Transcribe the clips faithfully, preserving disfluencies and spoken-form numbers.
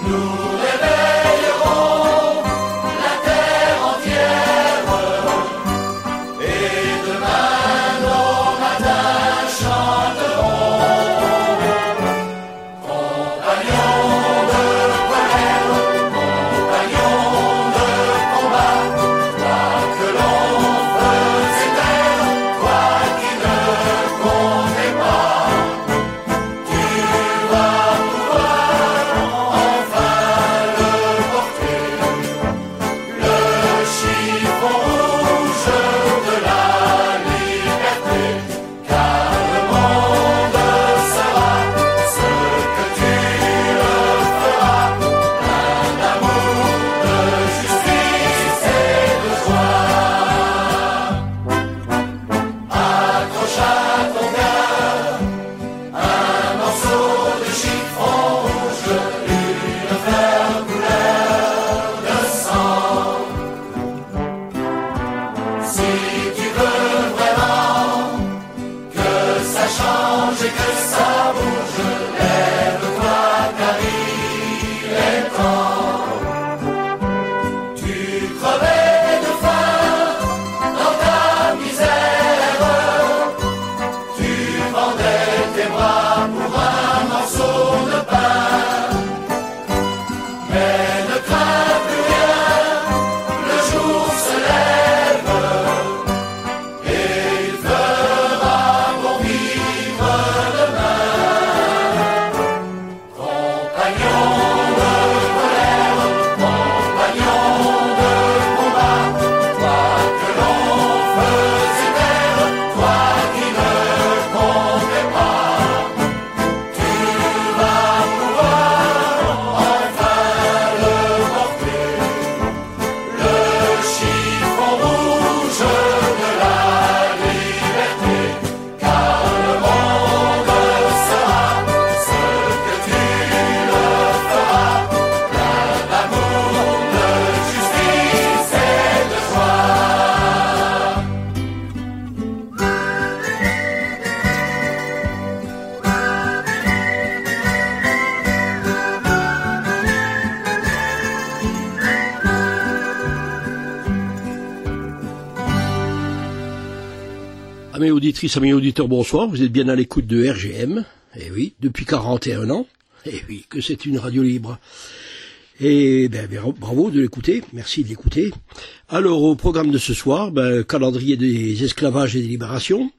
Amis auditrices, amis auditeurs, bonsoir, vous êtes bien à l'écoute de R G M, eh oui, depuis quarante et un ans, eh oui, que c'est une radio libre. Et ben, ben bravo de l'écouter, merci de l'écouter. Alors au programme de ce soir, ben, calendrier des esclavages et des libérations,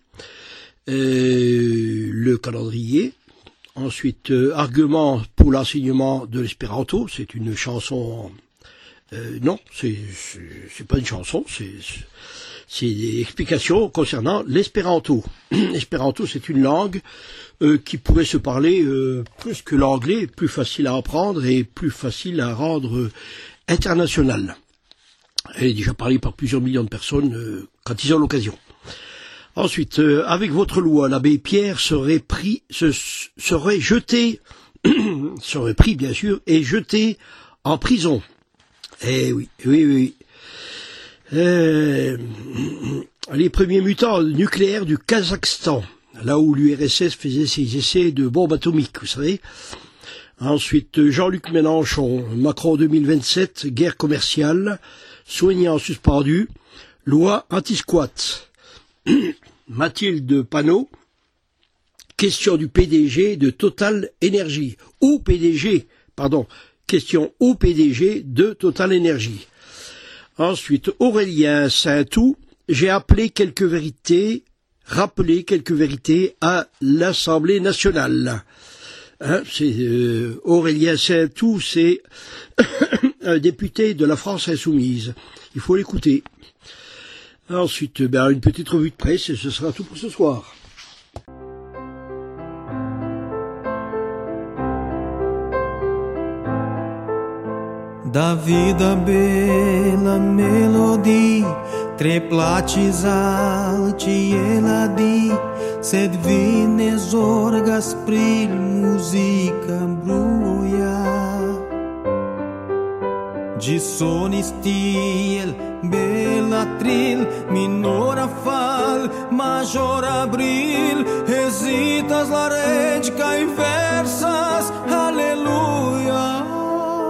euh, le calendrier, ensuite euh, argument pour l'enseignement de l'espéranto, c'est une chanson, euh, non, c'est, c'est, c'est pas une chanson, c'est... c'est C'est des explications concernant l'espéranto. L'espéranto, c'est une langue euh, qui pourrait se parler euh, plus que l'anglais, plus facile à apprendre et plus facile à rendre euh, internationale. Elle est déjà parlée par plusieurs millions de personnes euh, quand ils ont l'occasion. Ensuite, euh, avec votre loi, l'abbé Pierre serait pris, se, serait jeté, serait pris bien sûr, et jeté en prison. Eh oui, oui, oui. Euh, les premiers mutants nucléaires du Kazakhstan, là où l'U R S S faisait ses essais de bombes atomiques, vous savez. Ensuite, Jean-Luc Mélenchon, Macron deux mille vingt-sept, guerre commerciale, soignants suspendus, loi anti-squat. Mathilde Panot, question du P D G de Total Énergie, ou P D G, pardon, question au P D G de Total Énergie. Ensuite, Aurélien Saint-Tout, j'ai appelé quelques vérités, rappelé quelques vérités à l'Assemblée nationale. Hein, c'est euh, Aurélien Saint-Tout, c'est un député de la France insoumise. Il faut l'écouter. Ensuite, ben, une petite revue de presse et ce sera tout pour ce soir. Da vida bela melodie, treplacis altiela di, sed vine zorgas pril musica bruia. Gi sonis tiel bela tril, minora fal, majora bril, hesitas la reg, kai versas, alleluia.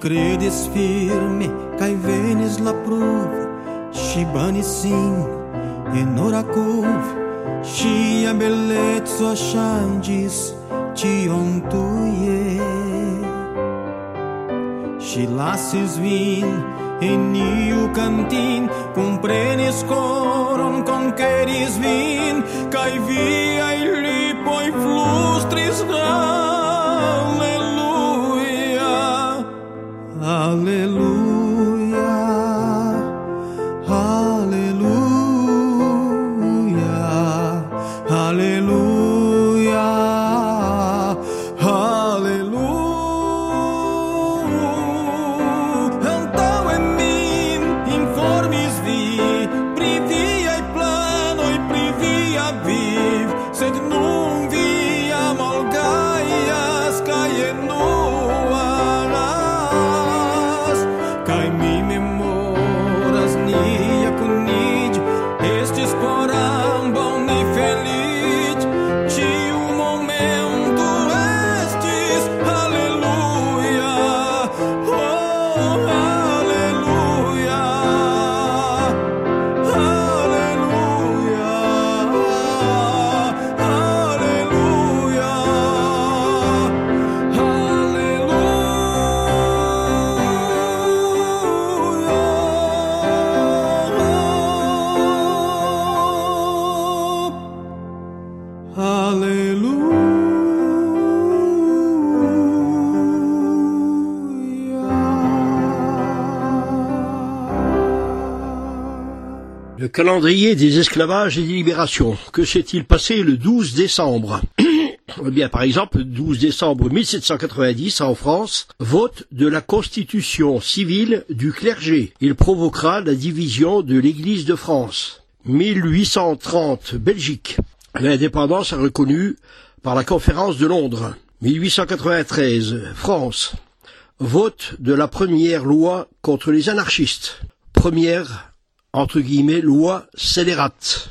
credes firme, cai venes la pruve, și bani sin, en ora cuve, și a bellezza shanges, ci ontuie. Și lasses vin, en niu cantin, comprenes coron, conqueris vin, cai via il lipoi flustris, Aleluia, aleluia, aleluia, aleluia. Então em mim informes vi, privia e plano e privia viv, sed non via malgaias caendo. Le calendrier des esclavages et des libérations. Que s'est-il passé le douze décembre? Eh bien, par exemple, le douze décembre mille sept cent quatre-vingt-dix, en France, vote de la constitution civile du clergé. Il provoquera la division de l'Église de France. mille huit cent trente, Belgique. L'indépendance est reconnue par la conférence de Londres. mille huit cent quatre-vingt-treize, France. Vote de la première loi contre les anarchistes. Première entre guillemets, loi scélérate.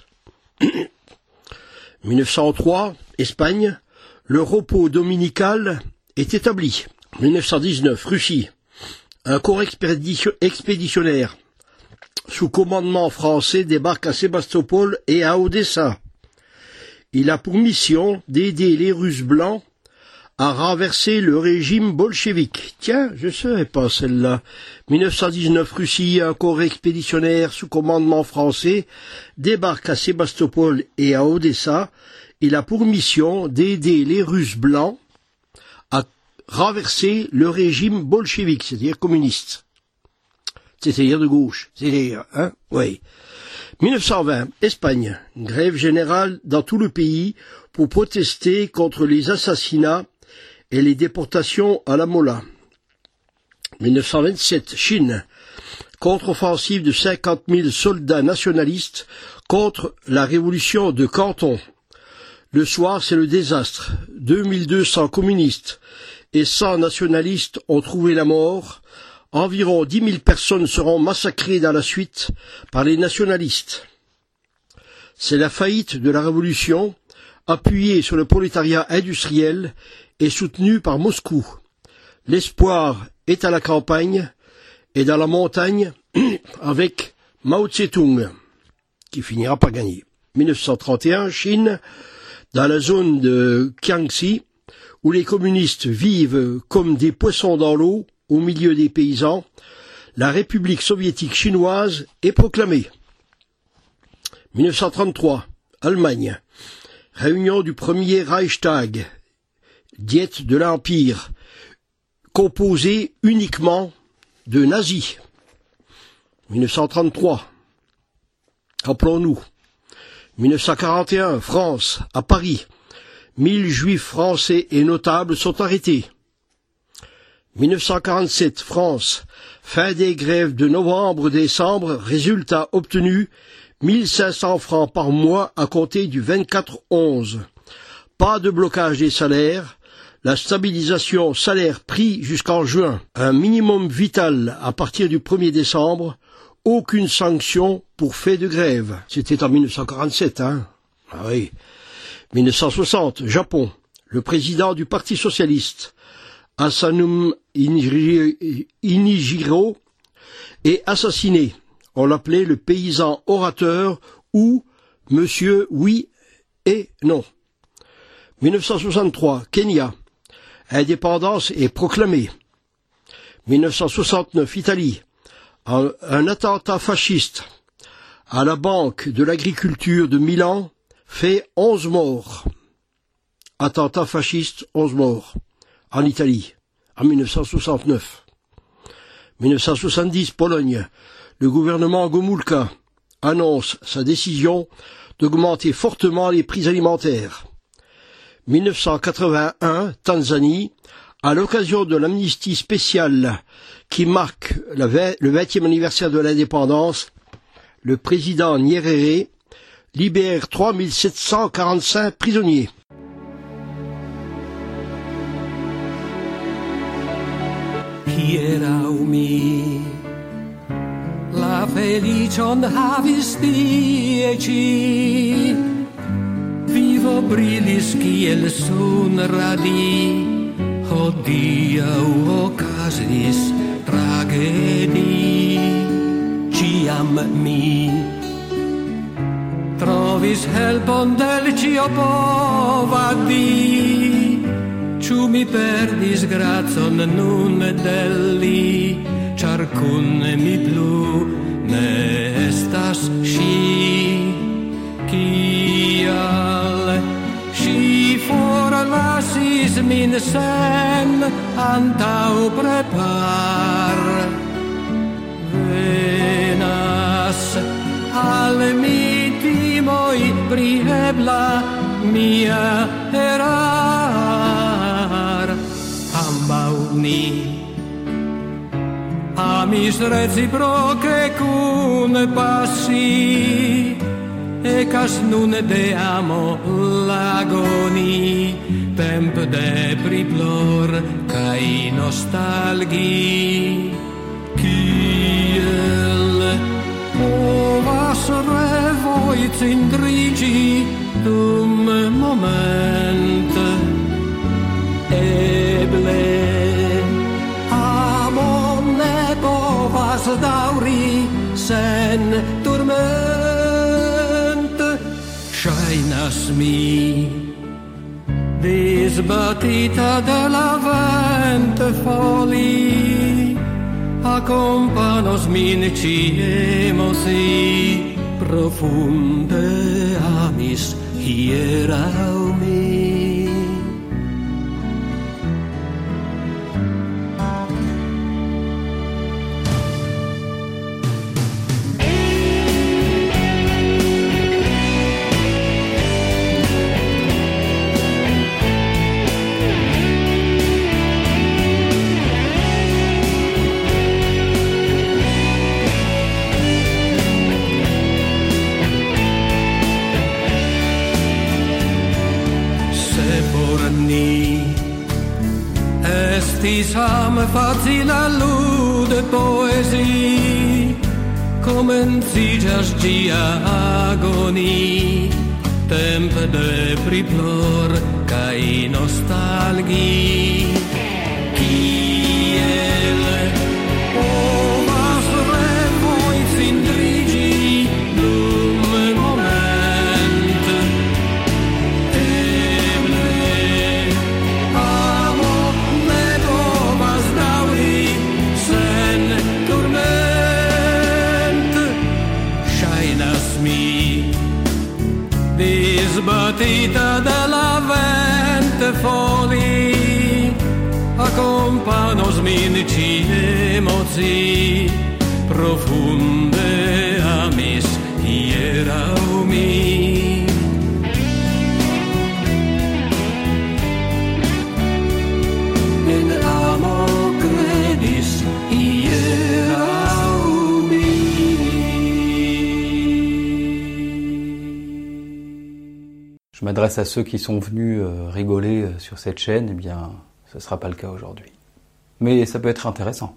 mille neuf cent trois, Espagne, le repos dominical est établi. mille neuf cent dix-neuf, Russie, un corps expédition, expéditionnaire sous commandement français débarque à Sébastopol et à Odessa. Il a pour mission d'aider les Russes blancs à renverser le régime bolchevique. Tiens, je ne savais pas celle-là. mille neuf cent dix-neuf, Russie, un corps expéditionnaire sous commandement français, débarque à Sébastopol et à Odessa. Il a pour mission d'aider les Russes blancs à renverser le régime bolchevique, c'est-à-dire communiste. C'est-à-dire de gauche. C'est-à-dire, hein, oui. mille neuf cent vingt, Espagne, grève générale dans tout le pays pour protester contre les assassinats et les déportations à la Mola. mille neuf cent vingt-sept, Chine, contre-offensive de cinquante mille soldats nationalistes contre la révolution de Canton. Le soir, c'est le désastre. deux mille deux cents communistes et cent nationalistes ont trouvé la mort. Environ dix mille personnes seront massacrées dans la suite par les nationalistes. C'est la faillite de la révolution, appuyée sur le prolétariat industriel et soutenue par Moscou. L'espoir est à la campagne et dans la montagne avec Mao Tse-tung, qui finira par gagner. mille neuf cent trente et un, Chine, dans la zone de Jiangxi, où les communistes vivent comme des poissons dans l'eau, au milieu des paysans, la République soviétique chinoise est proclamée. mille neuf cent trente-trois, Allemagne, réunion du premier Reichstag, diète de l'Empire, composée uniquement de nazis. mille neuf cent trente-trois, rappelons-nous. mille neuf cent quarante et un, France, à Paris, mille juifs français et notables sont arrêtés. mille neuf cent quarante-sept, France, fin des grèves de novembre-décembre, résultat obtenu, mille cinq cents francs par mois à compter du vingt-quatre onze. Pas de blocage des salaires, la stabilisation salaire-prix jusqu'en juin. Un minimum vital à partir du premier décembre, aucune sanction pour fait de grève. C'était en mille neuf cent quarante-sept, hein. Ah oui. mille neuf cent soixante, Japon, le président du Parti socialiste Asanum Inijiro, est assassiné. On l'appelait le paysan orateur ou Monsieur oui et non. dix-neuf cent soixante-trois, Kenya. Indépendance est proclamée. dix-neuf cent soixante-neuf, Italie. Un, un attentat fasciste à la Banque de l'Agriculture de Milan fait onze morts. Attentat fasciste, onze morts. En Italie, en dix-neuf cent soixante-neuf. dix-neuf cent soixante-dix, Pologne. Le gouvernement Gomulka annonce sa décision d'augmenter fortement les prix alimentaires. dix-neuf cent quatre-vingt-un, Tanzanie. À l'occasion de l'amnistie spéciale qui marque le vingtième anniversaire de l'indépendance, le président Nyerere libère trois mille sept cent quarante-cinq prisonniers. Hieraumi, la felicion havis dieci, vivo brilis kiel sunradi, hodiaŭ okazis tragedi. Ciam mi trovis helpon del Ĉiopova-Di, ĉu mi perdis gracon nun del li, ĉar kun mi plu ne estas ŝi. Kial ŝi forlasis min sen antaŭ prepar? Venas al mi timoj pri ebla mia erar. Ambaŭ ni amis reciproke kun passi, ekas nun de amo l'agoni, temp de priplor kaj nostalgi. Kiel povas revoj cindriĝi dum moment? Eble amo ne povas daŭri sen turment. Ŝajnas mi disbatita de la ventfoli, accompanos min ĉiemo si, profunde amis hieraŭ mi. Esam facila lud poesi, komenciĝas ĝia agoni, temp de priplor kaj nostalgi. Kiel povas revoj cindriĝi dum moment? Disbatita de la ventfoli, accompanos min ĉiemo si, profunde amis hieraŭ mi. En amo credis hieraŭ mi. Je m'adresse à ceux qui sont venus euh, rigoler euh, sur cette chaîne, eh bien, ce ne sera pas le cas aujourd'hui. Mais ça peut être intéressant.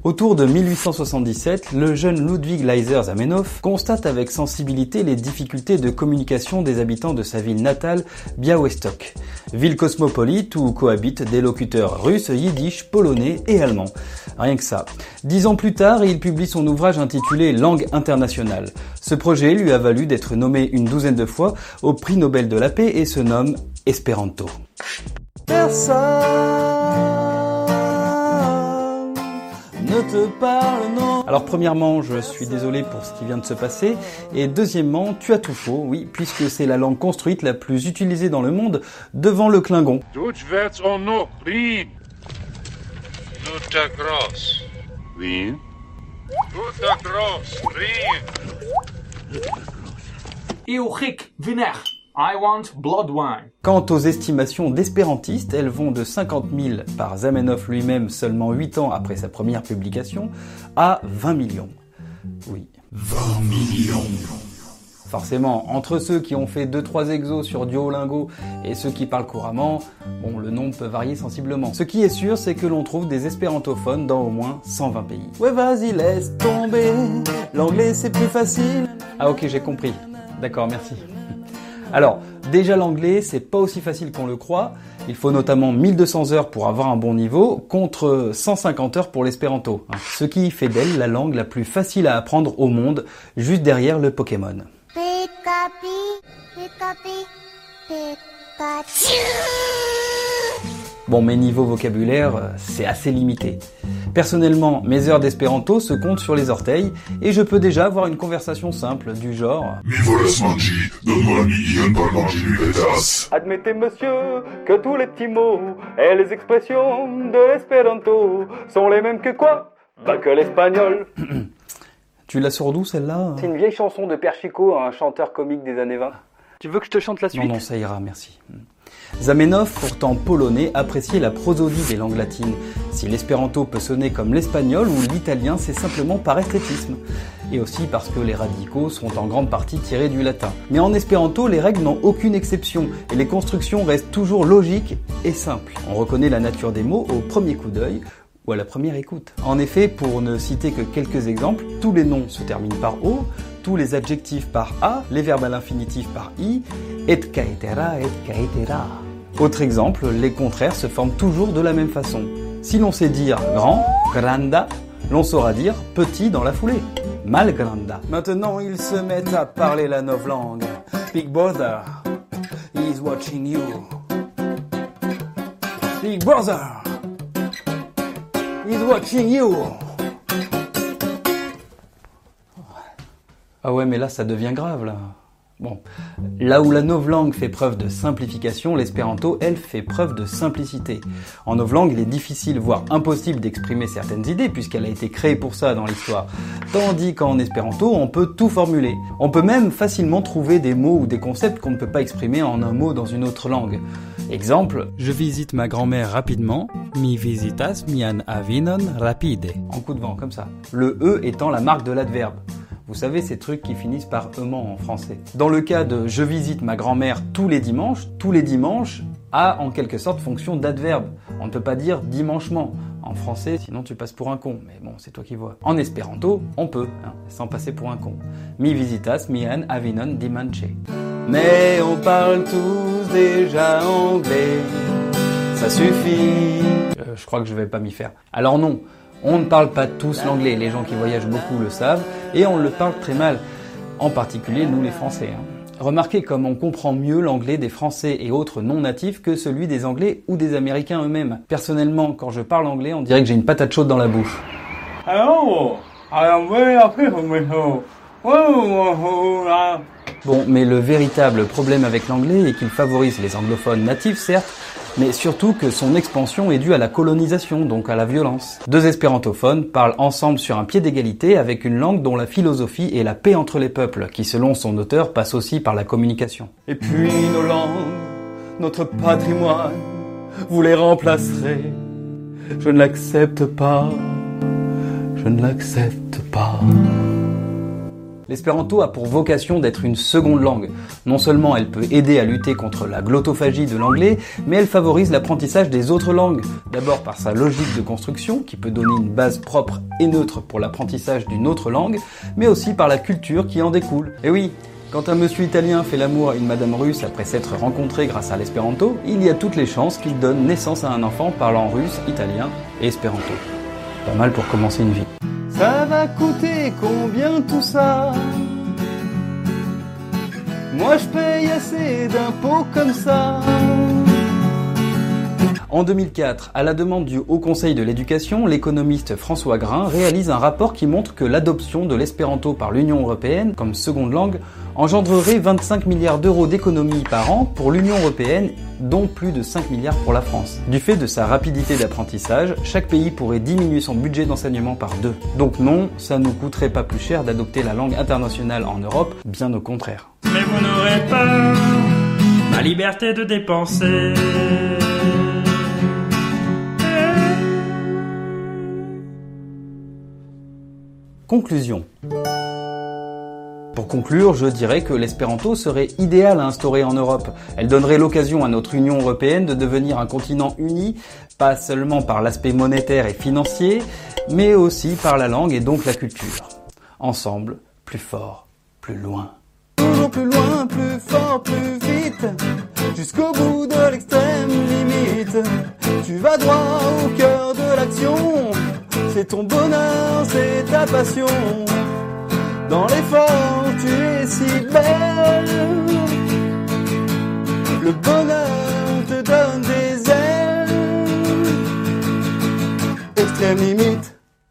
Autour de mille huit cent soixante-dix-sept, le jeune Ludwig Leiser Zamenhof constate avec sensibilité les difficultés de communication des habitants de sa ville natale, Białystok, ville cosmopolite où cohabitent des locuteurs russes, yiddish, polonais et allemands. Rien que ça. Dix ans plus tard, il publie son ouvrage intitulé Langue internationale. Ce projet lui a valu d'être nommé une douzaine de fois au prix Nobel de la paix et se nomme Espéranto. Personne ne te parle, non. Alors premièrement, je suis désolé pour ce qui vient de se passer, et deuxièmement, tu as tout faux, oui, puisque c'est la langue construite la plus utilisée dans le monde devant le klingon. Deutsch wird's auch noch, Ried. Guter Gross. Wie? Guter Gross, Ried. Eeuw gek, vineg. I want blood wine. Quant aux estimations d'espérantistes, elles vont de cinquante mille par Zamenhof lui-même seulement huit ans après sa première publication, à vingt millions. Oui. vingt millions. Forcément, entre ceux qui ont fait deux trois exos sur Duolingo et ceux qui parlent couramment, bon, le nombre peut varier sensiblement. Ce qui est sûr, c'est que l'on trouve des espérantophones dans au moins cent vingt pays. Ouais, vas-y, laisse tomber, l'anglais c'est plus facile. Ah ok, j'ai compris. D'accord, merci. Alors, déjà l'anglais, c'est pas aussi facile qu'on le croit. Il faut notamment mille deux cents heures pour avoir un bon niveau, contre cent cinquante heures pour l'espéranto. Ce qui fait d'elle la langue la plus facile à apprendre au monde, juste derrière le Pokémon. Bon, mes niveaux vocabulaire, c'est assez limité. Personnellement, mes heures d'espéranto se comptent sur les orteils et je peux déjà avoir une conversation simple du genre Admettez monsieur que tous les petits mots et les expressions de l'espéranto sont les mêmes que quoi? Bah que l'espagnol. Tu l'as sur d'où celle-là? C'est une vieille chanson de Père Chico, un chanteur comique des années vingt. Tu veux que je te chante la suite? Non, non, ça ira, merci. Zamenhof, pourtant polonais, appréciait la prosodie des langues latines. Si l'espéranto peut sonner comme l'espagnol ou l'italien, c'est simplement par esthétisme. Et aussi parce que les radicaux sont en grande partie tirés du latin. Mais en espéranto, les règles n'ont aucune exception et les constructions restent toujours logiques et simples. On reconnaît la nature des mots au premier coup d'œil ou à la première écoute. En effet, pour ne citer que quelques exemples, tous les noms se terminent par O, tous les adjectifs par A, les verbes à l'infinitif par I, et caetera, et caetera. Autre exemple, les contraires se forment toujours de la même façon. Si l'on sait dire grand, granda, l'on saura dire petit dans la foulée, mal granda. Maintenant, ils se mettent à parler la novlangue. Big brother, he's watching you. Big brother, he's watching you. Ah ouais, mais là, ça devient grave, là. Bon. Là où la novlangue fait preuve de simplification, l'espéranto, elle, fait preuve de simplicité. En novlangue, il est difficile, voire impossible d'exprimer certaines idées, puisqu'elle a été créée pour ça dans l'histoire. Tandis qu'en espéranto, on peut tout formuler. On peut même facilement trouver des mots ou des concepts qu'on ne peut pas exprimer en un mot dans une autre langue. Exemple, je visite ma grand-mère rapidement, mi visitas mian avinon rapide. En coup de vent, comme ça. Le E étant la marque de l'adverbe. Vous savez, ces trucs qui finissent par ement en français. Dans le cas de « je visite ma grand-mère tous les dimanches », tous les dimanches a en quelque sorte fonction d'adverbe. On ne peut pas dire « dimanchement » en français, sinon tu passes pour un con. Mais bon, c'est toi qui vois. En espéranto, on peut, hein, sans passer pour un con. Mi visitas mian avinon dimanche. Mais on parle tous déjà anglais, ça suffit. Euh, je crois que je vais pas m'y faire. Alors non. On ne parle pas tous l'anglais, les gens qui voyagent beaucoup le savent, et on le parle très mal, en particulier nous les Français. Hein. Remarquez comme on comprend mieux l'anglais des Français et autres non natifs que celui des Anglais ou des Américains eux-mêmes. Personnellement, quand je parle anglais, on dirait que j'ai une patate chaude dans la bouche. Hello, I am very happy with you. Bon, mais le véritable problème avec l'anglais est qu'il favorise les anglophones natifs, certes, mais surtout que son expansion est due à la colonisation, donc à la violence. Deux espérantophones parlent ensemble sur un pied d'égalité avec une langue dont la philosophie est la paix entre les peuples, qui selon son auteur passe aussi par la communication. Et puis nos langues, notre patrimoine, vous les remplacerez. Je ne l'accepte pas, je ne l'accepte pas. L'espéranto a pour vocation d'être une seconde langue. Non seulement elle peut aider à lutter contre la glottophagie de l'anglais, mais elle favorise l'apprentissage des autres langues. D'abord par sa logique de construction, qui peut donner une base propre et neutre pour l'apprentissage d'une autre langue, mais aussi par la culture qui en découle. Et oui, quand un monsieur italien fait l'amour à une madame russe après s'être rencontré grâce à l'espéranto, il y a toutes les chances qu'il donne naissance à un enfant parlant russe, italien et espéranto. Pas mal pour commencer une vie. Ça va coûter combien tout ça ? Moi je paye assez d'impôts comme ça. En deux mille quatre, à la demande du Haut Conseil de l'Éducation, l'économiste François Grain réalise un rapport qui montre que l'adoption de l'espéranto par l'Union européenne comme seconde langue engendrerait vingt-cinq milliards d'euros d'économies par an pour l'Union européenne, dont plus de cinq milliards pour la France. Du fait de sa rapidité d'apprentissage, chaque pays pourrait diminuer son budget d'enseignement par deux. Donc non, ça ne nous coûterait pas plus cher d'adopter la langue internationale en Europe, bien au contraire. Mais vous n'aurez pas ma liberté de dépenser. Conclusion. Pour conclure, je dirais que l'espéranto serait idéal à instaurer en Europe. Elle donnerait l'occasion à notre Union européenne de devenir un continent uni, pas seulement par l'aspect monétaire et financier, mais aussi par la langue et donc la culture. Ensemble, plus fort, plus loin. Toujours plus loin, plus fort, plus vite, jusqu'au bout de l'extrême limite. Tu vas droit au cœur de l'action, c'est ton bonheur, c'est ta passion. Dans l'effort, tu es si belle. Le bonheur te donne des ailes. Extrême limite.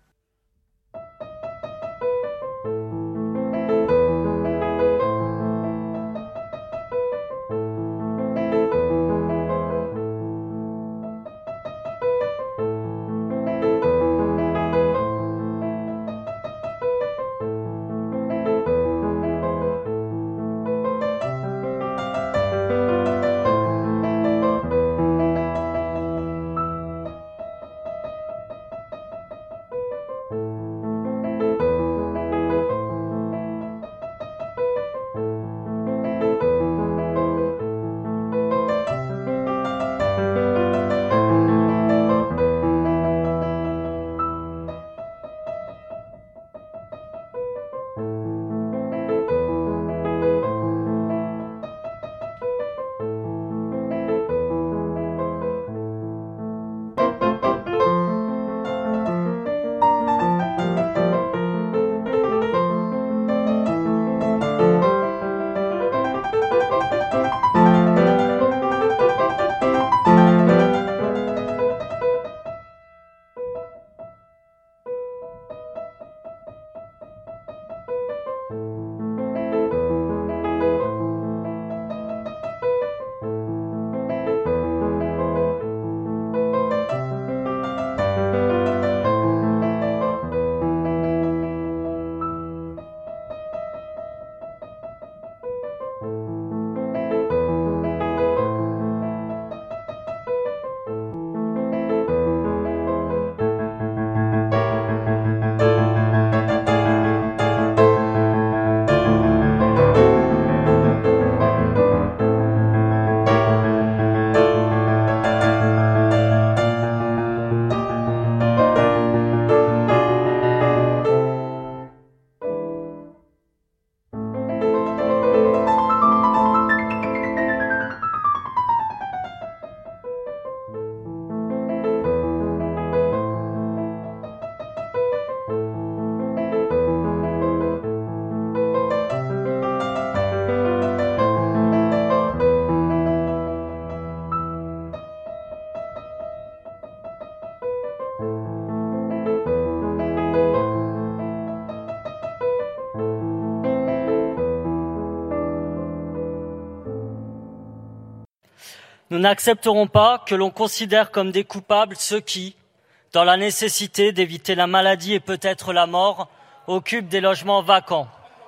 Nous n'accepterons pas que l'on considère comme des coupables ceux qui, dans la nécessité d'éviter la maladie et peut-être la mort, occupent des logements vacants.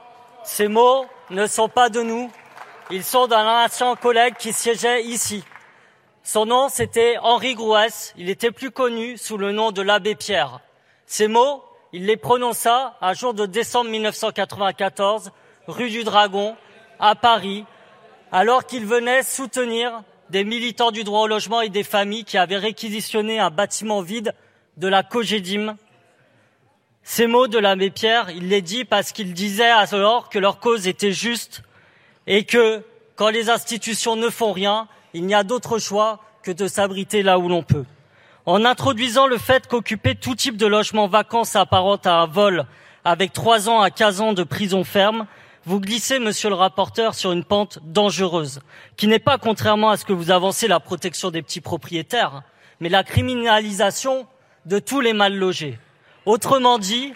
Ces mots ne sont pas de nous, ils sont d'un ancien collègue qui siégeait ici. Son nom, c'était Henri Grouès, il était plus connu sous le nom de l'abbé Pierre. Ces mots, il les prononça un jour de décembre mille neuf cent quatre-vingt-quatorze, rue du Dragon, à Paris, alors qu'il venait soutenir des militants du droit au logement et des familles qui avaient réquisitionné un bâtiment vide de la Cogedim. Ces mots de l'abbé Pierre, il les dit parce qu'il disait alors que leur cause était juste et que quand les institutions ne font rien, il n'y a d'autre choix que de s'abriter là où l'on peut. En introduisant le fait qu'occuper tout type de logement vacant s'apparente à un vol avec trois ans à quinze ans de prison ferme, vous glissez, monsieur le rapporteur, sur une pente dangereuse, qui n'est pas, contrairement à ce que vous avancez, la protection des petits propriétaires, mais la criminalisation de tous les mal logés. Autrement dit,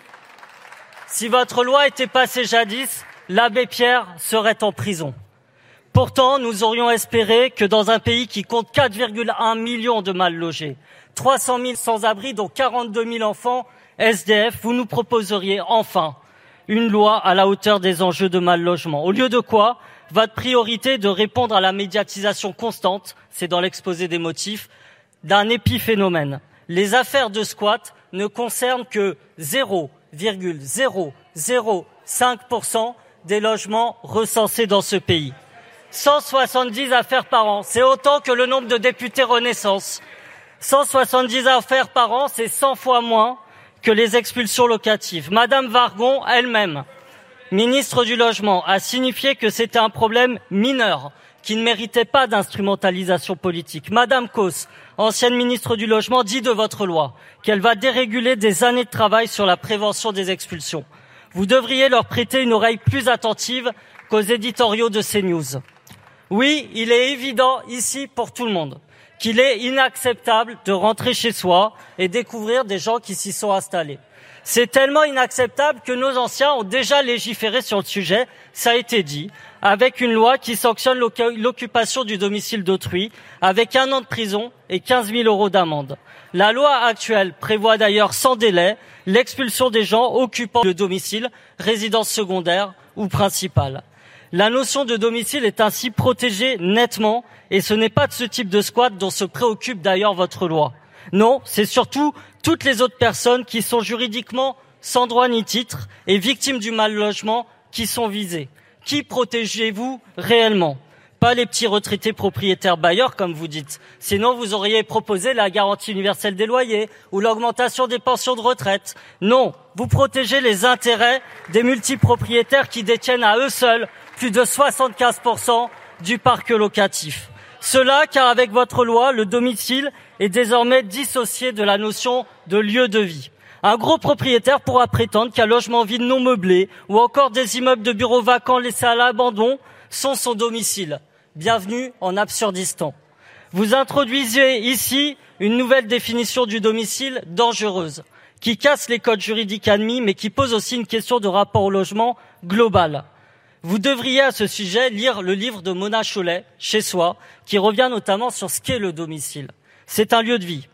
si votre loi était passée jadis, l'abbé Pierre serait en prison. Pourtant, nous aurions espéré que dans un pays qui compte quatre virgule un millions de mal logés, trois cent mille sans-abri, dont quarante-deux mille enfants S D F, vous nous proposeriez enfin une loi à la hauteur des enjeux de mal logement. Au lieu de quoi, votre priorité est de répondre à la médiatisation constante, c'est dans l'exposé des motifs, d'un épiphénomène. Les affaires de squat ne concernent que zéro virgule zéro zéro cinq pour cent des logements recensés dans ce pays. cent soixante-dix affaires par an, c'est autant que le nombre de députés Renaissance. cent soixante-dix affaires par an, c'est cent fois moins que les expulsions locatives. Madame Wargon, elle-même, ministre du Logement, a signifié que c'était un problème mineur, qui ne méritait pas d'instrumentalisation politique. Madame Causse, ancienne ministre du Logement, dit de votre loi qu'elle va déréguler des années de travail sur la prévention des expulsions. Vous devriez leur prêter une oreille plus attentive qu'aux éditoriaux de CNews. Oui, il est évident ici pour tout le monde qu'il est inacceptable de rentrer chez soi et découvrir des gens qui s'y sont installés. C'est tellement inacceptable que nos anciens ont déjà légiféré sur le sujet, ça a été dit, avec une loi qui sanctionne l'occupation du domicile d'autrui, avec un an de prison et quinze mille euros d'amende. La loi actuelle prévoit d'ailleurs sans délai l'expulsion des gens occupant le domicile, résidence secondaire ou principale. La notion de domicile est ainsi protégée nettement et ce n'est pas de ce type de squat dont se préoccupe d'ailleurs votre loi. Non, c'est surtout toutes les autres personnes qui sont juridiquement sans droit ni titre et victimes du mal logement qui sont visées. Qui protégez-vous réellement? Pas les petits retraités propriétaires bailleurs, comme vous dites. Sinon, vous auriez proposé la garantie universelle des loyers ou l'augmentation des pensions de retraite. Non, vous protégez les intérêts des multipropriétaires qui détiennent à eux seuls plus de soixante-quinze pour cent du parc locatif. Cela car avec votre loi, le domicile est désormais dissocié de la notion de lieu de vie. Un gros propriétaire pourra prétendre qu'un logement vide non meublé ou encore des immeubles de bureaux vacants laissés à l'abandon sont son domicile. Bienvenue en Absurdistan. Vous introduisez ici une nouvelle définition du domicile dangereuse, qui casse les codes juridiques admis, mais qui pose aussi une question de rapport au logement global. Vous devriez à ce sujet lire le livre de Mona Chollet, Chez soi, qui revient notamment sur ce qu'est le domicile. C'est un lieu de vie.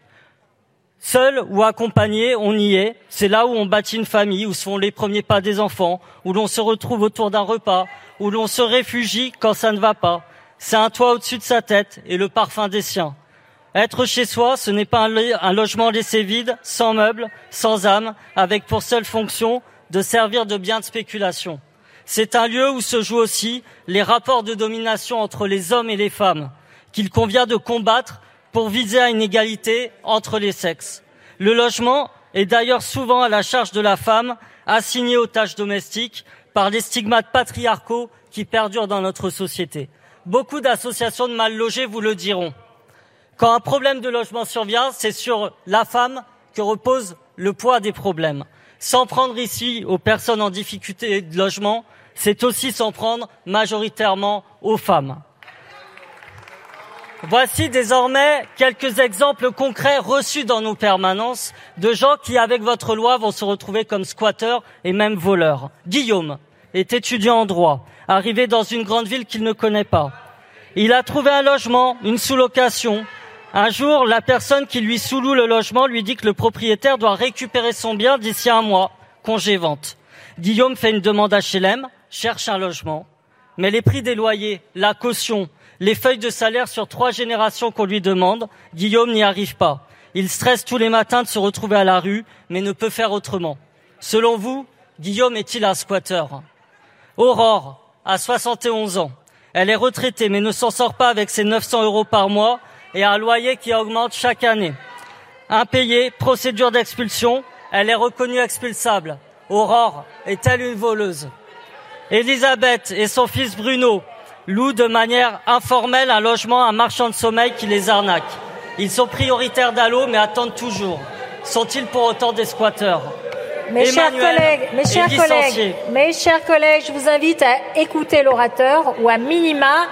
Seul ou accompagné, on y est. C'est là où on bâtit une famille, où se font les premiers pas des enfants, où l'on se retrouve autour d'un repas, où l'on se réfugie quand ça ne va pas. C'est un toit au-dessus de sa tête et le parfum des siens. Être chez soi, ce n'est pas un, un logement laissé vide, sans meubles, sans âme, avec pour seule fonction de servir de bien de spéculation. C'est un lieu où se jouent aussi les rapports de domination entre les hommes et les femmes, qu'il convient de combattre pour viser à une égalité entre les sexes. Le logement est d'ailleurs souvent à la charge de la femme, assignée aux tâches domestiques par les stigmates patriarcaux qui perdurent dans notre société. Beaucoup d'associations de mal logés vous le diront. Quand un problème de logement survient, c'est sur la femme que repose le poids des problèmes. S'en prendre ici aux personnes en difficulté de logement, c'est aussi s'en prendre majoritairement aux femmes. Voici désormais quelques exemples concrets reçus dans nos permanences de gens qui, avec votre loi, vont se retrouver comme squatteurs et même voleurs. Guillaume est étudiant en droit, arrivé dans une grande ville qu'il ne connaît pas. Il a trouvé un logement, une sous-location. Un jour, la personne qui lui sous-loue le logement lui dit que le propriétaire doit récupérer son bien d'ici un mois, congé-vente. Guillaume fait une demande à H L M, cherche un logement, mais les prix des loyers, la caution, les feuilles de salaire sur trois générations qu'on lui demande, Guillaume n'y arrive pas. Il stresse tous les matins de se retrouver à la rue, mais ne peut faire autrement. Selon vous, Guillaume est-il un squatteur? Aurore a soixante et onze ans. Elle est retraitée mais ne s'en sort pas avec ses neuf cents euros par mois et un loyer qui augmente chaque année. Impayée, procédure d'expulsion, elle est reconnue expulsable. Aurore est-elle une voleuse? Elisabeth et son fils Bruno louent de manière informelle un logement à un marchand de sommeil qui les arnaque. Ils sont prioritaires d'Allo mais attendent toujours. Sont-ils pour autant des squatteurs? Mes chers Emmanuel collègues, mes chers est collègues, licencié. mes chers collègues, je vous invite à écouter l'orateur ou à minima.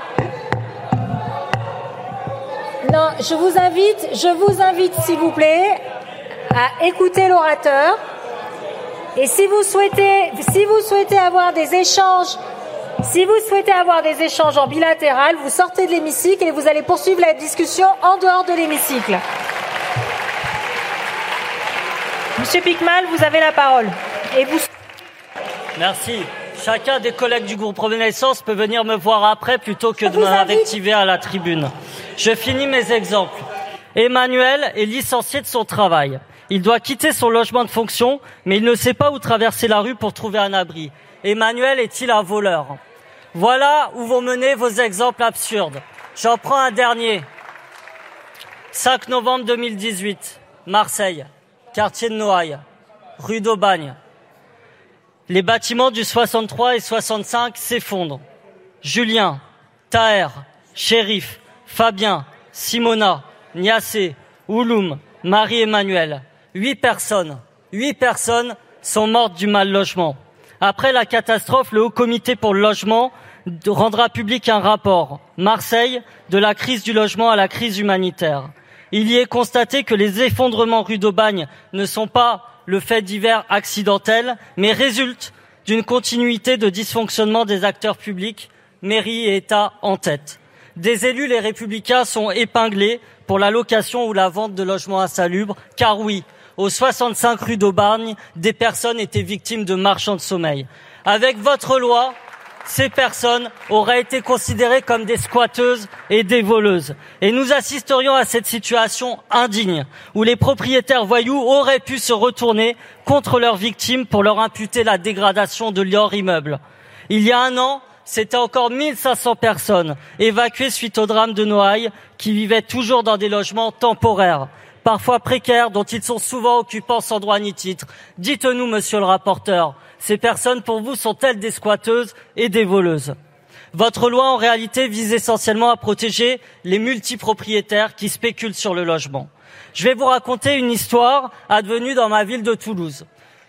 Non, je vous invite, je vous invite, s'il vous plaît, à écouter l'orateur. Et si vous souhaitez, si vous souhaitez avoir des échanges, si vous souhaitez avoir des échanges en bilatéral, vous sortez de l'hémicycle et vous allez poursuivre la discussion en dehors de l'hémicycle. Monsieur Picmal, vous avez la parole. Et vous... Merci. Chacun des collègues du groupe Renaissance peut venir me voir après plutôt que de vous invite. m'invectiver à la tribune. Je finis mes exemples. Emmanuel est licencié de son travail. Il doit quitter son logement de fonction, mais il ne sait pas où traverser la rue pour trouver un abri. Emmanuel est-il un voleur? Voilà où vont mener vos exemples absurdes. J'en prends un dernier. cinq novembre deux mille dix-huit, Marseille, quartier de Noailles, rue d'Aubagne. Les bâtiments du soixante-trois et soixante-cinq s'effondrent. Julien, Taher, Chérif, Fabien, Simona, Niassé, Ouloum, Marie-Emmanuel. Huit personnes, huit personnes sont mortes du mal logement. Après la catastrophe, le Haut Comité pour le logement rendra public un rapport. Marseille, de la crise du logement à la crise humanitaire. Il y est constaté que les effondrements rue d'Aubagne ne sont pas le fait divers accidentel, mais résultent d'une continuité de dysfonctionnement des acteurs publics, mairie et État en tête. Des élus, les Républicains, sont épinglés pour la location ou la vente de logements insalubres, car oui, au soixante-cinq rue d'Aubagne, des personnes étaient victimes de marchands de sommeil. Avec votre loi, ces personnes auraient été considérées comme des squatteuses et des voleuses. Et nous assisterions à cette situation indigne, où les propriétaires voyous auraient pu se retourner contre leurs victimes pour leur imputer la dégradation de leur immeuble. Il y a un an, c'était encore mille cinq cents personnes évacuées suite au drame de Noailles qui vivaient toujours dans des logements temporaires, parfois précaires, dont ils sont souvent occupants sans droit ni titre. Dites-nous, monsieur le rapporteur, ces personnes pour vous sont-elles des squatteuses et des voleuses? Votre loi en réalité vise essentiellement à protéger les multipropriétaires qui spéculent sur le logement. Je vais vous raconter une histoire advenue dans ma ville de Toulouse.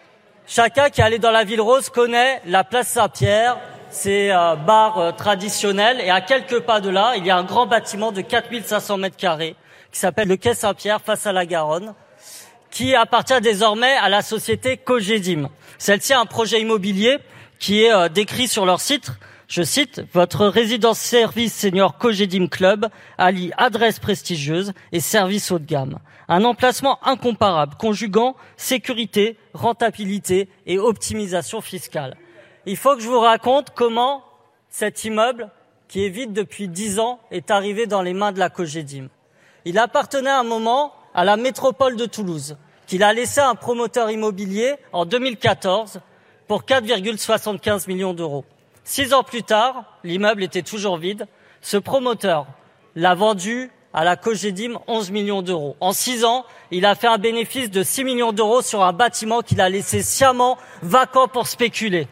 Chacun qui est allé dans la ville rose connaît la place Saint-Pierre, c'est un bar euh, traditionnel, et à quelques pas de là, il y a un grand bâtiment de quatre mille cinq cents mètres carrés qui s'appelle le Quai Saint-Pierre face à la Garonne, qui appartient désormais à la société Cogedim. Celle-ci a un projet immobilier qui est euh, décrit sur leur site. Je cite, « Votre résidence-service senior Cogedim Club allie adresse prestigieuse et service haut de gamme. Un emplacement incomparable, conjuguant sécurité, rentabilité et optimisation fiscale. » Il faut que je vous raconte comment cet immeuble, qui est vide depuis dix ans, est arrivé dans les mains de la Cogedim. Il appartenait à un moment à la métropole de Toulouse, qu'il a laissé à un promoteur immobilier en deux mille quatorze pour quatre virgule soixante-quinze millions d'euros. Six ans plus tard, l'immeuble était toujours vide. Ce promoteur l'a vendu à la Cogedim onze millions d'euros. En six ans, il a fait un bénéfice de six millions d'euros sur un bâtiment qu'il a laissé sciemment vacant pour spéculer.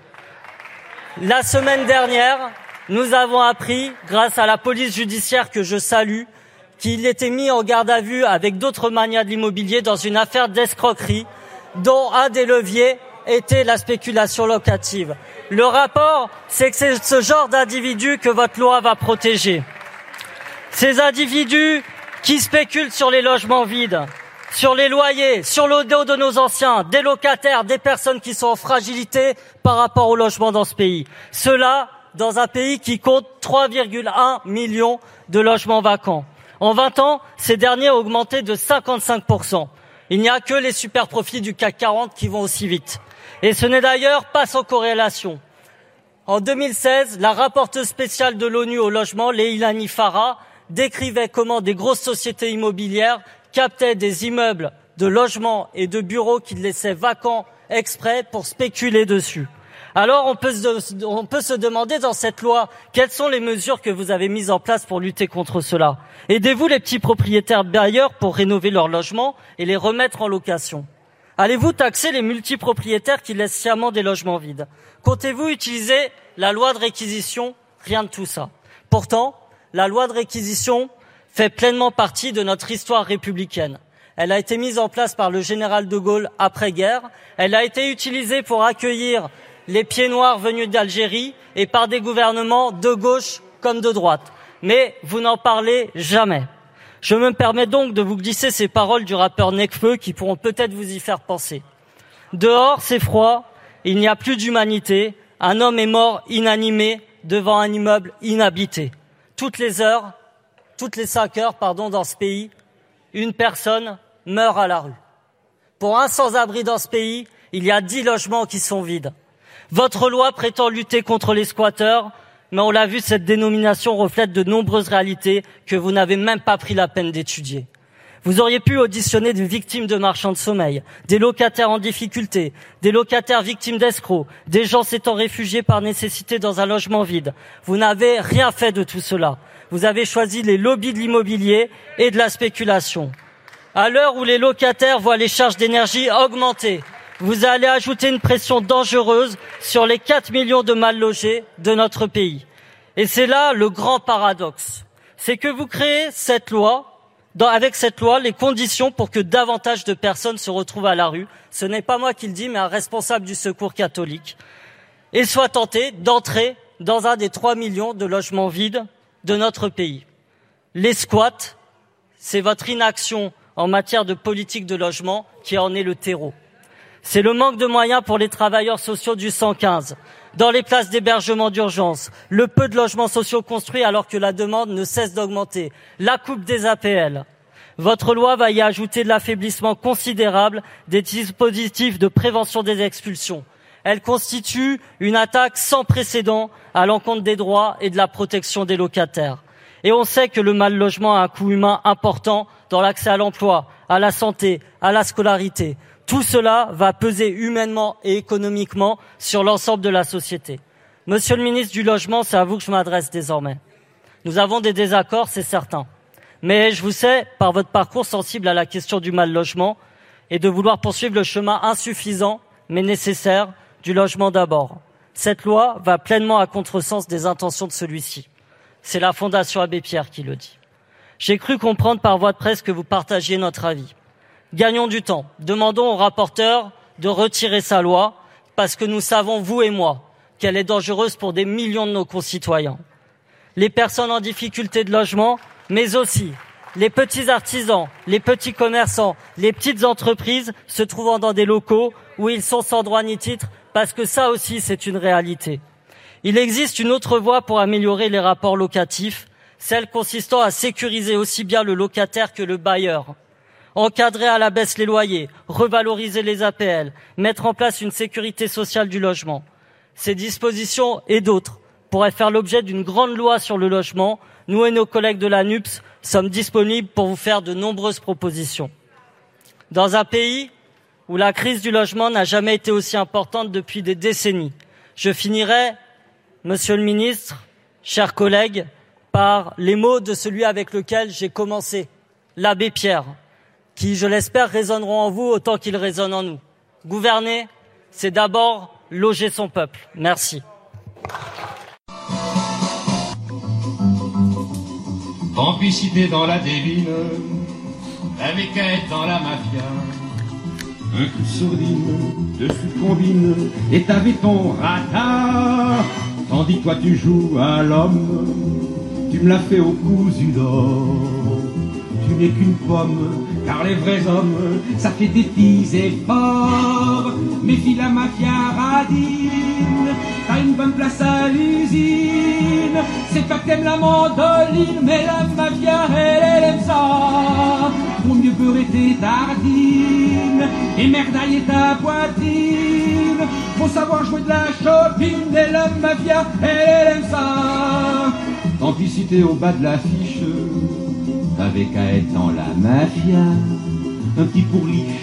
La semaine dernière, nous avons appris, grâce à la police judiciaire que je salue, qu'il était mis en garde à vue avec d'autres magnats de l'immobilier dans une affaire d'escroquerie dont un des leviers était la spéculation locative. Le rapport, c'est que c'est ce genre d'individus que votre loi va protéger. Ces individus qui spéculent sur les logements vides, sur les loyers, sur le dos de nos anciens, des locataires, des personnes qui sont en fragilité par rapport au logement dans ce pays. Cela dans un pays qui compte trois virgule un millions de logements vacants. En vingt ans, ces derniers ont augmenté de cinquante-cinq pour cent. Il n'y a que les super profits du C A C quarante qui vont aussi vite. Et ce n'est d'ailleurs pas sans corrélation. En deux mille seize, la rapporteuse spéciale de l'ONU au logement, Leilani Farah, décrivait comment des grosses sociétés immobilières captaient des immeubles de logements et de bureaux qu'ils laissaient vacants exprès pour spéculer dessus. Alors on peut, se, on peut se demander dans cette loi quelles sont les mesures que vous avez mises en place pour lutter contre cela. Aidez-vous les petits propriétaires bailleurs pour rénover leurs logements et les remettre en location? Allez-vous taxer les multipropriétaires qui laissent sciemment des logements vides? Comptez-vous utiliser la loi de réquisition? Rien de tout ça. Pourtant, la loi de réquisition fait pleinement partie de notre histoire républicaine. Elle a été mise en place par le général de Gaulle après-guerre. Elle a été utilisée pour accueillir les pieds noirs venus d'Algérie et par des gouvernements de gauche comme de droite. Mais vous n'en parlez jamais. Je me permets donc de vous glisser ces paroles du rappeur Nekfeu qui pourront peut-être vous y faire penser. Dehors, c'est froid, il n'y a plus d'humanité, un homme est mort inanimé devant un immeuble inhabité. Toutes les heures, toutes les cinq heures, pardon, dans ce pays, une personne meurt à la rue. Pour un sans-abri dans ce pays, il y a dix logements qui sont vides. Votre loi prétend lutter contre les squatteurs, mais on l'a vu, cette dénomination reflète de nombreuses réalités que vous n'avez même pas pris la peine d'étudier. Vous auriez pu auditionner des victimes de marchands de sommeil, des locataires en difficulté, des locataires victimes d'escrocs, des gens s'étant réfugiés par nécessité dans un logement vide. Vous n'avez rien fait de tout cela. Vous avez choisi les lobbies de l'immobilier et de la spéculation. À l'heure où les locataires voient les charges d'énergie augmenter, vous allez ajouter une pression dangereuse sur les quatre millions de mal logés de notre pays. Et c'est là le grand paradoxe. C'est que vous créez cette loi, dans, avec cette loi, les conditions pour que davantage de personnes se retrouvent à la rue. Ce n'est pas moi qui le dis, mais un responsable du Secours catholique. Et soient tentés d'entrer dans un des trois millions de logements vides de notre pays. Les squats, c'est votre inaction en matière de politique de logement qui en est le terreau. C'est le manque de moyens pour les travailleurs sociaux du cent quinze, dans les places d'hébergement d'urgence, le peu de logements sociaux construits alors que la demande ne cesse d'augmenter, la coupe des A P L. Votre loi va y ajouter de l'affaiblissement considérable des dispositifs de prévention des expulsions. Elle constitue une attaque sans précédent à l'encontre des droits et de la protection des locataires. Et on sait que le mal logement a un coût humain important dans l'accès à l'emploi, à la santé, à la scolarité. Tout cela va peser humainement et économiquement sur l'ensemble de la société. Monsieur le ministre du Logement, c'est à vous que je m'adresse désormais. Nous avons des désaccords, c'est certain. Mais je vous sais, par votre parcours sensible à la question du mal logement et de vouloir poursuivre le chemin insuffisant, mais nécessaire, du logement d'abord. Cette loi va pleinement à contresens des intentions de celui-ci. C'est la Fondation Abbé Pierre qui le dit. J'ai cru comprendre par voie de presse que vous partagiez notre avis. Gagnons du temps. Demandons au rapporteur de retirer sa loi parce que nous savons, vous et moi, qu'elle est dangereuse pour des millions de nos concitoyens. Les personnes en difficulté de logement, mais aussi les petits artisans, les petits commerçants, les petites entreprises se trouvant dans des locaux où ils sont sans droit ni titre parce que ça aussi c'est une réalité. Il existe une autre voie pour améliorer les rapports locatifs, celle consistant à sécuriser aussi bien le locataire que le bailleur. Encadrer à la baisse les loyers, revaloriser les A P L, mettre en place une sécurité sociale du logement. Ces dispositions et d'autres pourraient faire l'objet d'une grande loi sur le logement. Nous et nos collègues de la N U P S sommes disponibles pour vous faire de nombreuses propositions. Dans un pays où la crise du logement n'a jamais été aussi importante depuis des décennies, je finirai, Monsieur le ministre, chers collègues, par les mots de celui avec lequel j'ai commencé, l'abbé Pierre, qui, je l'espère, résonneront en vous autant qu'ils résonnent en nous. Gouverner, c'est d'abord loger son peuple. Merci. Complicité dans la débine, avec être dans la mafia. Un coup de sourdine, dessus combine, et t'avais ton rata. Tandis que toi tu joues à l'homme, tu me l'as fait au cousu d'or. Tu n'es qu'une pomme, car les vrais hommes, ça fait des petits efforts. Méfie la mafia radine, t'as une bonne place à l'usine. C'est pas que t'aimes la mandoline, mais la mafia, elle, elle aime ça. Pour mieux beurrer tes tartines, et merdailler ta poitrine. Faut savoir jouer de la chopine, et la mafia, elle, elle aime ça. Tant pis si t'es au bas de l'affiche, avec à être dans la mafia, un petit pourliche,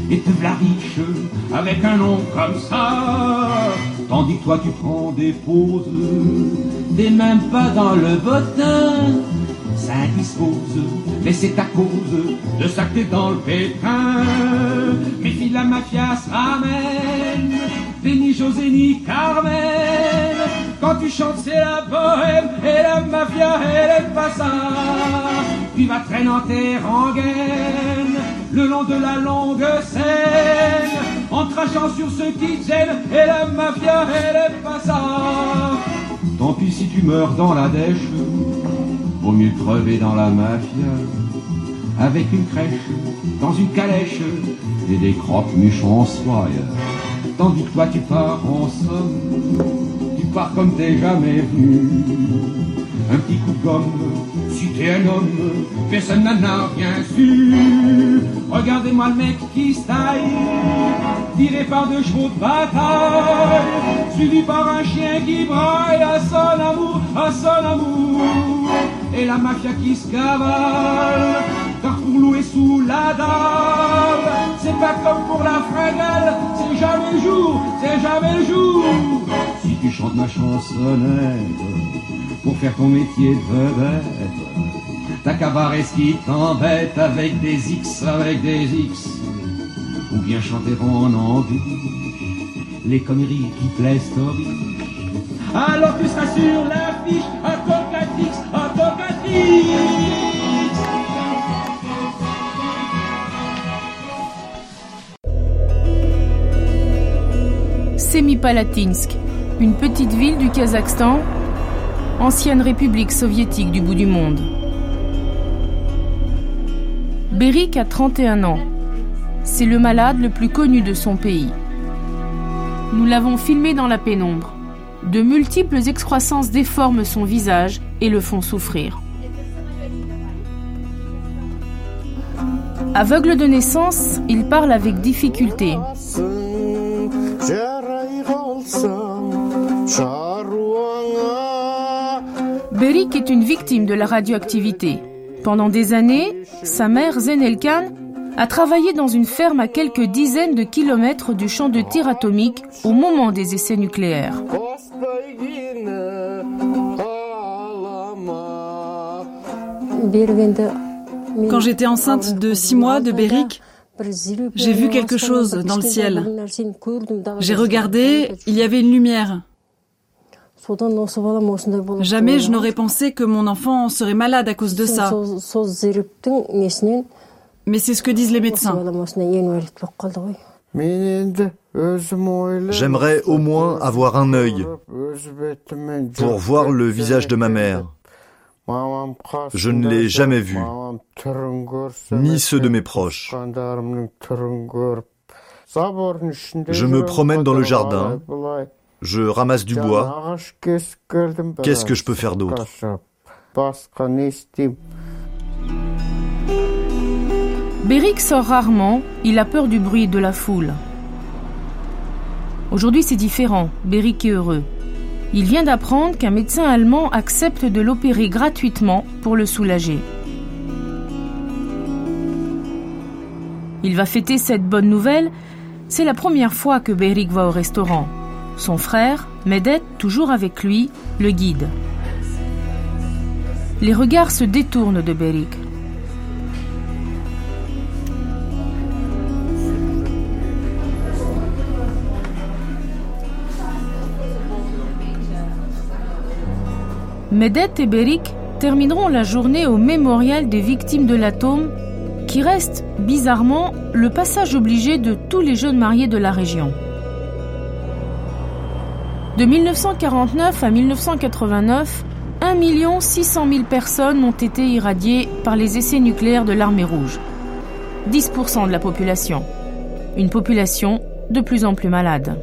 et te v'la riche avec un nom comme ça. Tandis que toi tu prends des pauses, t'es même pas dans le bottin. Ça indispose, mais c'est à cause de ça que t'es dans le pétrin. Méfie de la mafia se ramène, t'es ni José ni Carmen. Quand tu chantes c'est la bohème, et la mafia elle aime pas ça. Tu vas traîner en tes rengaines le long de la longue Seine, en crachant sur ceux qui te gênent, et la mafia elle aime pas ça. Tant pis si tu meurs dans la dèche, vaut mieux crever dans la mafia, avec une crèche, dans une calèche, et des croque-muches en soie. Tandis que toi tu pars en somme, tu pars comme t'es jamais venu. Un petit coup de gomme, si t'es un homme, personne n'en a rien su. Regardez-moi le mec qui se taille, tiré par deux chevaux de bataille, suivi par un chien qui braille à son amour, à son amour. Et la mafia qui se cavale, car pour louer sous la dalle, c'est pas comme pour la fringale, c'est jamais jour, c'est jamais jour. Si tu chantes ma chansonnette pour faire ton métier de vedette, t'as qu'à barrer ce qui t'embête avec des X, avec des X, ou bien chanter en anglais les conneries qui plaisent aux riches. Alors tu seras sur l'affiche à Tocatix, à Tocatix. Semipalatinsk, une petite ville du Kazakhstan, ancienne république soviétique du bout du monde. Berik a trente et un ans. C'est le malade le plus connu de son pays. Nous l'avons filmé dans la pénombre. De multiples excroissances déforment son visage et le font souffrir. Aveugle de naissance, il parle avec difficulté. Berik est une victime de la radioactivité. Pendant des années, sa mère Zenelkan a travaillé dans une ferme à quelques dizaines de kilomètres du champ de tir atomique au moment des essais nucléaires. Quand j'étais enceinte de six mois de Berik, j'ai vu quelque chose dans le ciel. J'ai regardé, il y avait une lumière. Jamais je n'aurais pensé que mon enfant serait malade à cause de ça. Mais c'est ce que disent les médecins. J'aimerais au moins avoir un œil pour voir le visage de ma mère. Je ne l'ai jamais vu, ni ceux de mes proches. Je me promène dans le jardin, je ramasse du bois. Qu'est-ce que je peux faire d'autre ? Berik sort rarement, il a peur du bruit et de la foule. Aujourd'hui c'est différent, Berik est heureux. Il vient d'apprendre qu'un médecin allemand accepte de l'opérer gratuitement pour le soulager. Il va fêter cette bonne nouvelle. C'est la première fois que Berik va au restaurant. Son frère, Medet, toujours avec lui, le guide. Les regards se détournent de Berik. Medet et Berik termineront la journée au mémorial des victimes de l'atome, qui reste, bizarrement, le passage obligé de tous les jeunes mariés de la région. De mille neuf cent quarante-neuf à mille neuf cent quatre-vingt-neuf, un million six cent mille personnes ont été irradiées par les essais nucléaires de l'armée rouge. dix pour cent de la population. Une population de plus en plus malade.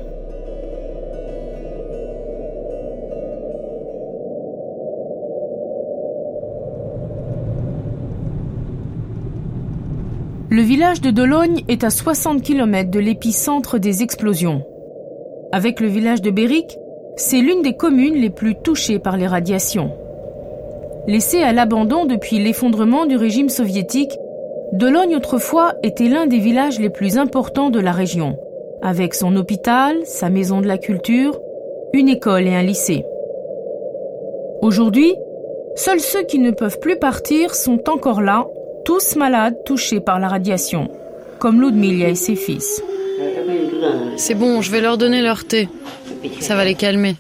Le village de Dologne est à soixante kilomètres de l'épicentre des explosions. Avec le village de Berik, c'est l'une des communes les plus touchées par les radiations. Laissée à l'abandon depuis l'effondrement du régime soviétique, Dologne autrefois était l'un des villages les plus importants de la région, avec son hôpital, sa maison de la culture, une école et un lycée. Aujourd'hui, seuls ceux qui ne peuvent plus partir sont encore là, tous malades touchés par la radiation, comme Ludmilla et ses fils. C'est bon, je vais leur donner leur thé. Ça va les calmer.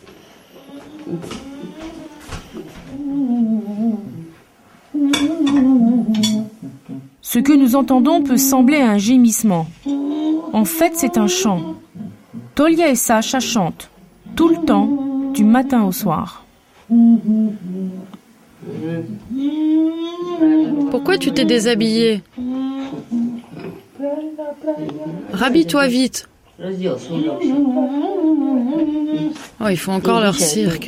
Ce que nous entendons peut sembler un gémissement. En fait, c'est un chant. Tolia et Sacha chantent, tout le temps, du matin au soir. Pourquoi tu t'es déshabillée ? Rhabille-toi vite. Oh, il faut encore leur cirque.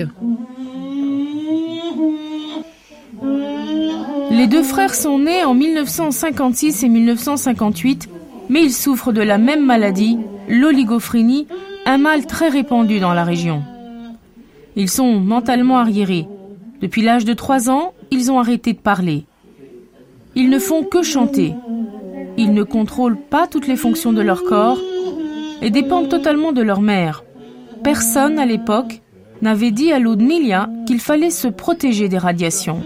Les deux frères sont nés en mille neuf cent cinquante-six et mille neuf cent cinquante-huit, mais ils souffrent de la même maladie, l'oligophénie, un mal très répandu dans la région. Ils sont mentalement arriérés. Depuis l'âge de trois ans, ils ont arrêté de parler. Ils ne font que chanter. Ils ne contrôlent pas toutes les fonctions de leur corps et dépendent totalement de leur mère. Personne à l'époque n'avait dit à Ludmilla qu'il fallait se protéger des radiations.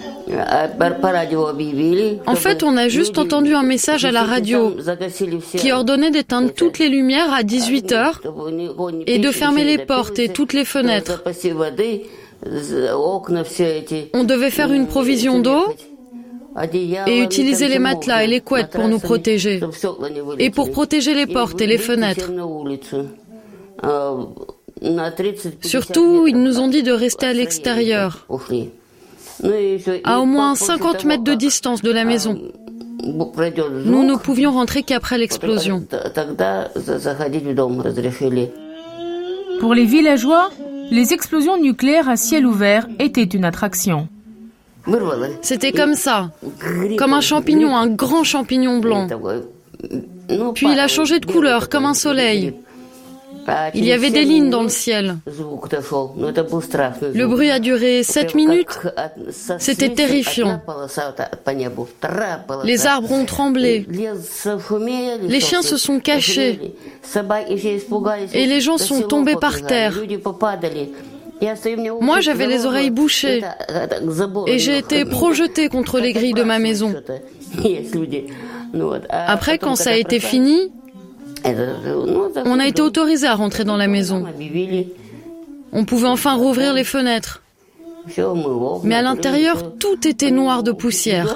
En fait, on a juste entendu un message à la radio qui ordonnait d'éteindre toutes les lumières à dix-huit heures et de fermer les portes et toutes les fenêtres. On devait faire une provision d'eau et utiliser les matelas et les couettes pour nous protéger et pour protéger les portes et les fenêtres. Surtout, ils nous ont dit de rester à l'extérieur, à au moins cinquante mètres de distance de la maison. Nous ne pouvions rentrer qu'après l'explosion. Pour les villageois, les explosions nucléaires à ciel ouvert étaient une attraction. C'était comme ça, comme un champignon, un grand champignon blanc. Puis il a changé de couleur, comme un soleil. Il y avait des lignes dans le ciel. Le bruit a duré sept minutes. C'était terrifiant. Les arbres ont tremblé. Les chiens se sont cachés. Et les gens sont tombés par terre. Moi, j'avais les oreilles bouchées. Et j'ai été projetée contre les grilles de ma maison. Après, quand ça a été fini, on a été autorisé à rentrer dans la maison. On pouvait enfin rouvrir les fenêtres. Mais à l'intérieur, tout était noir de poussière.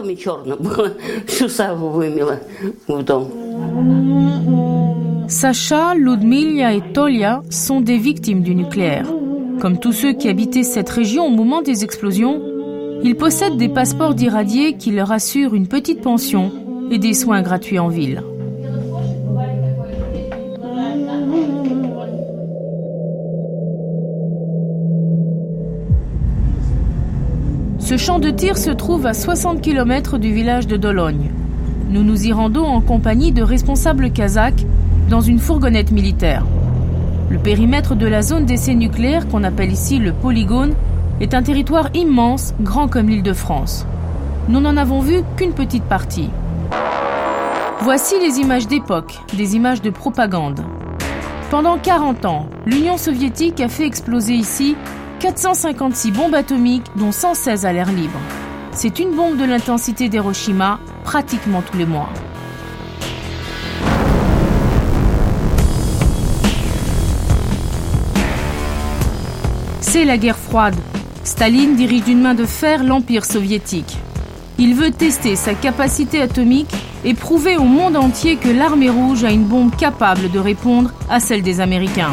Sacha, Ludmilla et Tolia sont des victimes du nucléaire. Comme tous ceux qui habitaient cette région au moment des explosions, ils possèdent des passeports d'irradiés qui leur assurent une petite pension et des soins gratuits en ville. Ce champ de tir se trouve à soixante kilomètres du village de Dologne. Nous nous y rendons en compagnie de responsables kazakhs dans une fourgonnette militaire. Le périmètre de la zone d'essai nucléaire, qu'on appelle ici le polygone, est un territoire immense, grand comme l'Île-de-France. Nous n'en avons vu qu'une petite partie. Voici les images d'époque, des images de propagande. Pendant quarante ans, l'Union soviétique a fait exploser ici quatre cent cinquante-six bombes atomiques, dont cent seize à l'air libre. C'est une bombe de l'intensité d'Hiroshima, pratiquement tous les mois. C'est la guerre froide. Staline dirige d'une main de fer l'Empire soviétique. Il veut tester sa capacité atomique et prouver au monde entier que l'armée rouge a une bombe capable de répondre à celle des Américains.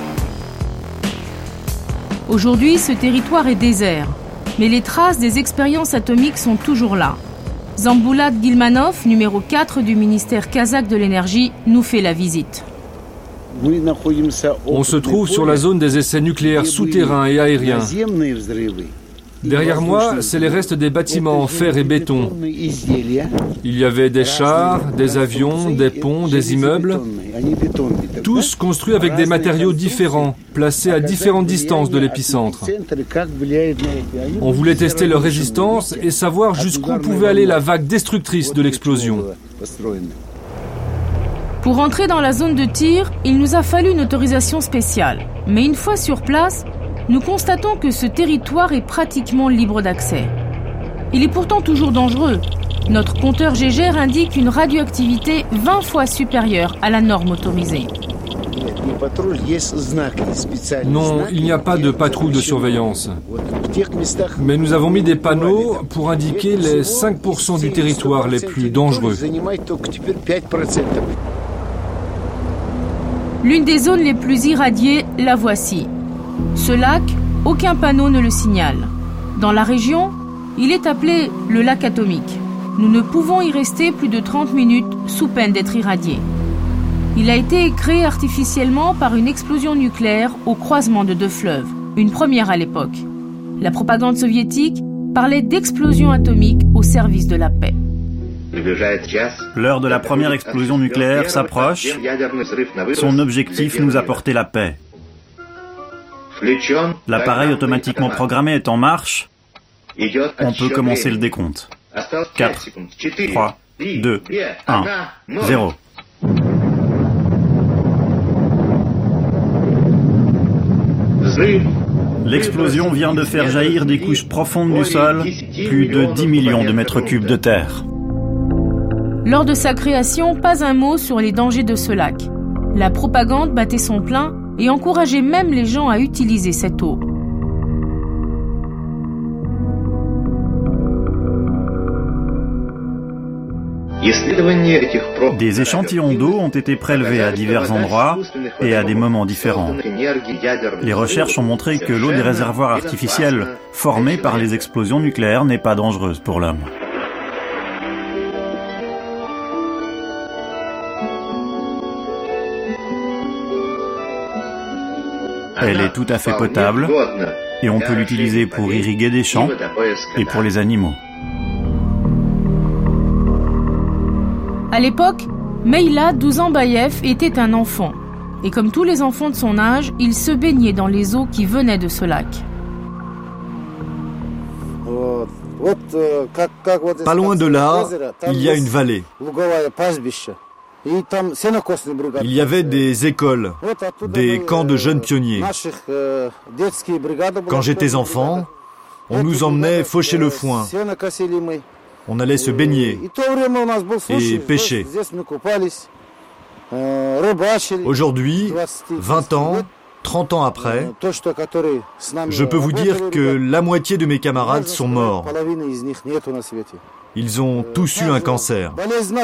Aujourd'hui, ce territoire est désert, mais les traces des expériences atomiques sont toujours là. Zambulat Gilmanov, numéro quatre du ministère kazakh de l'énergie, nous fait la visite. On se trouve sur la zone des essais nucléaires souterrains et aériens. Derrière moi, c'est les restes des bâtiments en fer et béton. Il y avait des chars, des avions, des ponts, des immeubles. Tout tous construits avec des matériaux différents, placés à différentes distances de l'épicentre. On voulait tester leur résistance et savoir jusqu'où pouvait aller la vague destructrice de l'explosion. Pour entrer dans la zone de tir, il nous a fallu une autorisation spéciale. Mais une fois sur place, nous constatons que ce territoire est pratiquement libre d'accès. Il est pourtant toujours dangereux. Notre compteur G G R indique une radioactivité vingt fois supérieure à la norme autorisée. Non, il n'y a pas de patrouille de surveillance. Mais nous avons mis des panneaux pour indiquer les cinq pour cent du territoire les plus dangereux. L'une des zones les plus irradiées, la voici. Ce lac, aucun panneau ne le signale. Dans la région, il est appelé le lac atomique. Nous ne pouvons y rester plus de trente minutes sous peine d'être irradiés. Il a été créé artificiellement par une explosion nucléaire au croisement de deux fleuves, une première à l'époque. La propagande soviétique parlait d'explosion atomique au service de la paix. L'heure de la première explosion nucléaire s'approche. Son objectif, nous apporter la paix. L'appareil automatiquement programmé est en marche. On peut commencer le décompte. quatre, trois, deux, un, zéro. L'explosion vient de faire jaillir des couches profondes du sol, plus de dix millions de mètres cubes de terre. Lors de sa création, pas un mot sur les dangers de ce lac. La propagande battait son plein et encourageait même les gens à utiliser cette eau. Des échantillons d'eau ont été prélevés à divers endroits et à des moments différents. Les recherches ont montré que l'eau des réservoirs artificiels formés par les explosions nucléaires n'est pas dangereuse pour l'homme. Elle est tout à fait potable et on peut l'utiliser pour irriguer des champs et pour les animaux. À l'époque, Meïla Douzambayev était un enfant. Et comme tous les enfants de son âge, il se baignait dans les eaux qui venaient de ce lac. Pas loin de là, il y a une vallée. Il y avait des écoles, des camps de jeunes pionniers. Quand j'étais enfant, on nous emmenait faucher le foin. On allait se baigner et pêcher. Aujourd'hui, vingt ans, trente ans après, je peux vous dire que la moitié de mes camarades sont morts. Ils ont tous eu un cancer.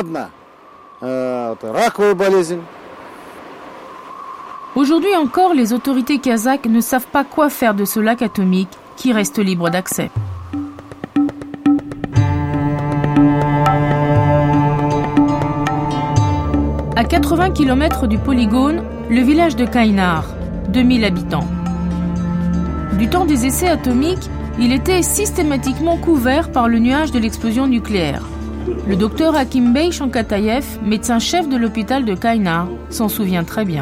Aujourd'hui encore, les autorités kazakhes ne savent pas quoi faire de ce lac atomique qui reste libre d'accès. À quatre-vingts kilomètres du polygone, le village de Kainar, deux mille habitants. Du temps des essais atomiques, il était systématiquement couvert par le nuage de l'explosion nucléaire. Le docteur Hakimbey Shankatayev, médecin-chef de l'hôpital de Kainar, s'en souvient très bien.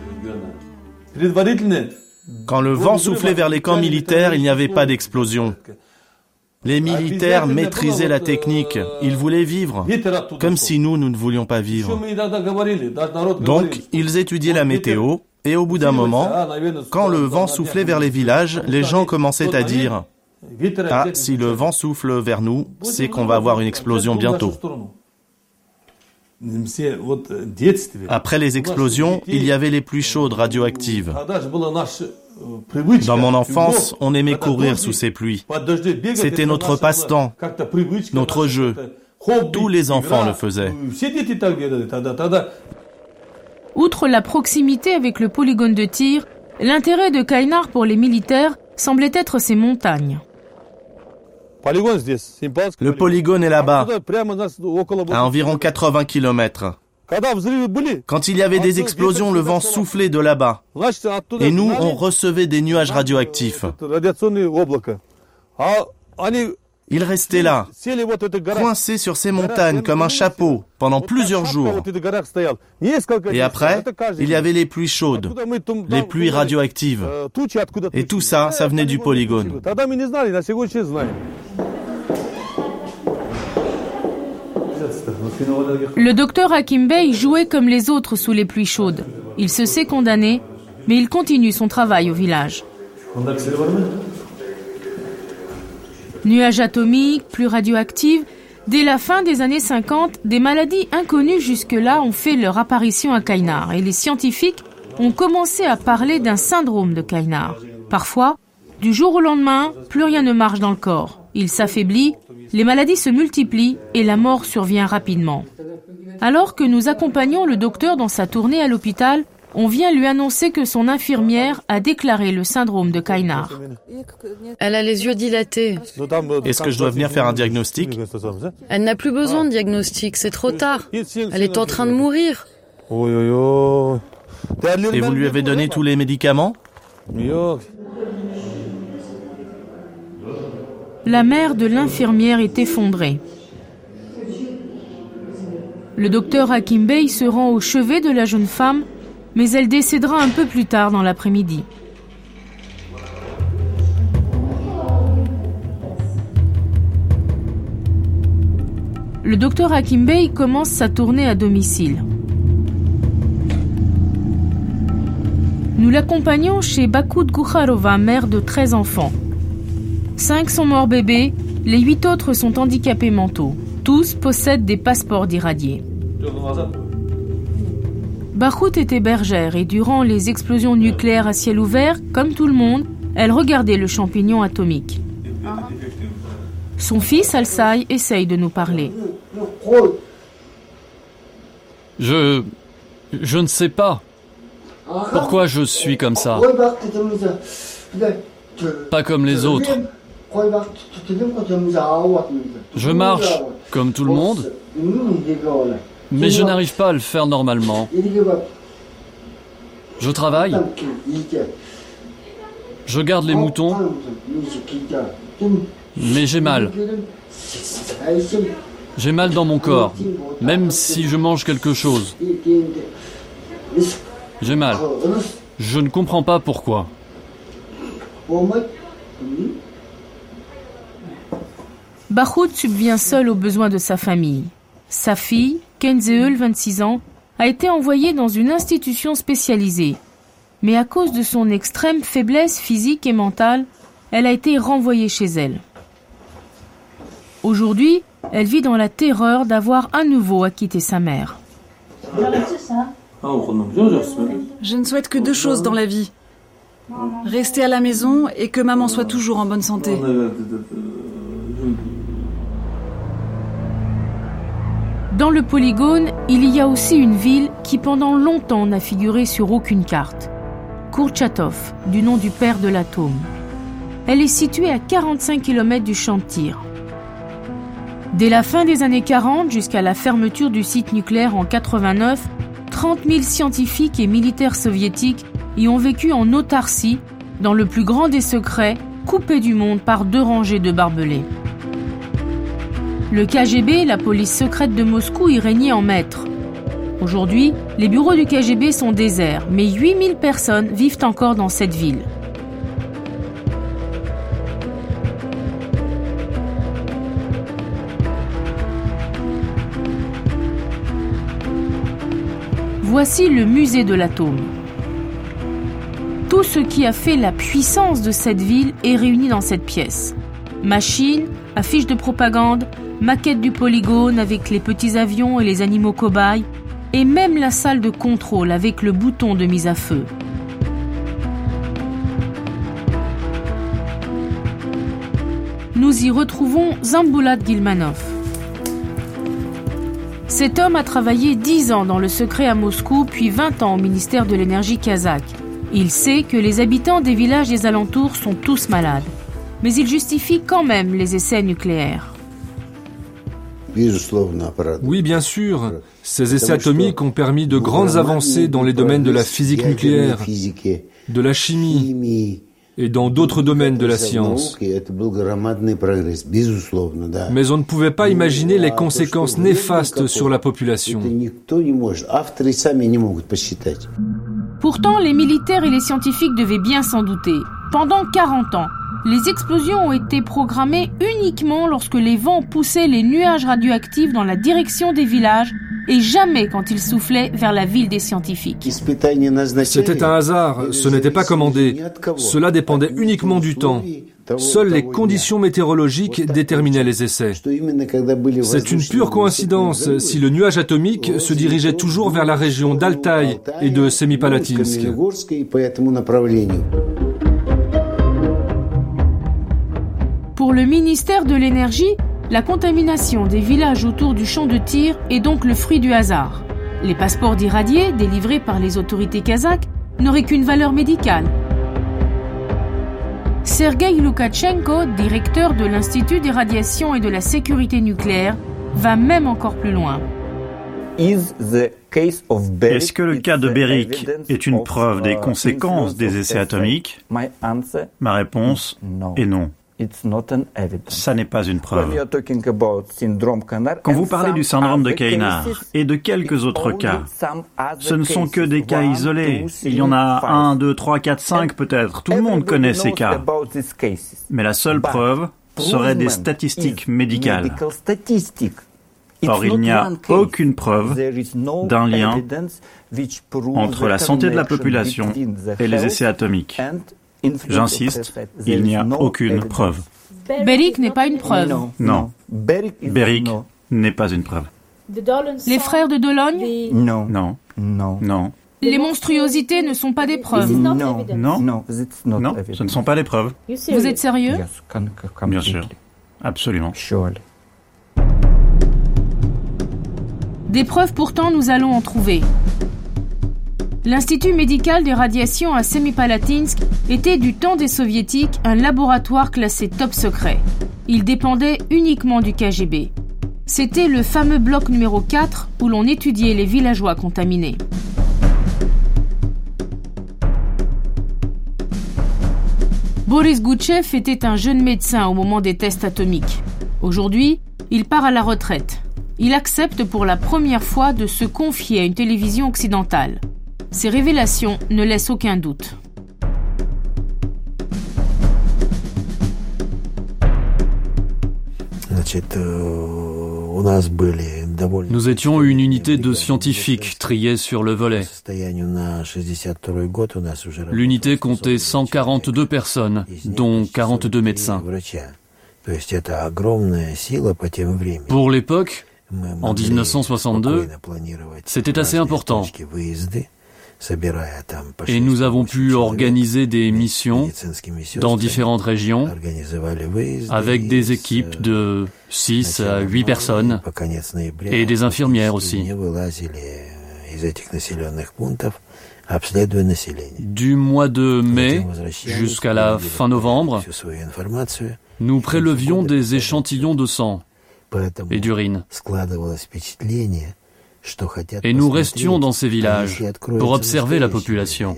Quand le vent soufflait vers les camps militaires, il n'y avait pas d'explosion. Les militaires maîtrisaient la technique, ils voulaient vivre, comme si nous, nous ne voulions pas vivre. Donc, ils étudiaient la météo, et au bout d'un moment, quand le vent soufflait vers les villages, les gens commençaient à dire « Ah, si le vent souffle vers nous, c'est qu'on va avoir une explosion bientôt. » Après les explosions, il y avait les pluies chaudes radioactives. Dans mon enfance, on aimait courir sous ces pluies. C'était notre passe-temps, notre jeu. Tous les enfants le faisaient. Outre la proximité avec le polygone de tir, l'intérêt de Kainar pour les militaires semblait être ses montagnes. Le polygone est là-bas, à environ quatre-vingts kilomètres. Quand il y avait des explosions, le vent soufflait de là-bas. Et nous, on recevait des nuages radioactifs. Il restait là, coincé sur ces montagnes comme un chapeau pendant plusieurs jours. Et après, il y avait les pluies chaudes, les pluies radioactives. Et tout ça, ça venait du polygone. Le docteur Hakim Bey jouait comme les autres sous les pluies chaudes. Il se sait condamné, mais il continue son travail au village. Nuages atomiques, pluies radioactives, dès la fin des années cinquante, des maladies inconnues jusque-là ont fait leur apparition à Qaïnar et les scientifiques ont commencé à parler d'un syndrome de Qaïnar. Parfois, du jour au lendemain, plus rien ne marche dans le corps. Il s'affaiblit, les maladies se multiplient et la mort survient rapidement. Alors que nous accompagnons le docteur dans sa tournée à l'hôpital, on vient lui annoncer que son infirmière a déclaré le syndrome de Qaïnar. Elle a les yeux dilatés. Est-ce que je dois venir faire un diagnostic? Elle n'a plus besoin de diagnostic, c'est trop tard. Elle est en train de mourir. Et vous lui avez donné tous les médicaments? La mère de l'infirmière est effondrée. Le docteur Hakim Bey se rend au chevet de la jeune femme, mais elle décédera un peu plus tard dans l'après-midi. Le docteur Hakim Bey commence sa tournée à domicile. Nous l'accompagnons chez Bakout Goucharova, mère de treize enfants. Cinq sont morts bébés, les huit autres sont handicapés mentaux. Tous possèdent des passeports d'irradiés. Bakout était bergère et durant les explosions nucléaires à ciel ouvert, comme tout le monde, elle regardait le champignon atomique. Son fils, Alsaï, essaye de nous parler. Je... je ne sais pas. Pourquoi je suis comme ça? Pas comme les autres. Je marche comme tout le monde, mais je n'arrive pas à le faire normalement. Je travaille. Je garde les moutons, mais j'ai mal. J'ai mal dans mon corps, même si je mange quelque chose. J'ai mal. Je ne comprends pas pourquoi. Bakout subvient seul aux besoins de sa famille. Sa fille, Kenzeul, vingt-six ans, a été envoyée dans une institution spécialisée. Mais à cause de son extrême faiblesse physique et mentale, elle a été renvoyée chez elle. Aujourd'hui, elle vit dans la terreur d'avoir à nouveau à quitter sa mère. Je ne souhaite que deux choses dans la vie. Rester à la maison et que maman soit toujours en bonne santé. Dans le polygone, il y a aussi une ville qui pendant longtemps n'a figuré sur aucune carte. Kourchatov, du nom du père de l'atome. Elle est située à quarante-cinq kilomètres du champ de tir. Dès la fin des années quarante jusqu'à la fermeture du site nucléaire en quatre-vingt-neuf, trente mille scientifiques et militaires soviétiques y ont vécu en autarcie, dans le plus grand des secrets, coupés du monde par deux rangées de barbelés. Le K G B, la police secrète de Moscou, y régnait en maître. Aujourd'hui, les bureaux du K G B sont déserts, mais huit mille personnes vivent encore dans cette ville. Voici le musée de l'atome. Tout ce qui a fait la puissance de cette ville est réuni dans cette pièce. Machines, affiches de propagande, maquettes du polygone avec les petits avions et les animaux cobayes, et même la salle de contrôle avec le bouton de mise à feu. Nous y retrouvons Zambulat Gilmanov. Cet homme a travaillé dix ans dans le secret à Moscou, puis vingt ans au ministère de l'énergie kazakh. Il sait que les habitants des villages des alentours sont tous malades. Mais il justifie quand même les essais nucléaires. Oui, bien sûr. Ces essais atomiques ont permis de grandes avancées dans les domaines de la physique nucléaire, de la chimie, et dans d'autres domaines de la science. Mais on ne pouvait pas imaginer les conséquences néfastes sur la population. Pourtant, les militaires et les scientifiques devaient bien s'en douter. Pendant quarante ans, les explosions ont été programmées uniquement lorsque les vents poussaient les nuages radioactifs dans la direction des villages et jamais quand ils soufflaient vers la ville des scientifiques. C'était un hasard, ce n'était pas commandé. Cela dépendait uniquement du temps. Seules les conditions météorologiques déterminaient les essais. C'est une pure coïncidence si le nuage atomique se dirigeait toujours vers la région d'Altaï et de Semipalatinsk. Pour le ministère de l'Énergie, la contamination des villages autour du champ de tir est donc le fruit du hasard. Les passeports d'irradiés, délivrés par les autorités kazakhes, n'auraient qu'une valeur médicale. Sergei Loukachenko, directeur de l'Institut des radiations et de la sécurité nucléaire, va même encore plus loin. Est-ce que le cas de Berik est une preuve des conséquences des essais atomiques? Ma réponse est non. Ça n'est pas une preuve. Quand vous parlez du syndrome de Kaynard et de quelques autres cas, ce ne sont que des cas isolés. Il y en a un, deux, trois, quatre, cinq peut-être. Tout le monde connaît ces cas. Mais la seule preuve serait des statistiques médicales. Or, il n'y a aucune preuve d'un lien entre la santé de la population et les essais atomiques. J'insiste, il n'y a aucune preuve. Berik n'est pas une preuve. Non. Berik n'est pas une preuve. Les frères de Dologne? Non. Non. Non. Non. Les monstruosités ne sont pas des preuves? Non. Non. Non. Non, ce ne sont pas des preuves. Vous êtes sérieux? Bien sûr. Absolument. Des preuves pourtant, nous allons en trouver. L'Institut médical des radiations à Semipalatinsk était du temps des soviétiques un laboratoire classé top secret. Il dépendait uniquement du K G B. C'était le fameux bloc numéro quatre où l'on étudiait les villageois contaminés. Boris Goutchev était un jeune médecin au moment des tests atomiques. Aujourd'hui, il part à la retraite. Il accepte pour la première fois de se confier à une télévision occidentale. Ces révélations ne laissent aucun doute. Nous étions une unité de scientifiques triés sur le volet. L'unité comptait cent quarante-deux personnes, dont quarante-deux médecins. Pour l'époque, en dix-neuf cent soixante-deux, c'était assez important. Et nous avons pu organiser des missions dans différentes régions avec des équipes de six à huit personnes et des infirmières aussi. Du mois de mai jusqu'à la fin novembre, nous prélevions des échantillons de sang et d'urine. Et nous restions dans ces villages pour observer la population.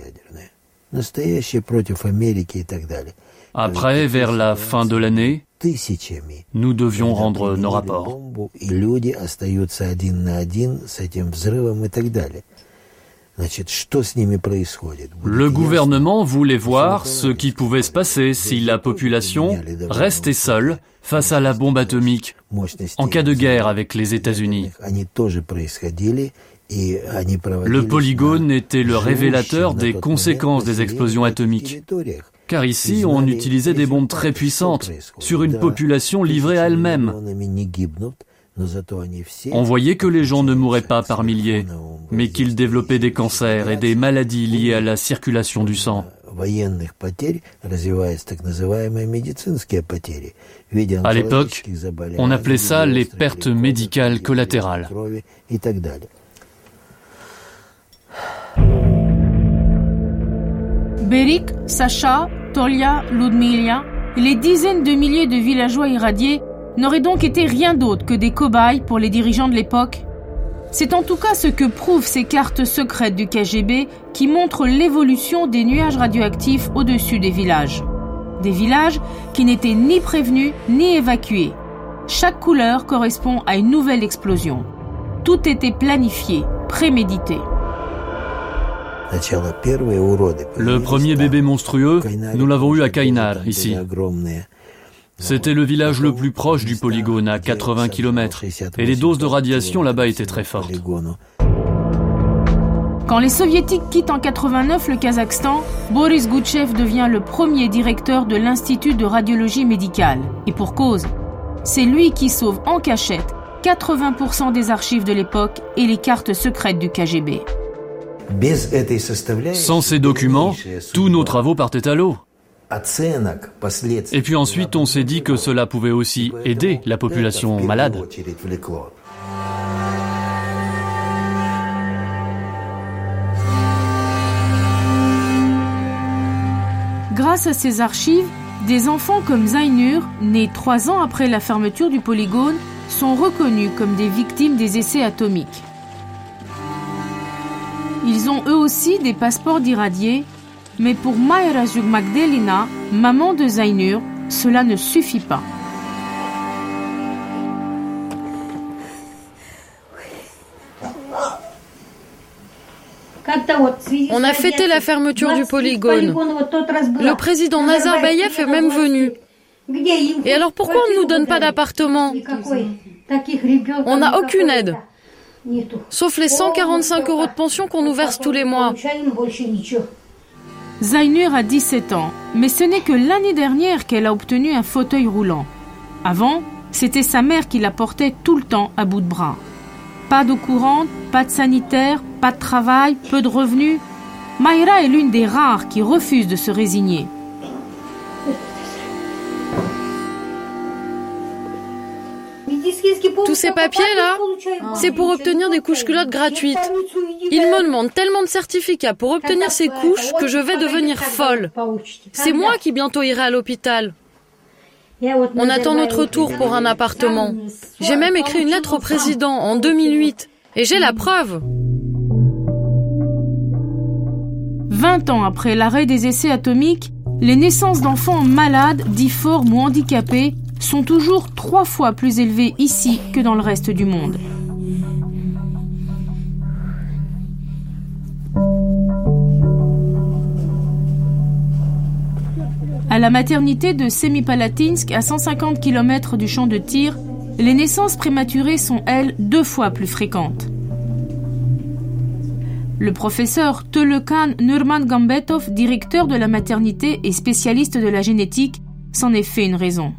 Après, vers la fin de l'année, nous devions rendre nos rapports. Le gouvernement voulait voir ce qui pouvait se passer si la population restait seule face à la bombe atomique en cas de guerre avec les États-Unis. Le polygone était le révélateur des conséquences des explosions atomiques. Car ici, on utilisait des bombes très puissantes sur une population livrée à elle-même. On voyait que les gens ne mouraient pas par milliers, mais qu'ils développaient des cancers et des maladies liées à la circulation du sang. À l'époque, on appelait ça les pertes médicales collatérales. Berik, Sacha, Tolia, Ludmila et les dizaines de milliers de villageois irradiés n'auraient donc été rien d'autre que des cobayes pour les dirigeants de l'époque. C'est en tout cas ce que prouvent ces cartes secrètes du K G B qui montrent l'évolution des nuages radioactifs au-dessus des villages. Des villages qui n'étaient ni prévenus ni évacués. Chaque couleur correspond à une nouvelle explosion. Tout était planifié, prémédité. Le premier bébé monstrueux, nous l'avons eu à Kainar, ici. C'était le village le plus proche du polygone, à quatre-vingts kilomètres, et les doses de radiation là-bas étaient très fortes. Quand les soviétiques quittent en quatre-vingt-neuf le Kazakhstan, Boris Goutchev devient le premier directeur de l'Institut de radiologie médicale. Et pour cause, c'est lui qui sauve en cachette quatre-vingts pour cent des archives de l'époque et les cartes secrètes du K G B. Sans ces documents, tous nos travaux partaient à l'eau. Et puis ensuite, on s'est dit que cela pouvait aussi aider la population malade. Grâce à ces archives, des enfants comme Zainur, nés trois ans après la fermeture du polygone, sont reconnus comme des victimes des essais atomiques. Ils ont eux aussi des passeports d'irradiés, mais pour Mayra Jugmagdelina, maman de Zainur, cela ne suffit pas. On a fêté la fermeture du polygone. Le président Nazarbayev est même venu. Et alors pourquoi on ne nous donne pas d'appartement? On n'a aucune aide. Sauf les cent quarante-cinq euros de pension qu'on nous verse tous les mois. Zainur a dix-sept ans, mais ce n'est que l'année dernière qu'elle a obtenu un fauteuil roulant. Avant, c'était sa mère qui la portait tout le temps à bout de bras. Pas d'eau courante, pas de sanitaire, pas de travail, peu de revenus. Mayra est l'une des rares qui refuse de se résigner. Tous ces papiers-là, c'est pour obtenir des couches-culottes gratuites. Ils me demandent tellement de certificats pour obtenir ces couches que je vais devenir folle. C'est moi qui bientôt irai à l'hôpital. On attend notre tour pour un appartement. J'ai même écrit une lettre au président en deux mille huit. Et j'ai la preuve. Vingt ans après l'arrêt des essais atomiques, les naissances d'enfants malades, difformes ou handicapés sont toujours trois fois plus élevées ici que dans le reste du monde. À la maternité de Semipalatinsk, à cent cinquante kilomètres du champ de tir, les naissances prématurées sont, elles, deux fois plus fréquentes. Le professeur Tolukan Nurmagomedov, directeur de la maternité et spécialiste de la génétique, s'en est fait une raison.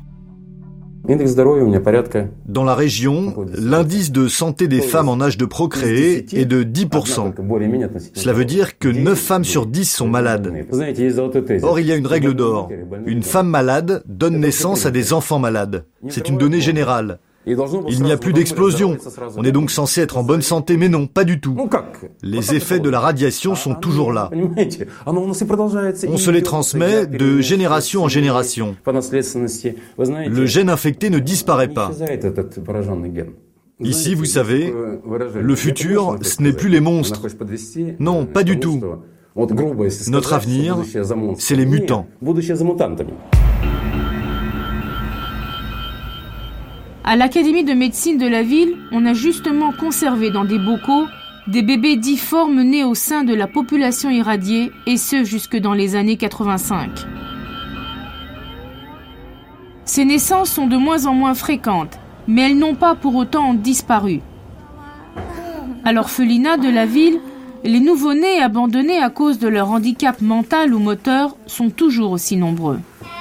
Dans la région, l'indice de santé des femmes en âge de procréer est de dix pour cent. Cela veut dire que neuf femmes sur dix sont malades. Or, il y a une règle d'or. Une femme malade donne naissance à des enfants malades. C'est une donnée générale. Il n'y a plus d'explosion. On est donc censé être en bonne santé, mais non, pas du tout. Les effets de la radiation sont toujours là. On se les transmet de génération en génération. Le gène infecté ne disparaît pas. Ici, vous savez, le futur, ce n'est plus les monstres. Non, pas du tout. Notre avenir, c'est les mutants. À l'Académie de médecine de la ville, on a justement conservé dans des bocaux des bébés difformes nés au sein de la population irradiée, et ce jusque dans les années quatre-vingt-cinq. Ces naissances sont de moins en moins fréquentes, mais elles n'ont pas pour autant disparu. À l'orphelinat de la ville, les nouveau-nés abandonnés à cause de leur handicap mental ou moteur sont toujours aussi nombreux.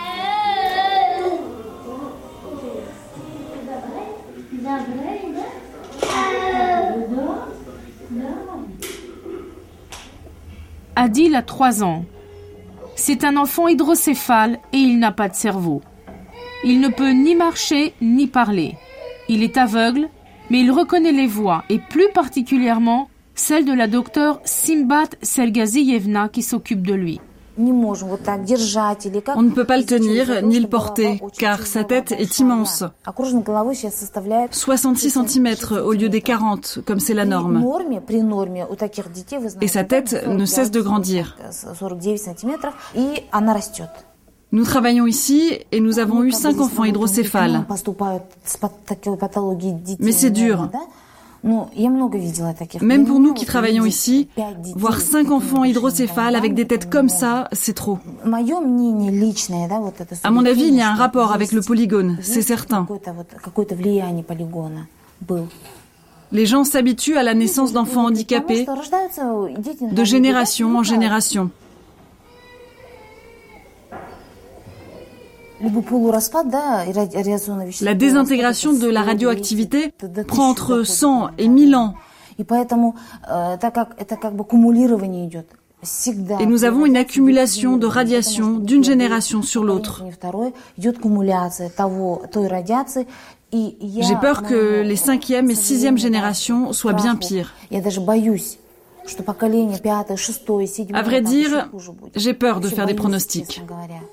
Adil a trois ans. C'est un enfant hydrocéphale et il n'a pas de cerveau. Il ne peut ni marcher ni parler. Il est aveugle, mais il reconnaît les voix et plus particulièrement celle de la docteure Simbat Selgaziyevna qui s'occupe de lui. On ne peut pas le tenir ni le porter, car sa tête est immense. soixante-six centimètres au lieu des quarante, comme c'est la norme. Et sa tête ne cesse de grandir. Nous travaillons ici et nous avons eu cinq enfants hydrocéphales. Mais c'est dur. Même pour nous qui travaillons ici, voir cinq enfants hydrocéphales avec des têtes comme ça, c'est trop. À mon avis, il y a un rapport avec le polygone, c'est certain. Les gens s'habituent à la naissance d'enfants handicapés de génération en génération. La désintégration de la radioactivité prend entre cent et mille ans. Et nous avons une accumulation de radiation d'une génération sur l'autre. J'ai peur que les cinquième et sixième générations soient bien pires. À vrai dire, j'ai peur de faire des pronostics.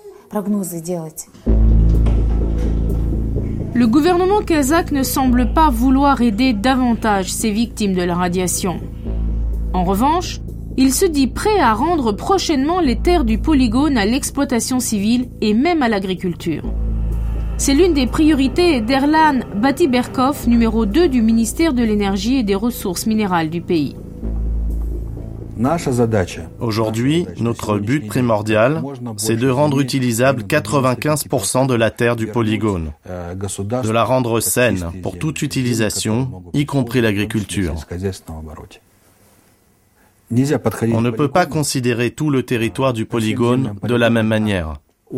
Le gouvernement kazakh ne semble pas vouloir aider davantage ces victimes de la radiation. En revanche, il se dit prêt à rendre prochainement les terres du polygone à l'exploitation civile et même à l'agriculture. C'est l'une des priorités d'Erlan Batiberkov, numéro deux du ministère de l'Énergie et des Ressources minérales du pays. Aujourd'hui, notre but primordial, c'est de rendre utilisable quatre-vingt-quinze pour cent de la terre du polygone, de la rendre saine pour toute utilisation, y compris l'agriculture. On ne peut pas considérer tout le territoire du polygone de la même manière.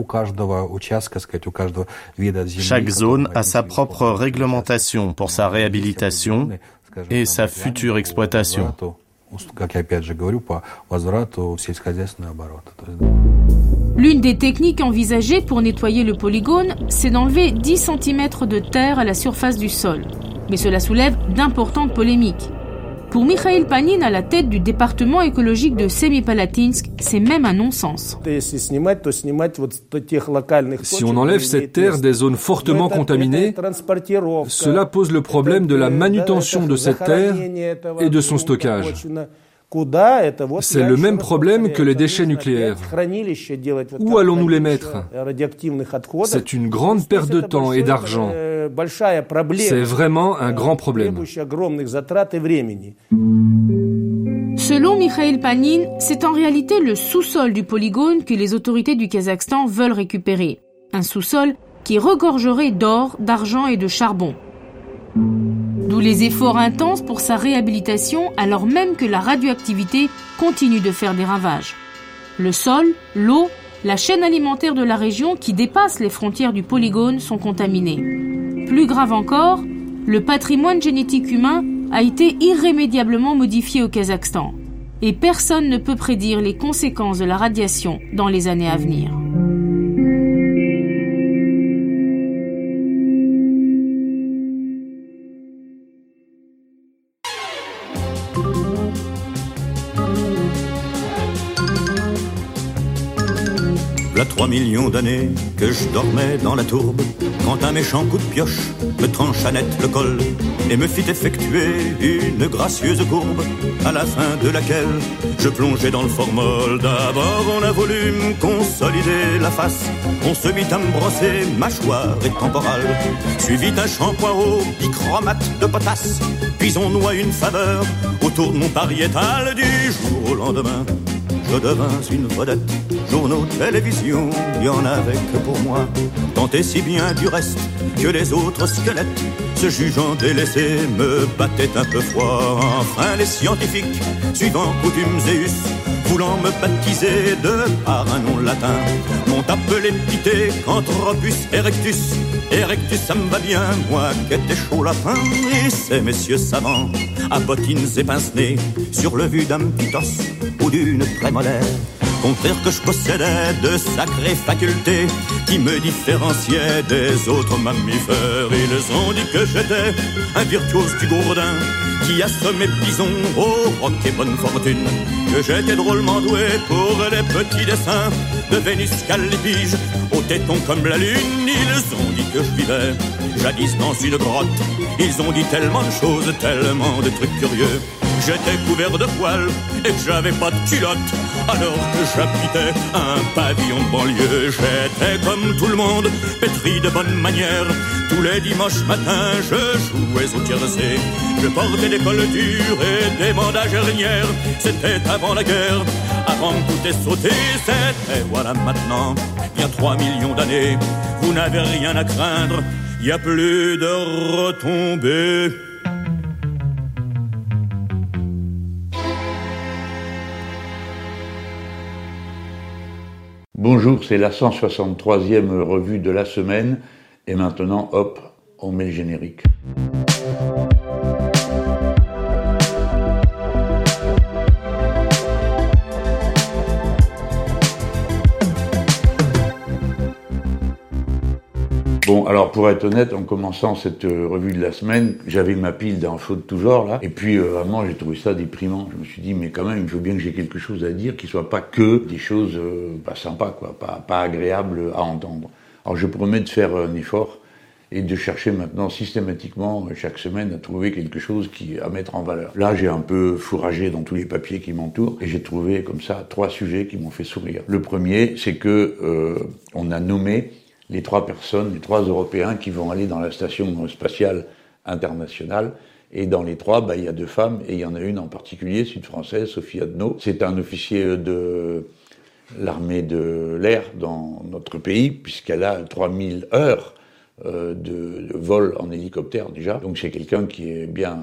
Chaque zone a sa propre réglementation pour sa réhabilitation et sa future exploitation. L'une des techniques envisagées pour nettoyer le polygone, c'est d'enlever dix centimètres de terre à la surface du sol. Mais cela soulève d'importantes polémiques. Pour Mikhail Panin, à la tête du département écologique de Semipalatinsk, c'est même un non-sens. Si on enlève cette terre des zones fortement contaminées, cela pose le problème de la manutention de cette terre et de son stockage. C'est le même problème que les déchets nucléaires. Où allons-nous les mettre? C'est une grande perte de temps et d'argent. C'est vraiment un grand problème. Selon Mikhail Panin, c'est en réalité le sous-sol du polygone que les autorités du Kazakhstan veulent récupérer. Un sous-sol qui regorgerait d'or, d'argent et de charbon. D'où les efforts intenses pour sa réhabilitation alors même que la radioactivité continue de faire des ravages. Le sol, l'eau, la chaîne alimentaire de la région qui dépasse les frontières du polygone sont contaminés. Plus grave encore, le patrimoine génétique humain a été irrémédiablement modifié au Kazakhstan. Et personne ne peut prédire les conséquences de la radiation dans les années à venir. V'là trois millions d'années que je dormais dans la tourbe, quand un méchant coup de pioche me trancha net le col et me fit effectuer une gracieuse courbe, à la fin de laquelle je plongeais dans le formol. D'abord on a voulu me consolider la face, on se mit à me brosser mâchoire et temporale, suivi d'un shampoing au bichromate de potasse, puis on noie une faveur autour de mon pariétal. Du jour au lendemain, je devins une vedette, journaux, télévision, il y en avait que pour moi. Tant et si bien du reste que les autres squelettes, se jugeant délaissés, me battaient un peu froid. Enfin les scientifiques, suivant coutumes et us, voulant me baptiser de par un nom latin, m'ont appelé Pithecanthropus erectus. Erectus, ça me va bien, moi qui étais chaud lapin. Et ces messieurs savants, à bottines et pince-nez, sur le vu d'un petit os ou d'une prémolaire, contraire que je possédais de sacrées facultés qui me différenciaient des autres mammifères. Ils ont dit que j'étais un virtuose du gourdin qui assommait bison au roc et bonne fortune, que j'étais drôlement doué pour les petits dessins de Vénus Calipige, au téton comme la lune. Ils ont dit que je vivais jadis dans une grotte, ils ont dit tellement de choses, tellement de trucs curieux, j'étais couvert de poils et que j'avais pas de culotte, alors que j'habitais un pavillon de banlieue. J'étais comme tout le monde, pétri de bonnes manières. Tous les dimanches matins, je jouais au tiercé. Je portais des cols durs et des bandages hernières. C'était avant la guerre, avant que tout ait sauté. C'était voilà maintenant, il y a trois millions d'années. Vous n'avez rien à craindre, il n'y a plus de retombées. Bonjour, c'est la cent soixante-troisième revue de la semaine. Et maintenant, hop, on met le générique. Bon, alors pour être honnête, en commençant cette euh, revue de la semaine, j'avais ma pile d'infos de tout genre là, et puis euh, vraiment j'ai trouvé ça déprimant. Je me suis dit mais quand même il faut bien que j'ai quelque chose à dire, qui soit pas que des choses euh, pas sympas quoi, pas, pas agréables à entendre. Alors je promets de faire un effort et de chercher maintenant systématiquement chaque semaine à trouver quelque chose qui à mettre en valeur. Là j'ai un peu fourragé dans tous les papiers qui m'entourent et j'ai trouvé comme ça trois sujets qui m'ont fait sourire. Le premier, c'est que euh, on a nommé les trois personnes, les trois Européens qui vont aller dans la station spatiale internationale. Et dans les trois, bah, il y a deux femmes, et il y en a une en particulier, c'est une Française, Sophie Adno. C'est un officier de l'armée de l'air dans notre pays, puisqu'elle a trois mille heures euh, de, de vol en hélicoptère déjà. Donc c'est quelqu'un qui est bien,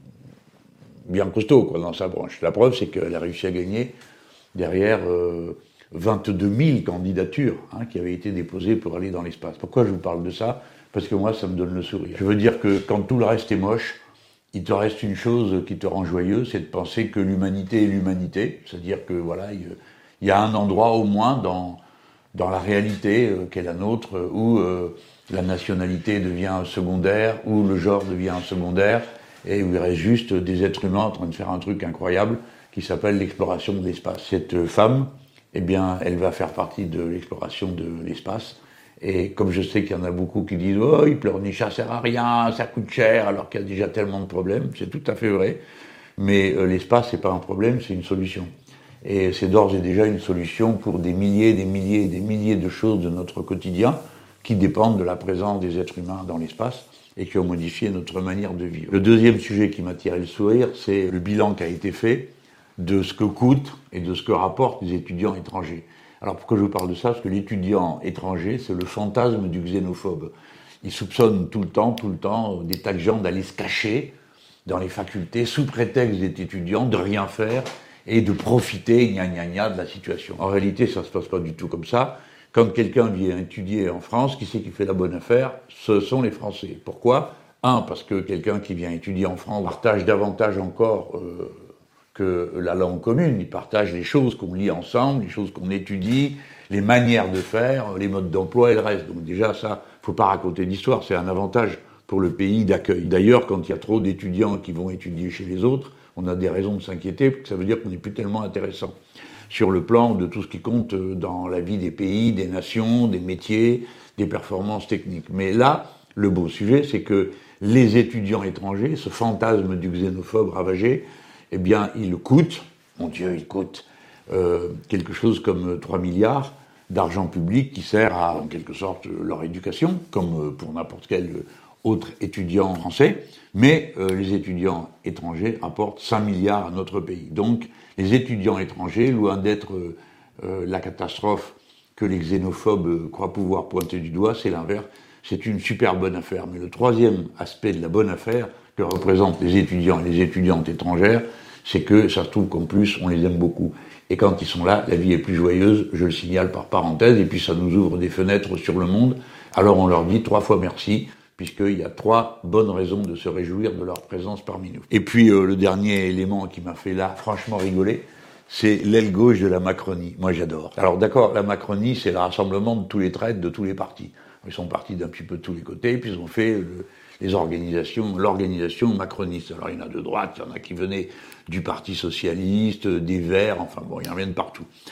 bien costaud quoi, dans sa branche. La preuve, c'est qu'elle a réussi à gagner derrière... Euh, vingt-deux mille candidatures hein, qui avaient été déposées pour aller dans l'espace. Pourquoi je vous parle de ça ? Parce que moi, ça me donne le sourire. Je veux dire que quand tout le reste est moche, il te reste une chose qui te rend joyeux, c'est de penser que l'humanité est l'humanité. C'est-à-dire que voilà, il, il y a un endroit au moins dans, dans la réalité euh, qu'est la nôtre où euh, la nationalité devient secondaire, où le genre devient secondaire, et où il reste juste des êtres humains en train de faire un truc incroyable qui s'appelle l'exploration de l'espace. Cette femme, eh bien, elle va faire partie de l'exploration de l'espace. Et comme je sais qu'il y en a beaucoup qui disent « Oh, il pleurniche, ça sert à rien, ça coûte cher, alors qu'il y a déjà tellement de problèmes », c'est tout à fait vrai. Mais euh, l'espace, c'est pas un problème, c'est une solution. Et c'est d'ores et déjà une solution pour des milliers, des milliers et des milliers de choses de notre quotidien qui dépendent de la présence des êtres humains dans l'espace et qui ont modifié notre manière de vivre. Le deuxième sujet qui m'a tiré le sourire, c'est le bilan qui a été fait de ce que coûtent et de ce que rapportent les étudiants étrangers. Alors pourquoi je vous parle de ça ? Parce que l'étudiant étranger, c'est le fantasme du xénophobe. Il soupçonne tout le temps, tout le temps, des tas de gens d'aller se cacher dans les facultés sous prétexte d'être étudiant, de rien faire et de profiter, gna gna gna, de la situation. En réalité, ça se passe pas du tout comme ça. Quand quelqu'un vient étudier en France, qui c'est qui fait la bonne affaire ? Ce sont les Français. Pourquoi ? Un, parce que quelqu'un qui vient étudier en France partage davantage encore... Euh, que la langue commune, ils partagent les choses qu'on lit ensemble, les choses qu'on étudie, les manières de faire, les modes d'emploi et le reste. Donc déjà ça, faut pas raconter d'histoire, c'est un avantage pour le pays d'accueil. D'ailleurs, quand il y a trop d'étudiants qui vont étudier chez les autres, on a des raisons de s'inquiéter, parce que ça veut dire qu'on n'est plus tellement intéressant sur le plan de tout ce qui compte dans la vie des pays, des nations, des métiers, des performances techniques. Mais là, le beau sujet, c'est que les étudiants étrangers, ce fantasme du xénophobe ravagé, eh bien, il coûte, mon Dieu, il coûte euh, quelque chose comme trois milliards d'argent public qui sert à, en quelque sorte, leur éducation, comme pour n'importe quel autre étudiant français. Mais euh, les étudiants étrangers apportent cinq milliards à notre pays. Donc, les étudiants étrangers, loin d'être euh, la catastrophe que les xénophobes croient pouvoir pointer du doigt, c'est l'inverse. C'est une super bonne affaire. Mais le troisième aspect de la bonne affaire que représentent les étudiants et les étudiantes étrangères, c'est que ça se trouve qu'en plus, on les aime beaucoup. Et quand ils sont là, la vie est plus joyeuse, je le signale par parenthèse, et puis ça nous ouvre des fenêtres sur le monde. Alors on leur dit trois fois merci, puisqu'il y a trois bonnes raisons de se réjouir de leur présence parmi nous. Et puis euh, le dernier élément qui m'a fait là franchement rigoler, c'est l'aile gauche de la Macronie. Moi j'adore. Alors d'accord, la Macronie, c'est le rassemblement de tous les traîtres, de tous les partis. Ils sont partis d'un petit peu de tous les côtés, puis ils ont fait le, les organisations, l'organisation macroniste. Alors il y en a de droite, il y en a qui venaient du Parti Socialiste, des Verts, enfin bon, il y en vient de partout.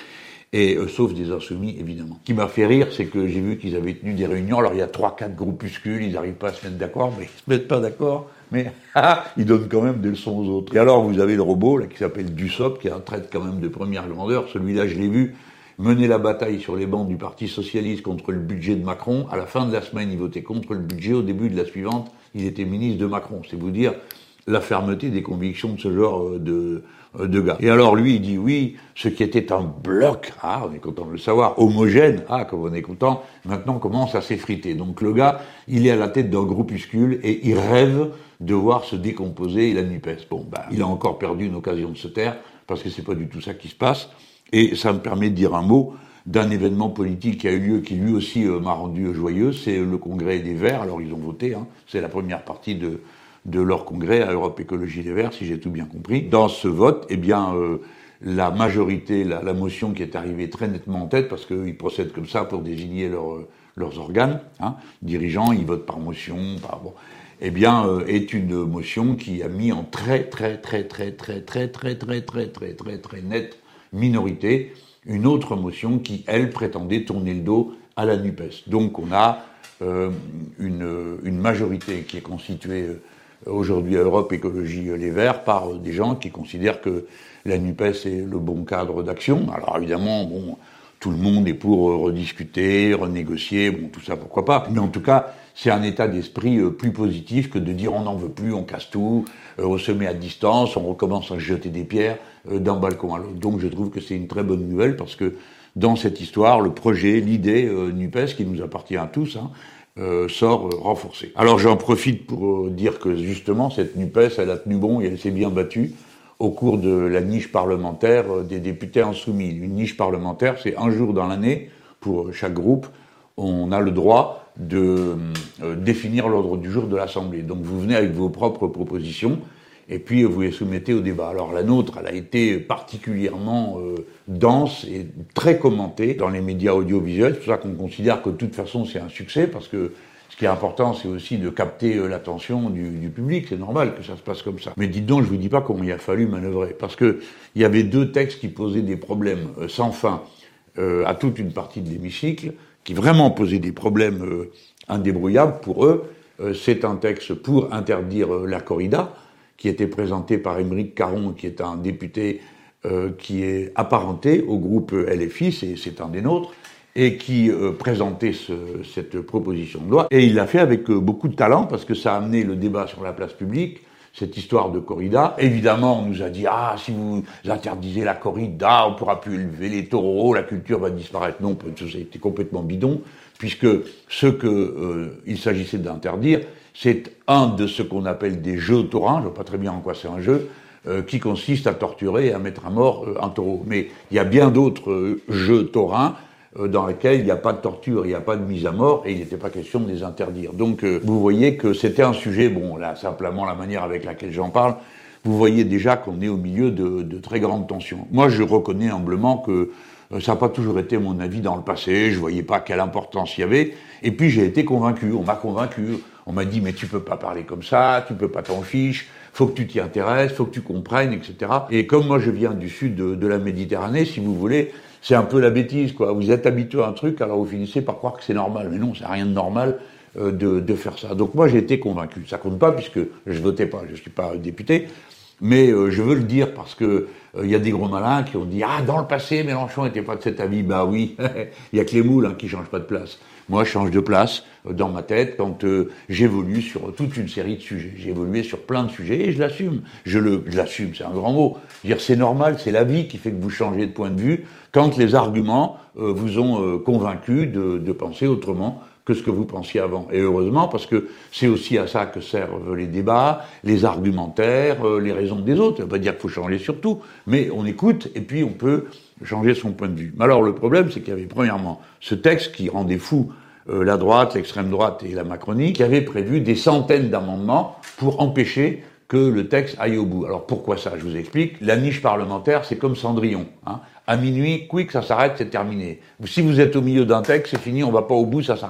Et euh, sauf des insoumis, évidemment. Ce qui m'a fait rire, c'est que j'ai vu qu'ils avaient tenu des réunions. Alors il y a trois, quatre groupuscules, ils n'arrivent pas à se mettre d'accord, mais ils se mettent pas d'accord. Mais ils donnent quand même des leçons aux autres. Et alors vous avez le robot là qui s'appelle Dussopt, qui est un traître quand même de première grandeur. Celui-là, je l'ai vu mener la bataille sur les bancs du Parti socialiste contre le budget de Macron. À la fin de la semaine, il votait contre le budget. Au début de la suivante, il était ministre de Macron. C'est vous dire la fermeté des convictions de ce genre de de gars. Et alors lui, il dit oui, ce qui était un bloc, ah, on est content de le savoir, homogène, ah, comme on est content, maintenant commence à s'effriter. Donc le gars, il est à la tête d'un groupuscule et il rêve de voir se décomposer la NUPES. Bon, bah, il a encore perdu une occasion de se taire, parce que c'est pas du tout ça qui se passe. Et ça me permet de dire un mot d'un événement politique qui a eu lieu, qui lui aussi euh, m'a rendu joyeux, c'est le congrès des Verts. Alors ils ont voté, hein, c'est la première partie de de leur congrès à Europe Écologie Les Verts, si j'ai tout bien compris. Dans ce vote, eh bien, euh, la majorité, la, la motion qui est arrivée très nettement en tête, parce qu'ils procèdent comme ça pour désigner leur, euh, leurs organes, hein, dirigeants, ils votent par motion, par bon, eh bien, euh, est une motion qui a mis en très, très, très, très, très, très, très, très, très, très, très, très nette minorité une autre motion qui, elle, prétendait tourner le dos à la NUPES. Donc, on a euh, une, une majorité qui est constituée euh, aujourd'hui à Europe Écologie Les Verts par des gens qui considèrent que la NUPES est le bon cadre d'action. Alors évidemment, bon, tout le monde est pour rediscuter, renégocier, bon, tout ça, pourquoi pas. Mais en tout cas, c'est un état d'esprit plus positif que de dire on n'en veut plus, on casse tout, on se met à distance, on recommence à jeter des pierres d'un balcon à l'autre. Donc je trouve que c'est une très bonne nouvelle parce que dans cette histoire, le projet, l'idée euh, NUPES, qui nous appartient à tous, hein, Euh, sort euh, renforcé. Alors j'en profite pour euh, dire que justement cette NUPES, elle a tenu bon et elle s'est bien battue au cours de la niche parlementaire euh, des députés insoumis. Une niche parlementaire, c'est un jour dans l'année, pour chaque groupe, on a le droit de euh, définir l'ordre du jour de l'Assemblée. Donc vous venez avec vos propres propositions et puis vous les soumettez au débat. Alors la nôtre, elle a été particulièrement euh, dense et très commentée dans les médias audiovisuels. C'est pour ça qu'on considère que de toute façon c'est un succès, parce que ce qui est important, c'est aussi de capter euh, l'attention du, du public. C'est normal que ça se passe comme ça. Mais dites donc, je vous dis pas comment il a fallu manœuvrer, parce que il y avait deux textes qui posaient des problèmes euh, sans fin euh, à toute une partie de l'hémicycle, qui vraiment posaient des problèmes euh, indébrouillables pour eux. Euh, c'est un texte pour interdire euh, la corrida, qui était présenté par Émeric Caron, qui est un député euh, qui est apparenté au groupe L F I, c'est, c'est un des nôtres, et qui euh, présentait ce, cette proposition de loi. Et il l'a fait avec euh, beaucoup de talent, parce que ça a amené le débat sur la place publique, cette histoire de corrida. Évidemment, on nous a dit « Ah, si vous interdisez la corrida, on pourra plus élever les taureaux, la culture va disparaître. » Non, ça a été complètement bidon, puisque ce que euh, il s'agissait d'interdire, c'est un de ce qu'on appelle des jeux taurins, je ne vois pas très bien en quoi c'est un jeu, euh, qui consiste à torturer et à mettre à mort euh, un taureau. Mais il y a bien d'autres euh, jeux taurins euh, dans lesquels il n'y a pas de torture, il n'y a pas de mise à mort, et il n'était pas question de les interdire. Donc euh, vous voyez que c'était un sujet, bon là simplement la manière avec laquelle j'en parle, vous voyez déjà qu'on est au milieu de, de très grandes tensions. Moi je reconnais humblement que euh, ça n'a pas toujours été mon avis dans le passé, je voyais pas quelle importance il y avait, et puis j'ai été convaincu, on m'a convaincu. On m'a dit, mais tu peux pas parler comme ça, tu peux pas t'en fiche, faut que tu t'y intéresses, faut que tu comprennes, et cetera. Et comme moi je viens du sud de, de la Méditerranée, si vous voulez, c'est un peu la bêtise, quoi. Vous êtes habitué à un truc, alors vous finissez par croire que c'est normal. Mais non, c'est rien de normal euh, de, de faire ça. Donc moi j'ai été convaincu. Ça compte pas puisque je votais pas, je suis pas député. Mais euh, je veux le dire parce que il euh, y a des gros malins qui ont dit, ah, dans le passé, Mélenchon était pas de cet avis. Bah oui, il y a que les moules hein, qui changent pas de place. Moi, je change de place euh, dans ma tête quand euh, j'évolue sur toute une série de sujets. J'ai évolué sur plein de sujets et je l'assume. Je le, je l'assume, c'est un grand mot. Je veux dire, c'est normal, c'est la vie qui fait que vous changez de point de vue quand les arguments euh, vous ont euh, convaincu de, de penser autrement que ce que vous pensiez avant. Et heureusement, parce que c'est aussi à ça que servent les débats, les argumentaires, euh, les raisons des autres. Ça veut pas dire qu'il faut changer sur tout, mais on écoute et puis on peut changer son point de vue. Mais alors le problème, c'est qu'il y avait premièrement ce texte qui rendait fou euh, la droite, l'extrême droite et la Macronie, qui avait prévu des centaines d'amendements pour empêcher que le texte aille au bout. Alors pourquoi ça? Je vous explique. La niche parlementaire, c'est comme Cendrillon. Hein. À minuit, quick, ça s'arrête, c'est terminé. Si vous êtes au milieu d'un texte, c'est fini, on va pas au bout, ça s'arrête.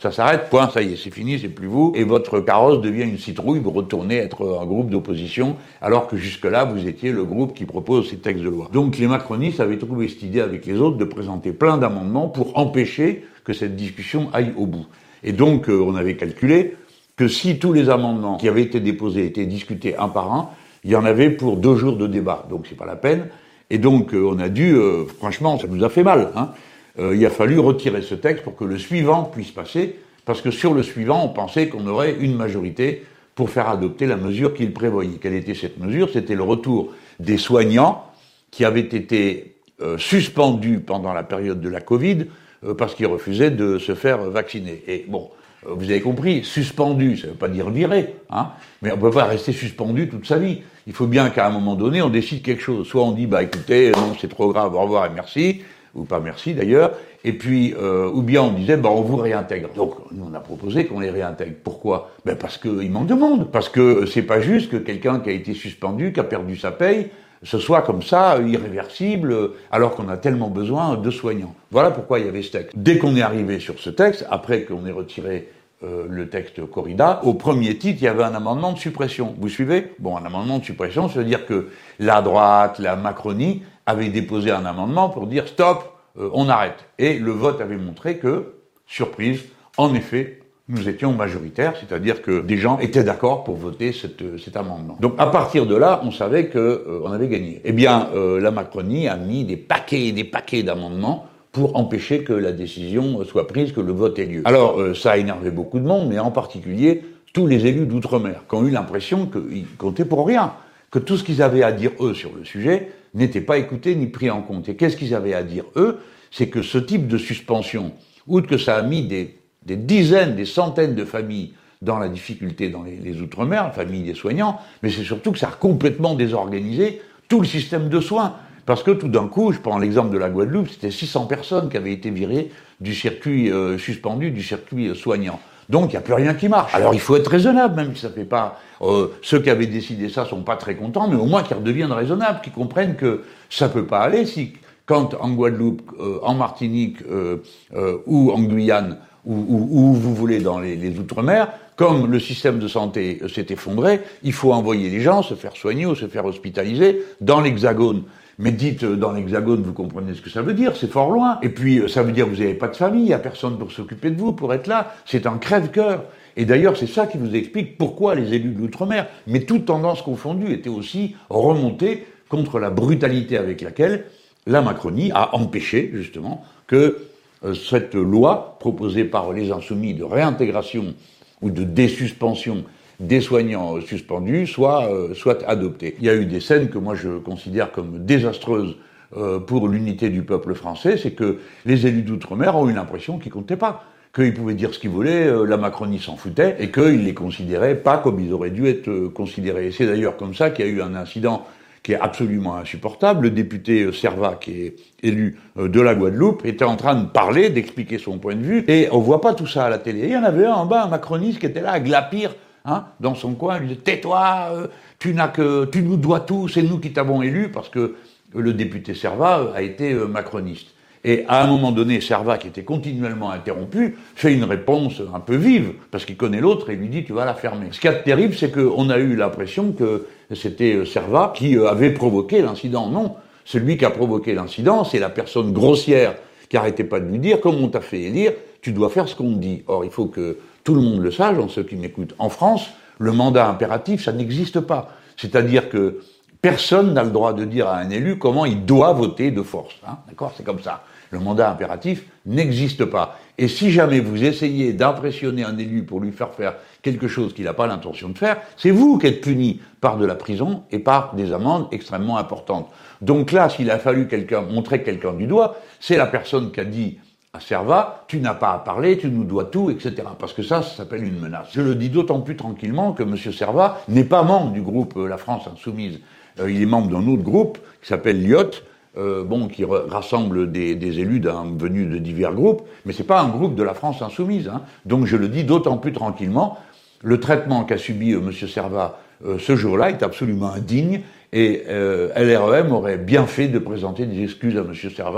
Ça s'arrête, point, ça y est, c'est fini, c'est plus vous, et votre carrosse devient une citrouille, vous retournez être un groupe d'opposition, alors que jusque-là, vous étiez le groupe qui propose ces textes de loi. Donc les macronistes avaient trouvé cette idée avec les autres de présenter plein d'amendements pour empêcher que cette discussion aille au bout. Et donc, euh, on avait calculé que si tous les amendements qui avaient été déposés étaient discutés un par un, il y en avait pour deux jours de débat, donc c'est pas la peine. Et donc, euh, on a dû, euh, franchement, ça nous a fait mal, hein. Euh, il a fallu retirer ce texte pour que le suivant puisse passer, parce que sur le suivant, on pensait qu'on aurait une majorité pour faire adopter la mesure qu'il prévoyait. Quelle était cette mesure? C'était le retour des soignants qui avaient été euh, suspendus pendant la période de la Covid euh, parce qu'ils refusaient de se faire vacciner. Et bon, euh, vous avez compris, suspendu, ça ne veut pas dire viré, hein, mais on ne peut pas rester suspendu toute sa vie. Il faut bien qu'à un moment donné, on décide quelque chose. Soit on dit, bah écoutez, non, c'est trop grave, au revoir et merci, ou pas merci d'ailleurs, et puis, euh, ou bien on disait, bah on vous réintègre. Donc, nous on a proposé qu'on les réintègre. Pourquoi? Ben parce qu'il manque de monde. Parce que c'est pas juste que quelqu'un qui a été suspendu, qui a perdu sa paye, ce soit comme ça, irréversible, alors qu'on a tellement besoin de soignants. Voilà pourquoi il y avait ce texte. Dès qu'on est arrivé sur ce texte, après qu'on ait retiré euh, le texte Corrida, au premier titre, il y avait un amendement de suppression. Vous suivez? Bon, un amendement de suppression, ça veut dire que la droite, la Macronie, avait déposé un amendement pour dire stop, euh, on arrête. Et le vote avait montré que, surprise, en effet, nous étions majoritaires, c'est-à-dire que des gens étaient d'accord pour voter cette, cet amendement. Donc à partir de là, on savait que euh, on avait gagné. Eh bien, euh, la Macronie a mis des paquets et des paquets d'amendements pour empêcher que la décision soit prise, que le vote ait lieu. Alors, euh, ça a énervé beaucoup de monde, mais en particulier tous les élus d'outre-mer, qui ont eu l'impression qu'ils comptaient pour rien, que tout ce qu'ils avaient à dire, eux, sur le sujet, n'était pas écouté ni pris en compte. Et qu'est-ce qu'ils avaient à dire, eux? C'est que ce type de suspension, outre que ça a mis des, des dizaines, des centaines de familles dans la difficulté dans les, les outre-mer, la famille des soignants, mais c'est surtout que ça a complètement désorganisé tout le système de soins. Parce que tout d'un coup, je prends l'exemple de la Guadeloupe, c'était six cents personnes qui avaient été virées du circuit euh, suspendu, du circuit euh, soignant. Donc, il n'y a plus rien qui marche. Alors, il faut être raisonnable, même si ça fait pas... Euh, ceux qui avaient décidé ça sont pas très contents, mais au moins qu'ils redeviennent raisonnables, qu'ils comprennent que ça peut pas aller si, quand en Guadeloupe, euh, en Martinique euh, euh, ou en Guyane, ou où, où vous voulez dans les, les Outre-mer, comme le système de santé euh, s'est effondré, il faut envoyer les gens se faire soigner ou se faire hospitaliser dans l'Hexagone. Mais dites, dans l'Hexagone, vous comprenez ce que ça veut dire, c'est fort loin. Et puis, ça veut dire que vous n'avez pas de famille, il n'y a personne pour s'occuper de vous, pour être là. C'est un crève-cœur. Et d'ailleurs, c'est ça qui vous explique pourquoi les élus de l'Outre-mer, mais toutes tendances confondues, étaient aussi remontés contre la brutalité avec laquelle la Macronie a empêché, justement, que euh, cette loi proposée par les Insoumis de réintégration ou de désuspension des soignants suspendus soit, euh, soit adoptés. Il y a eu des scènes que moi je considère comme désastreuses euh, pour l'unité du peuple français, c'est que les élus d'outre-mer ont eu l'impression qu'ils comptaient pas, qu'ils pouvaient dire ce qu'ils voulaient, euh, la Macronie s'en foutait, et qu'ils les considéraient pas comme ils auraient dû être euh, considérés. Et c'est d'ailleurs comme ça qu'il y a eu un incident qui est absolument insupportable. Le député Servat, qui est élu euh, de la Guadeloupe, était en train de parler, d'expliquer son point de vue, et on voit pas tout ça à la télé. Et il y en avait un en bas, un macroniste, qui était là à glapir, Hein, dans son coin, il disait « Tais-toi, euh, tu n'as que, tu nous dois tout, c'est nous qui t'avons élu » parce que le député Servat euh, a été euh, macroniste. Et à un moment donné, Servat, qui était continuellement interrompu, fait une réponse un peu vive, parce qu'il connaît l'autre et lui dit « Tu vas la fermer ». Ce qui est terrible, c'est qu'on a eu l'impression que c'était euh, Servat qui euh, avait provoqué l'incident. Non, celui qui a provoqué l'incident, c'est la personne grossière qui arrêtait pas de lui dire « Comme on t'a fait élire, tu dois faire ce qu'on te dit ». Or, il faut que tout le monde le sache, dans ceux qui m'écoutent. En France, le mandat impératif, ça n'existe pas. C'est-à-dire que personne n'a le droit de dire à un élu comment il doit voter de force. Hein, d'accord ? C'est comme ça. Le mandat impératif n'existe pas. Et si jamais vous essayez d'impressionner un élu pour lui faire faire quelque chose qu'il n'a pas l'intention de faire, c'est vous qui êtes puni par de la prison et par des amendes extrêmement importantes. Donc là, s'il a fallu quelqu'un, montrer quelqu'un du doigt, c'est la personne qui a dit à Servat, tu n'as pas à parler, tu nous dois tout, et cetera. Parce que ça, ça s'appelle une menace. Je le dis d'autant plus tranquillement que M. Servat n'est pas membre du groupe euh, La France Insoumise. Euh, il est membre d'un autre groupe qui s'appelle L I O T, euh, bon, qui re- rassemble des, des élus d'un, venus de divers groupes, mais c'est pas un groupe de La France Insoumise. Hein. Donc je le dis d'autant plus tranquillement. Le traitement qu'a subi euh, M. Servat euh, ce jour-là est absolument indigne, et euh, L R E M aurait bien fait de présenter des excuses à M. Servat,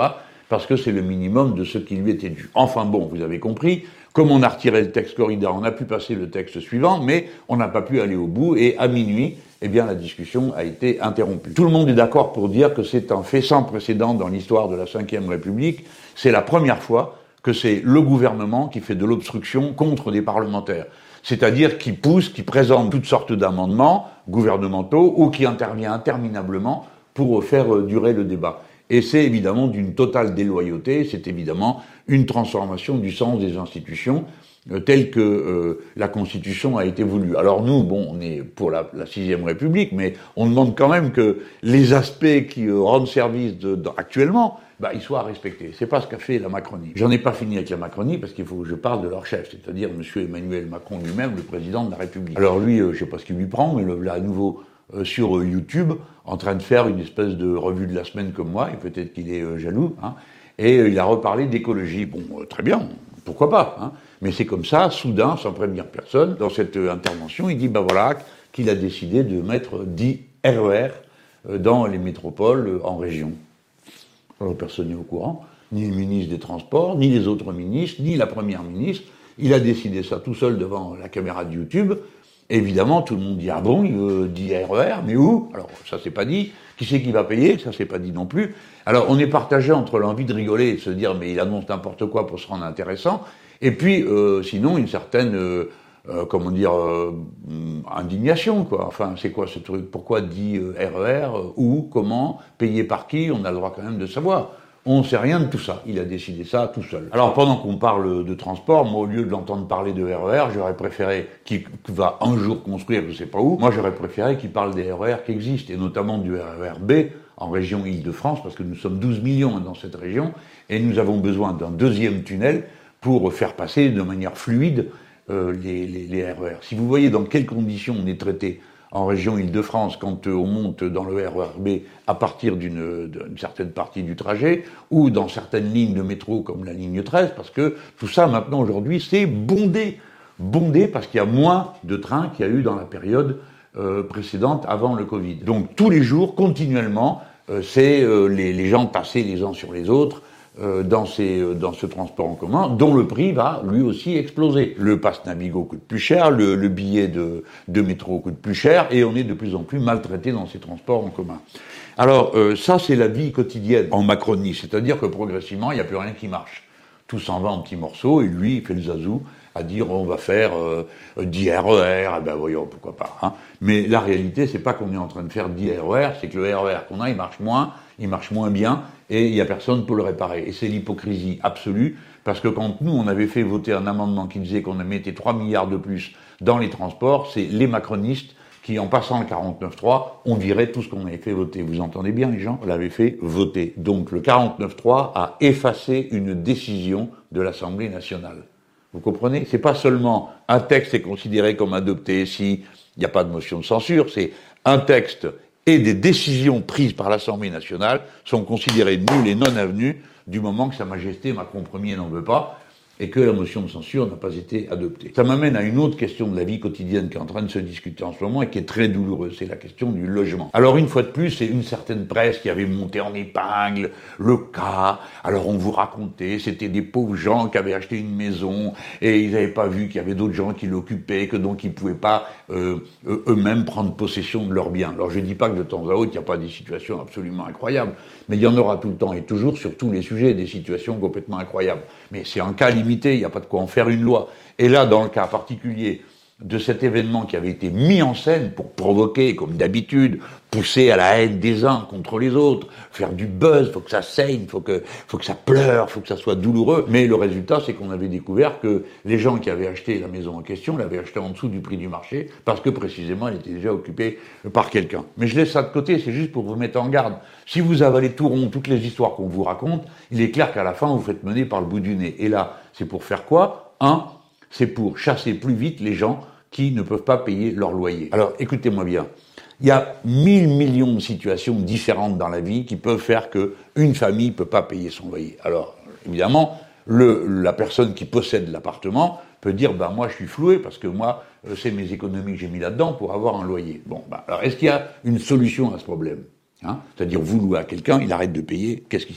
parce que c'est le minimum de ce qui lui était dû. Enfin bon, vous avez compris, comme on a retiré le texte corrida, on a pu passer le texte suivant, mais on n'a pas pu aller au bout, et à minuit, eh bien la discussion a été interrompue. Tout le monde est d'accord pour dire que c'est un fait sans précédent dans l'histoire de la cinquième République. C'est la première fois que c'est le gouvernement qui fait de l'obstruction contre des parlementaires. C'est-à-dire qui pousse, qui présente toutes sortes d'amendements gouvernementaux ou qui intervient interminablement pour faire durer le débat. Et c'est évidemment d'une totale déloyauté, c'est évidemment une transformation du sens des institutions euh, telle que euh, la Constitution a été voulue. Alors nous, bon, on est pour la, la sixième République, mais on demande quand même que les aspects qui euh, rendent service de, de, actuellement, bah, ils soient respectés. C'est pas ce qu'a fait la Macronie. J'en ai pas fini avec la Macronie parce qu'il faut que je parle de leur chef, c'est-à-dire Monsieur Emmanuel Macron lui-même, le président de la République. Alors lui, euh, je sais pas ce qu'il lui prend, mais le voilà à nouveau euh, sur euh, YouTube, en train de faire une espèce de revue de la semaine comme moi, et peut-être qu'il est euh, jaloux, hein, et euh, il a reparlé d'écologie. Bon, euh, très bien, pourquoi pas, hein, mais c'est comme ça, soudain, sans prévenir personne, dans cette euh, intervention, il dit, ben voilà, qu'il a décidé de mettre dix R E R euh, dans les métropoles euh, en région. Alors personne n'est au courant, ni le ministre des Transports, ni les autres ministres, ni la Première ministre. Il a décidé ça tout seul devant la caméra de YouTube. Évidemment, tout le monde dit « Ah bon, il veut dix R E R, mais où ?» Alors, ça c'est pas dit. Qui c'est qui va payer? Ça c'est pas dit non plus. Alors, on est partagé entre l'envie de rigoler et de se dire « Mais il annonce n'importe quoi pour se rendre intéressant », et puis, euh, sinon, une certaine, euh, euh, comment dire, euh, indignation, quoi. Enfin, c'est quoi ce truc? Pourquoi dix R E R? Où? Comment? Payé par qui? On a le droit quand même de savoir. On ne sait rien de tout ça. Il a décidé ça tout seul. Alors, pendant qu'on parle de transport, moi, au lieu de l'entendre parler de R E R, j'aurais préféré qu'il va un jour construire, je ne sais pas où, moi, j'aurais préféré qu'il parle des R E R qui existent, et notamment du R E R B en région Île-de-France, parce que nous sommes douze millions dans cette région, et nous avons besoin d'un deuxième tunnel pour faire passer de manière fluide euh, les, les, les R E R. Si vous voyez dans quelles conditions on est traité en région Île-de-France, quand euh, on monte dans le R E R B à partir d'une, d'une certaine partie du trajet, ou dans certaines lignes de métro comme la ligne treize, parce que tout ça maintenant aujourd'hui c'est bondé, bondé parce qu'il y a moins de trains qu'il y a eu dans la période euh, précédente avant le Covid. Donc tous les jours, continuellement, euh, c'est euh, les, les gens passer les uns sur les autres, Euh, dans, ces, euh, dans ce transport en commun, dont le prix va lui aussi exploser. Le pass Navigo coûte plus cher, le, le billet de, de métro coûte plus cher, et on est de plus en plus maltraité dans ces transports en commun. Alors euh, ça, c'est la vie quotidienne en Macronie, c'est-à-dire que progressivement, il n'y a plus rien qui marche. Tout s'en va en petits morceaux, et lui, il fait le zazou à dire on va faire euh, dix R E R, eh ben voyons, pourquoi pas. Hein. Mais la réalité, c'est pas qu'on est en train de faire dix R E R, c'est que le R E R qu'on a, il marche moins, il marche moins bien, et il n'y a personne pour le réparer. Et c'est l'hypocrisie absolue, parce que quand nous, on avait fait voter un amendement qui disait qu'on mettait trois milliards de plus dans les transports, c'est les macronistes qui, en passant le quarante-neuf trois, ont viré tout ce qu'on avait fait voter. Vous entendez bien, les gens? On l'avait fait voter. Donc le quarante-neuf trois a effacé une décision de l'Assemblée nationale. Vous comprenez? C'est pas seulement un texte est considéré comme adopté si il n'y a pas de motion de censure, c'est un texte et des décisions prises par l'Assemblée nationale sont considérées nulles et non avenues du moment que Sa Majesté Macron Ier n'en veut pas et que la motion de censure n'a pas été adoptée. Ça m'amène à une autre question de la vie quotidienne qui est en train de se discuter en ce moment et qui est très douloureuse, c'est la question du logement. Alors une fois de plus, c'est une certaine presse qui avait monté en épingle le cas. Alors on vous racontait, c'était des pauvres gens qui avaient acheté une maison et ils n'avaient pas vu qu'il y avait d'autres gens qui l'occupaient, que donc ils ne pouvaient pas euh, eux-mêmes prendre possession de leurs biens. Alors je ne dis pas que de temps à autre, il n'y a pas des situations absolument incroyables, mais il y en aura tout le temps et toujours sur tous les sujets des situations complètement incroyables. Mais c'est un cas limité, il n'y a pas de quoi en faire une loi. Et là, dans le cas particulier de cet événement qui avait été mis en scène pour provoquer, comme d'habitude, pousser à la haine des uns contre les autres, faire du buzz, faut que ça saigne, faut que, faut que ça pleure, faut que ça soit douloureux. Mais le résultat, c'est qu'on avait découvert que les gens qui avaient acheté la maison en question l'avaient achetée en dessous du prix du marché, parce que précisément, elle était déjà occupée par quelqu'un. Mais je laisse ça de côté, c'est juste pour vous mettre en garde. Si vous avalez tout rond toutes les histoires qu'on vous raconte, il est clair qu'à la fin, vous faites mener par le bout du nez. Et là, c'est pour faire quoi? Un, c'est pour chasser plus vite les gens qui ne peuvent pas payer leur loyer. Alors, écoutez-moi bien. Il y a mille millions de situations différentes dans la vie qui peuvent faire qu'une famille ne peut pas payer son loyer. Alors, évidemment, le, la personne qui possède l'appartement peut dire, ben moi je suis floué parce que moi, c'est mes économies que j'ai mis là-dedans pour avoir un loyer. Bon, ben, alors est-ce qu'il y a une solution à ce problème? Hein? C'est-à-dire, vous louez à quelqu'un, il arrête de payer, qu'est-ce qui se passe?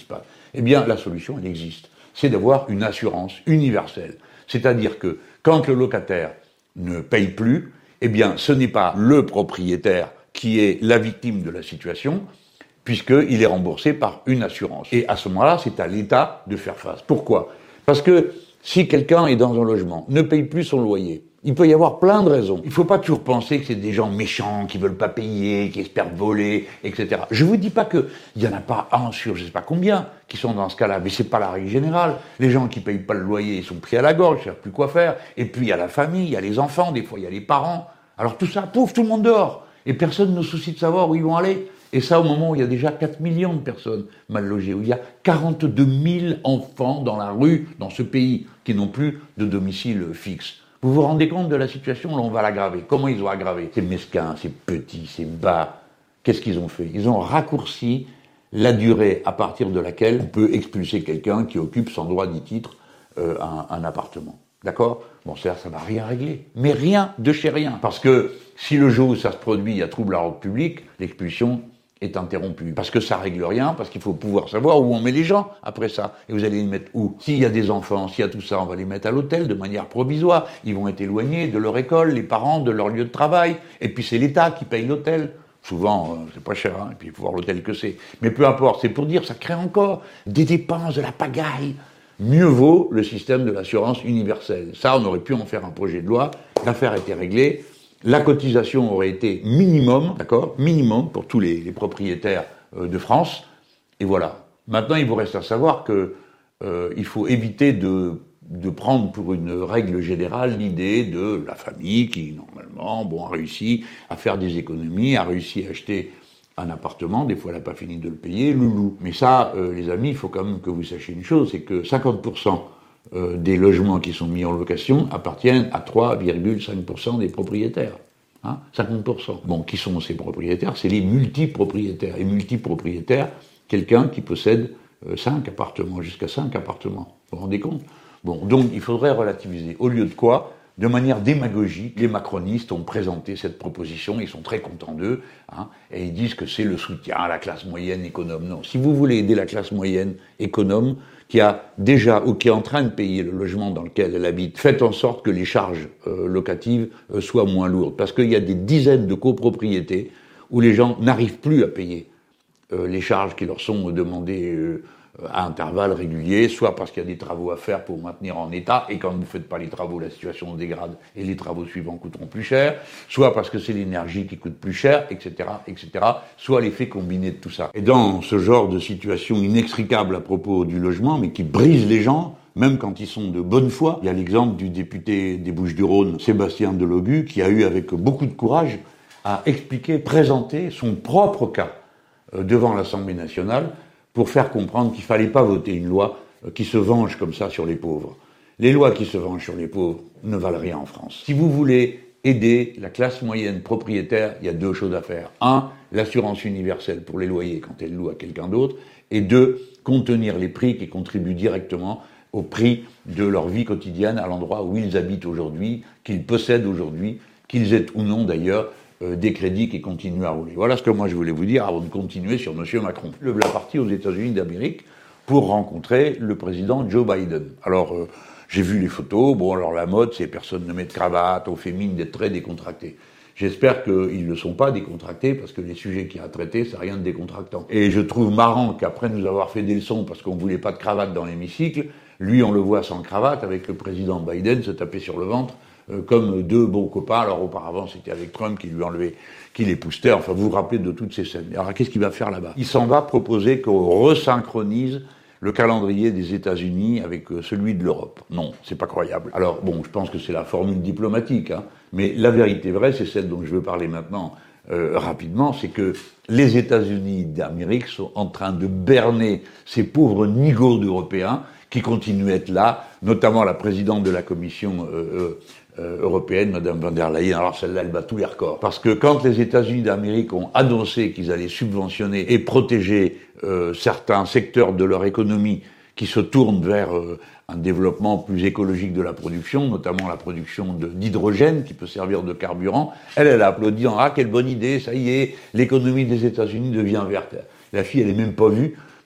Eh bien, la solution, elle existe. C'est d'avoir une assurance universelle. C'est-à-dire que quand le locataire ne paye plus, eh bien, ce n'est pas le propriétaire qui est la victime de la situation, puisqu'il est remboursé par une assurance. Et à ce moment-là, c'est à l'État de faire face. Pourquoi ? Parce que si quelqu'un est dans un logement, ne paye plus son loyer, il peut y avoir plein de raisons. Il ne faut pas toujours penser que c'est des gens méchants, qui veulent pas payer, qui espèrent voler, et cetera. Je vous dis pas qu'il y en a pas un sur je sais pas combien qui sont dans ce cas-là, mais c'est pas la règle générale. Les gens qui payent pas le loyer, ils sont pris à la gorge, ils savent plus quoi faire. Et puis il y a la famille, il y a les enfants, des fois il y a les parents. Alors tout ça, pouf, tout le monde dehors. Et personne ne se soucie de savoir où ils vont aller. Et ça, au moment où il y a déjà quatre millions de personnes mal logées, où il y a quarante-deux mille enfants dans la rue, dans ce pays, qui n'ont plus de domicile fixe. Vous vous rendez compte de la situation? Là, on va l'aggraver. Comment ils ont aggravé? C'est mesquin, c'est petit, c'est bas. Qu'est-ce qu'ils ont fait? Ils ont raccourci la durée à partir de laquelle on peut expulser quelqu'un qui occupe sans droit ni titre euh, un, un appartement. D'accord? Bon, ça, ça va rien régler. Mais rien de chez rien. Parce que si le jour où ça se produit, il y a trouble à l'ordre public, l'expulsion est interrompue. Parce que ça règle rien, parce qu'il faut pouvoir savoir où on met les gens après ça. Et vous allez les mettre où? S'il y a des enfants, s'il y a tout ça, on va les mettre à l'hôtel de manière provisoire. Ils vont être éloignés de leur école, les parents, de leur lieu de travail. Et puis c'est l'État qui paye l'hôtel. Souvent, euh, c'est pas cher, hein, et puis il faut voir l'hôtel que c'est. Mais peu importe, c'est pour dire, ça crée encore des dépenses, de la pagaille. Mieux vaut le système de l'assurance universelle. Ça, on aurait pu en faire un projet de loi. L'affaire était réglée. La cotisation aurait été minimum, d'accord, minimum pour tous les, les propriétaires euh, de France. Et voilà. Maintenant, il vous reste à savoir que euh, il faut éviter de, de prendre pour une règle générale l'idée de la famille qui, normalement, bon, a réussi à faire des économies, a réussi à acheter un appartement, des fois elle n'a pas fini de le payer, loulou. Mais ça, euh, les amis, il faut quand même que vous sachiez une chose, c'est que cinquante pour cent euh, des logements qui sont mis en location appartiennent à trois virgule cinq pour cent des propriétaires. Hein, cinquante pour cent. Bon, qui sont ces propriétaires? C'est les multipropriétaires. Et multipropriétaires, quelqu'un qui possède euh, cinq appartements, jusqu'à cinq appartements. Vous vous rendez compte? Bon, donc il faudrait relativiser. Au lieu de quoi? De manière démagogique, les macronistes ont présenté cette proposition, ils sont très contents d'eux, hein, et ils disent que c'est le soutien à la classe moyenne économe. Non, si vous voulez aider la classe moyenne économe, qui a déjà, ou qui est en train de payer le logement dans lequel elle habite, faites en sorte que les charges euh, locatives euh, soient moins lourdes. Parce qu'il y a des dizaines de copropriétés où les gens n'arrivent plus à payer euh, les charges qui leur sont demandées euh, à intervalles réguliers, soit parce qu'il y a des travaux à faire pour maintenir en état, et quand vous ne faites pas les travaux, la situation se dégrade, et les travaux suivants coûteront plus cher, soit parce que c'est l'énergie qui coûte plus cher, et cetera, et cetera, soit l'effet combiné de tout ça. Et dans ce genre de situation inextricable à propos du logement, mais qui brise les gens, même quand ils sont de bonne foi, il y a l'exemple du député des Bouches-du-Rhône, Sébastien Delogu, qui a eu avec beaucoup de courage à expliquer, présenter son propre cas euh, devant l'Assemblée nationale, pour faire comprendre qu'il ne fallait pas voter une loi qui se venge comme ça sur les pauvres. Les lois qui se vengent sur les pauvres ne valent rien en France. Si vous voulez aider la classe moyenne propriétaire, il y a deux choses à faire. Un, l'assurance universelle pour les loyers quand elle loue à quelqu'un d'autre. Et deux, contenir les prix qui contribuent directement au prix de leur vie quotidienne à l'endroit où ils habitent aujourd'hui, qu'ils possèdent aujourd'hui, qu'ils aient ou non d'ailleurs Euh, des crédits qui continuent à rouler. Voilà ce que moi je voulais vous dire avant de continuer sur M. Macron. Le voilà parti aux États-Unis d'Amérique pour rencontrer le président Joe Biden. Alors, euh, j'ai vu les photos. Bon, alors la mode, c'est personne ne met de cravate, on fait mine d'être très décontracté. J'espère qu'ils ne sont pas décontractés parce que les sujets qu'il y a à traiter, c'est rien de décontractant. Et je trouve marrant qu'après nous avoir fait des leçons parce qu'on voulait pas de cravate dans l'hémicycle, lui, on le voit sans cravate avec le président Biden se taper sur le ventre Euh, comme deux bons copains. Alors auparavant, c'était avec Trump qui lui enlevait, qui l'époustait. Enfin, vous vous rappelez de toutes ces scènes. Alors qu'est-ce qu'il va faire là-bas? Il s'en va proposer qu'on resynchronise le calendrier des États-Unis avec euh, celui de l'Europe. Non, c'est pas croyable. Alors bon, je pense que c'est la formule diplomatique, hein, mais la vérité vraie, c'est celle dont je veux parler maintenant euh, rapidement, c'est que les États-Unis d'Amérique sont en train de berner ces pauvres nigauds d'Européens qui continuent à être là, notamment la présidente de la Commission euh, euh, européenne, Madame von der Leyen. Alors celle-là, elle bat tous les records. Parce que quand les États-Unis d'Amérique ont annoncé qu'ils allaient subventionner et protéger euh, certains secteurs de leur économie qui se tournent vers euh, un développement plus écologique de la production, notamment la production de, d'hydrogène qui peut servir de carburant, elle, elle a applaudi en « Ah, quelle bonne idée, ça y est, l'économie des États-Unis devient verte ». La fille, elle est même pas vue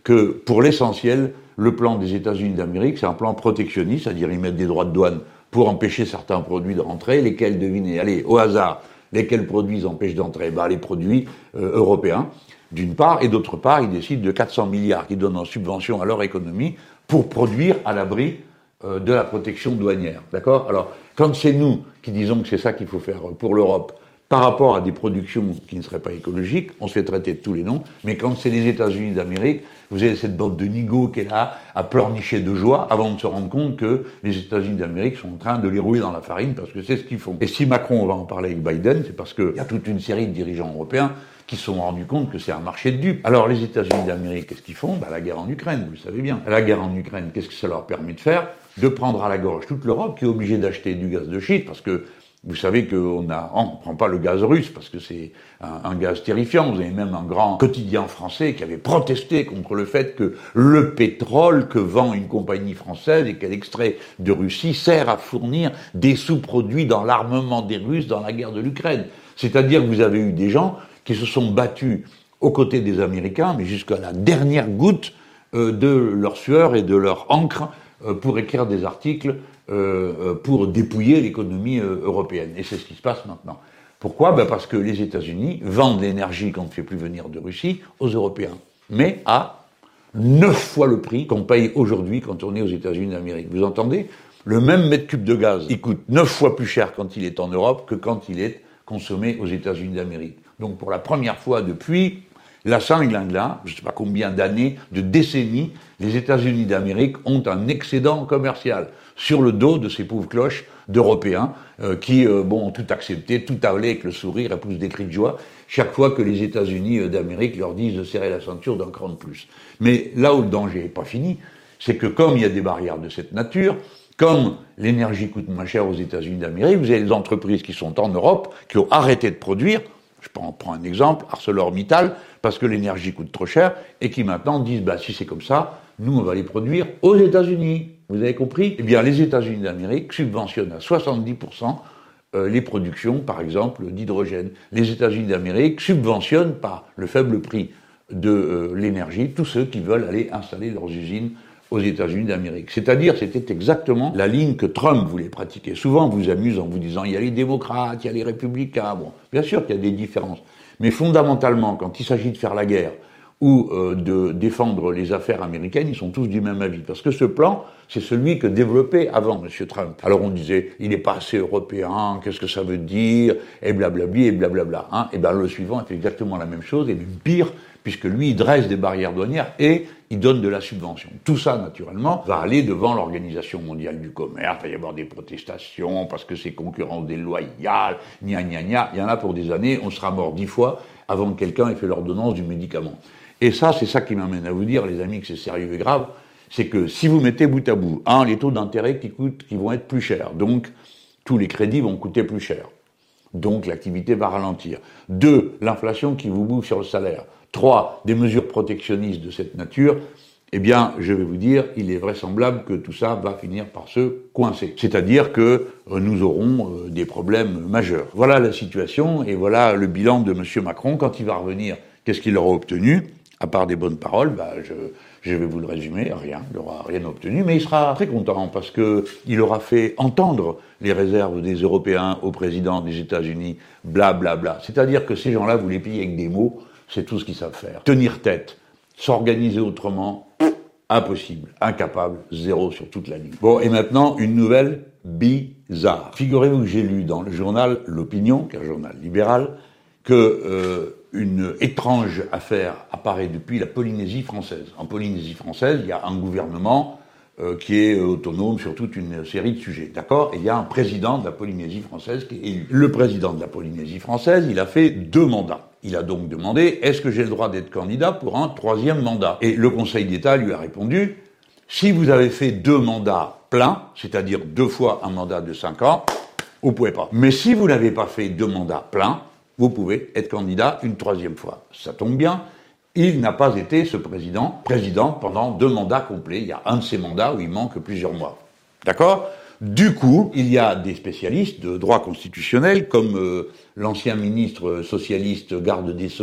que, pour l'essentiel, le plan des États-Unis d'Amérique, c'est un plan protectionniste, c'est-à-dire ils mettent des droits de douane pour empêcher certains produits de rentrer, lesquels, devinez, allez, au hasard, lesquels produits ils empêchent d'entrer? Ben, les produits euh, européens, d'une part, et d'autre part, ils décident de quatre cents milliards qu'ils donnent en subvention à leur économie pour produire à l'abri euh, de la protection douanière, d'accord? Alors, quand c'est nous qui disons que c'est ça qu'il faut faire pour l'Europe, par rapport à des productions qui ne seraient pas écologiques, on se fait traiter de tous les noms, mais quand c'est les États-Unis d'Amérique, vous avez cette bande de nigauds qui est là, à pleurnicher de joie, avant de se rendre compte que les États-Unis d'Amérique sont en train de les rouler dans la farine, parce que c'est ce qu'ils font. Et si Macron va en parler avec Biden, c'est parce qu'il y a toute une série de dirigeants européens qui se sont rendus compte que c'est un marché de dupes. Alors les États-Unis d'Amérique, qu'est-ce qu'ils font? Bah, la guerre en Ukraine, vous le savez bien. La guerre en Ukraine, qu'est-ce que ça leur permet de faire? De prendre à la gorge toute l'Europe, qui est obligée d'acheter du gaz de schiste, parce que vous savez qu'on a, on ne prend pas le gaz russe parce que c'est un, un gaz terrifiant. Vous avez même un grand quotidien français qui avait protesté contre le fait que le pétrole que vend une compagnie française et qu'elle extrait de Russie sert à fournir des sous-produits dans l'armement des Russes dans la guerre de l'Ukraine. C'est-à-dire que vous avez eu des gens qui se sont battus aux côtés des Américains, mais jusqu'à la dernière goutte euh, de leur sueur et de leur encre euh, pour écrire des articles Euh, pour dépouiller l'économie euh, européenne. Et c'est ce qui se passe maintenant. Pourquoi? Ben parce que les États-Unis vendent l'énergie qu'on ne fait plus venir de Russie aux Européens, mais à neuf fois le prix qu'on paye aujourd'hui quand on est aux États-Unis d'Amérique. Vous entendez? Le même mètre cube de gaz, il coûte neuf fois plus cher quand il est en Europe que quand il est consommé aux États-Unis d'Amérique. Donc pour la première fois depuis la Saint-Glinglin, je ne sais pas combien d'années, de décennies, les États-Unis d'Amérique ont un excédent commercial sur le dos de ces pauvres cloches d'Européens euh, qui euh, bon, ont tout accepté, tout avalé avec le sourire et poussent des cris de joie chaque fois que les États-Unis d'Amérique leur disent de serrer la ceinture d'un cran de plus. Mais là où le danger n'est pas fini, c'est que comme il y a des barrières de cette nature, comme l'énergie coûte moins cher aux États-Unis d'Amérique, vous avez des entreprises qui sont en Europe, qui ont arrêté de produire, je prends un exemple, ArcelorMittal, parce que l'énergie coûte trop cher, et qui maintenant disent, bah, si c'est comme ça, nous, on va les produire aux États-Unis. Vous avez compris? Eh bien, les États-Unis d'Amérique subventionnent à soixante-dix pour cent euh, les productions, par exemple, d'hydrogène. Les États-Unis d'Amérique subventionnent par le faible prix de euh, l'énergie tous ceux qui veulent aller installer leurs usines aux États-Unis d'Amérique. C'est-à-dire, c'était exactement la ligne que Trump voulait pratiquer. Souvent, on vous amuse en vous disant, il y a les démocrates, il y a les républicains. Bon, bien sûr qu'il y a des différences. Mais fondamentalement, quand il s'agit de faire la guerre ou euh, de défendre les affaires américaines, ils sont tous du même avis. Parce que ce plan, c'est celui que développait avant M. Trump. Alors on disait, il n'est pas assez européen, qu'est-ce que ça veut dire, et blablabli, et blablabla. Hein. Et bien le suivant fait exactement la même chose, et même pire, puisque lui, il dresse des barrières douanières et il donne de la subvention. Tout ça, naturellement, va aller devant l'Organisation mondiale du commerce, il va y avoir des protestations, parce que c'est concurrence déloyale, gna gna gna. Il y en a pour des années, on sera mort dix fois avant que quelqu'un ait fait l'ordonnance du médicament. Et ça, c'est ça qui m'amène à vous dire, les amis, que c'est sérieux et grave, c'est que si vous mettez bout à bout, un, les taux d'intérêt qui coûtent, qui vont être plus chers, donc tous les crédits vont coûter plus cher, donc l'activité va ralentir. Deux, l'inflation qui vous bouffe sur le salaire. Trois, des mesures protectionnistes de cette nature, eh bien, je vais vous dire, il est vraisemblable que tout ça va finir par se coincer. C'est-à-dire que euh, nous aurons euh, des problèmes majeurs. Voilà la situation, et voilà le bilan de M. Macron. Quand il va revenir, qu'est-ce qu'il aura obtenu? À part des bonnes paroles, bah, je, je vais vous le résumer, rien, il n'aura rien obtenu, mais il sera très content parce que il aura fait entendre les réserves des Européens au président des États-Unis, bla bla bla. C'est-à-dire que ces gens-là, vous les pillez avec des mots, c'est tout ce qu'ils savent faire. Tenir tête, s'organiser autrement, impossible, incapable, zéro sur toute la ligne. Bon, et maintenant, une nouvelle bizarre. Figurez-vous que j'ai lu dans le journal L'Opinion, qui est un journal libéral, que euh, une étrange affaire apparaît depuis la Polynésie française. En Polynésie française, il y a un gouvernement euh, qui est autonome sur toute une série de sujets, d'accord? Et il y a un président de la Polynésie française qui est élu. Le président de la Polynésie française, il a fait deux mandats. Il a donc demandé, est-ce que j'ai le droit d'être candidat pour un troisième mandat? Et le Conseil d'État lui a répondu, si vous avez fait deux mandats pleins, c'est-à-dire deux fois un mandat de cinq ans, vous pouvez pas. Mais si vous n'avez pas fait deux mandats pleins, vous pouvez être candidat une troisième fois. Ça tombe bien, il n'a pas été, ce président, président pendant deux mandats complets. Il y a un de ces mandats où il manque plusieurs mois. D'accord? Du coup, il y a des spécialistes de droit constitutionnel, comme euh, l'ancien ministre socialiste garde des Sceaux,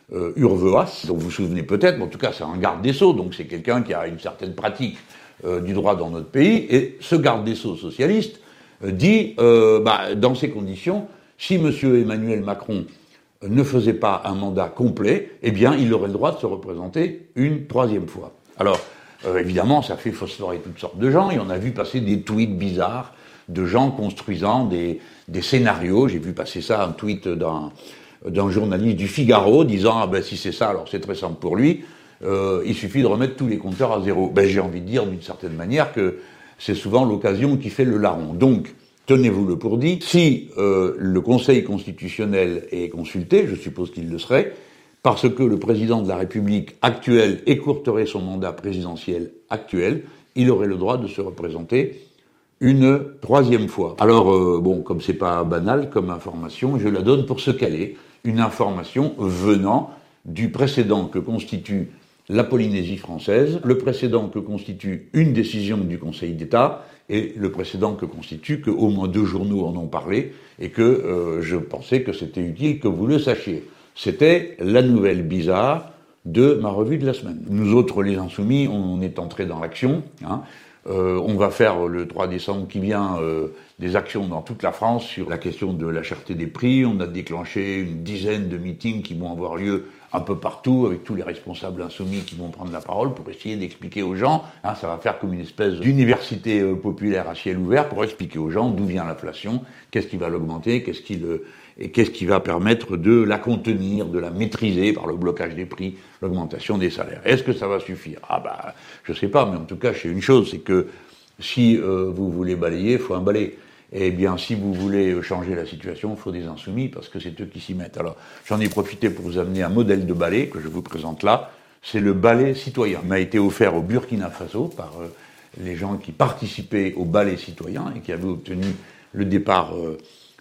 euh, Urvoas, dont vous vous souvenez peut-être, mais en tout cas c'est un garde des Sceaux, donc c'est quelqu'un qui a une certaine pratique euh, du droit dans notre pays, et ce garde des Sceaux socialiste euh, dit, euh, bah, dans ces conditions, si M. Emmanuel Macron ne faisait pas un mandat complet, eh bien il aurait le droit de se représenter une troisième fois. Alors, euh, évidemment, ça fait phosphorer toutes sortes de gens, et on a vu passer des tweets bizarres de gens construisant des, des scénarios. J'ai vu passer ça, un tweet d'un, d'un journaliste du Figaro, disant « Ah ben si c'est ça, alors c'est très simple pour lui, euh, il suffit de remettre tous les compteurs à zéro. » Ben j'ai envie de dire d'une certaine manière que c'est souvent l'occasion qui fait le larron. Donc, tenez-vous-le pour dit, si euh, le Conseil constitutionnel est consulté, je suppose qu'il le serait, parce que le président de la République actuel écourterait son mandat présidentiel actuel, il aurait le droit de se représenter une troisième fois. Alors, euh, bon, comme c'est pas banal comme information, je la donne pour ce qu'elle est, une information venant du précédent que constitue la Polynésie française, le précédent que constitue une décision du Conseil d'État, et le précédent que constitue que au moins deux journaux en ont parlé, et que euh, je pensais que c'était utile que vous le sachiez. C'était la nouvelle bizarre de ma revue de la semaine. Nous autres, les Insoumis, on est entrés dans l'action, hein. Euh, on va faire le trois décembre qui vient euh, des actions dans toute la France sur la question de la cherté des prix. On a déclenché une dizaine de meetings qui vont avoir lieu un peu partout avec tous les responsables insoumis qui vont prendre la parole pour essayer d'expliquer aux gens, hein, ça va faire comme une espèce d'université euh, populaire à ciel ouvert pour expliquer aux gens d'où vient l'inflation, qu'est-ce qui va l'augmenter, qu'est-ce qui le... et qu'est-ce qui va permettre de la contenir, de la maîtriser par le blocage des prix, l'augmentation des salaires. Est-ce que ça va suffire? Ah bah, je sais pas, mais en tout cas, je sais une chose, c'est que si euh, vous voulez balayer, il faut un balai. Eh bien, si vous voulez changer la situation, il faut des insoumis, parce que c'est eux qui s'y mettent. Alors, j'en ai profité pour vous amener un modèle de balai que je vous présente là. C'est le balai citoyen. Il m'a été offert au Burkina Faso par euh, les gens qui participaient au balai citoyen et qui avaient obtenu le départ euh,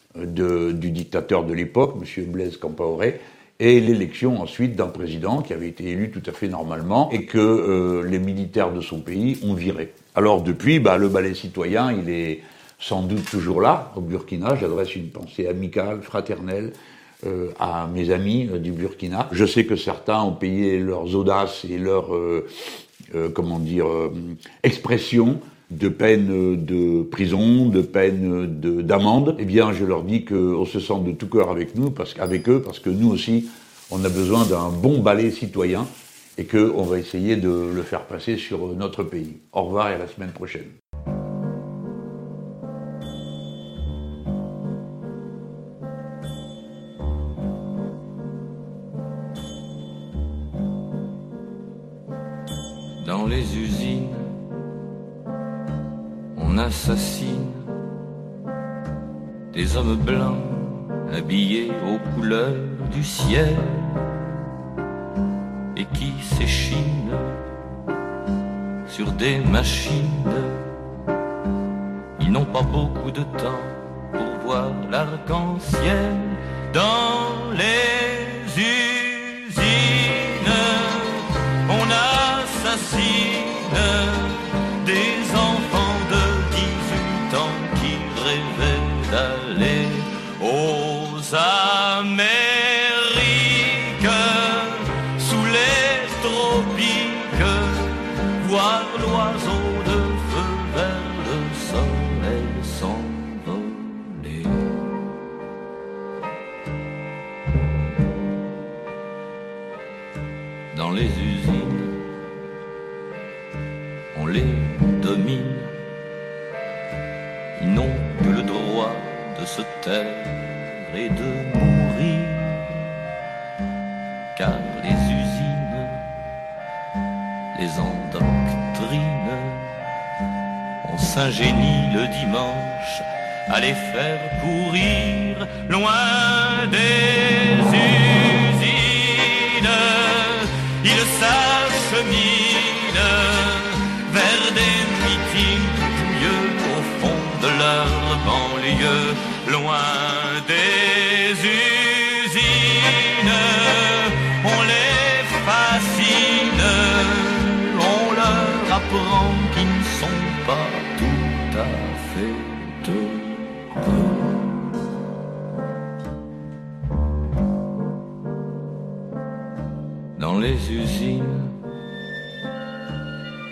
De, du dictateur de l'époque, M. Blaise Compaoré, et l'élection ensuite d'un président qui avait été élu tout à fait normalement et que euh, les militaires de son pays ont viré. Alors depuis, bah, le balai citoyen, il est sans doute toujours là, au Burkina. J'adresse une pensée amicale, fraternelle euh, à mes amis euh, du Burkina. Je sais que certains ont payé leurs audaces et leurs, euh, euh, comment dire, euh, expressions de peine de prison, de peine de, d'amende, eh bien, je leur dis qu'on se sent de tout cœur avec nous, parce qu'avec eux, parce que nous aussi, on a besoin d'un bon balai citoyen, et qu'on va essayer de le faire passer sur notre pays. Au revoir et à la semaine prochaine. Dans les usines, on assassine des hommes blancs habillés aux couleurs du ciel et qui s'échinent sur des machines. Ils n'ont pas beaucoup de temps pour voir l'arc-en-ciel dans les usines. On assassine des enfants de dix-huit ans qui rêvaient d'aller aux Amériques, sous les tropiques, voir l'oiseau de feu vers le soleil s'envoler. Dans les usines, on les domine. Ils n'ont que le droit de se taire et de mourir, car les usines les endoctrinent. On s'ingénie le dimanche à les faire courir loin des usines. Ils s'acheminent vers des meetings pouilleux au fond de leur banlieue, loin des usines. On les fascine, on leur apprend qu'ils ne sont pas tout à fait heureux.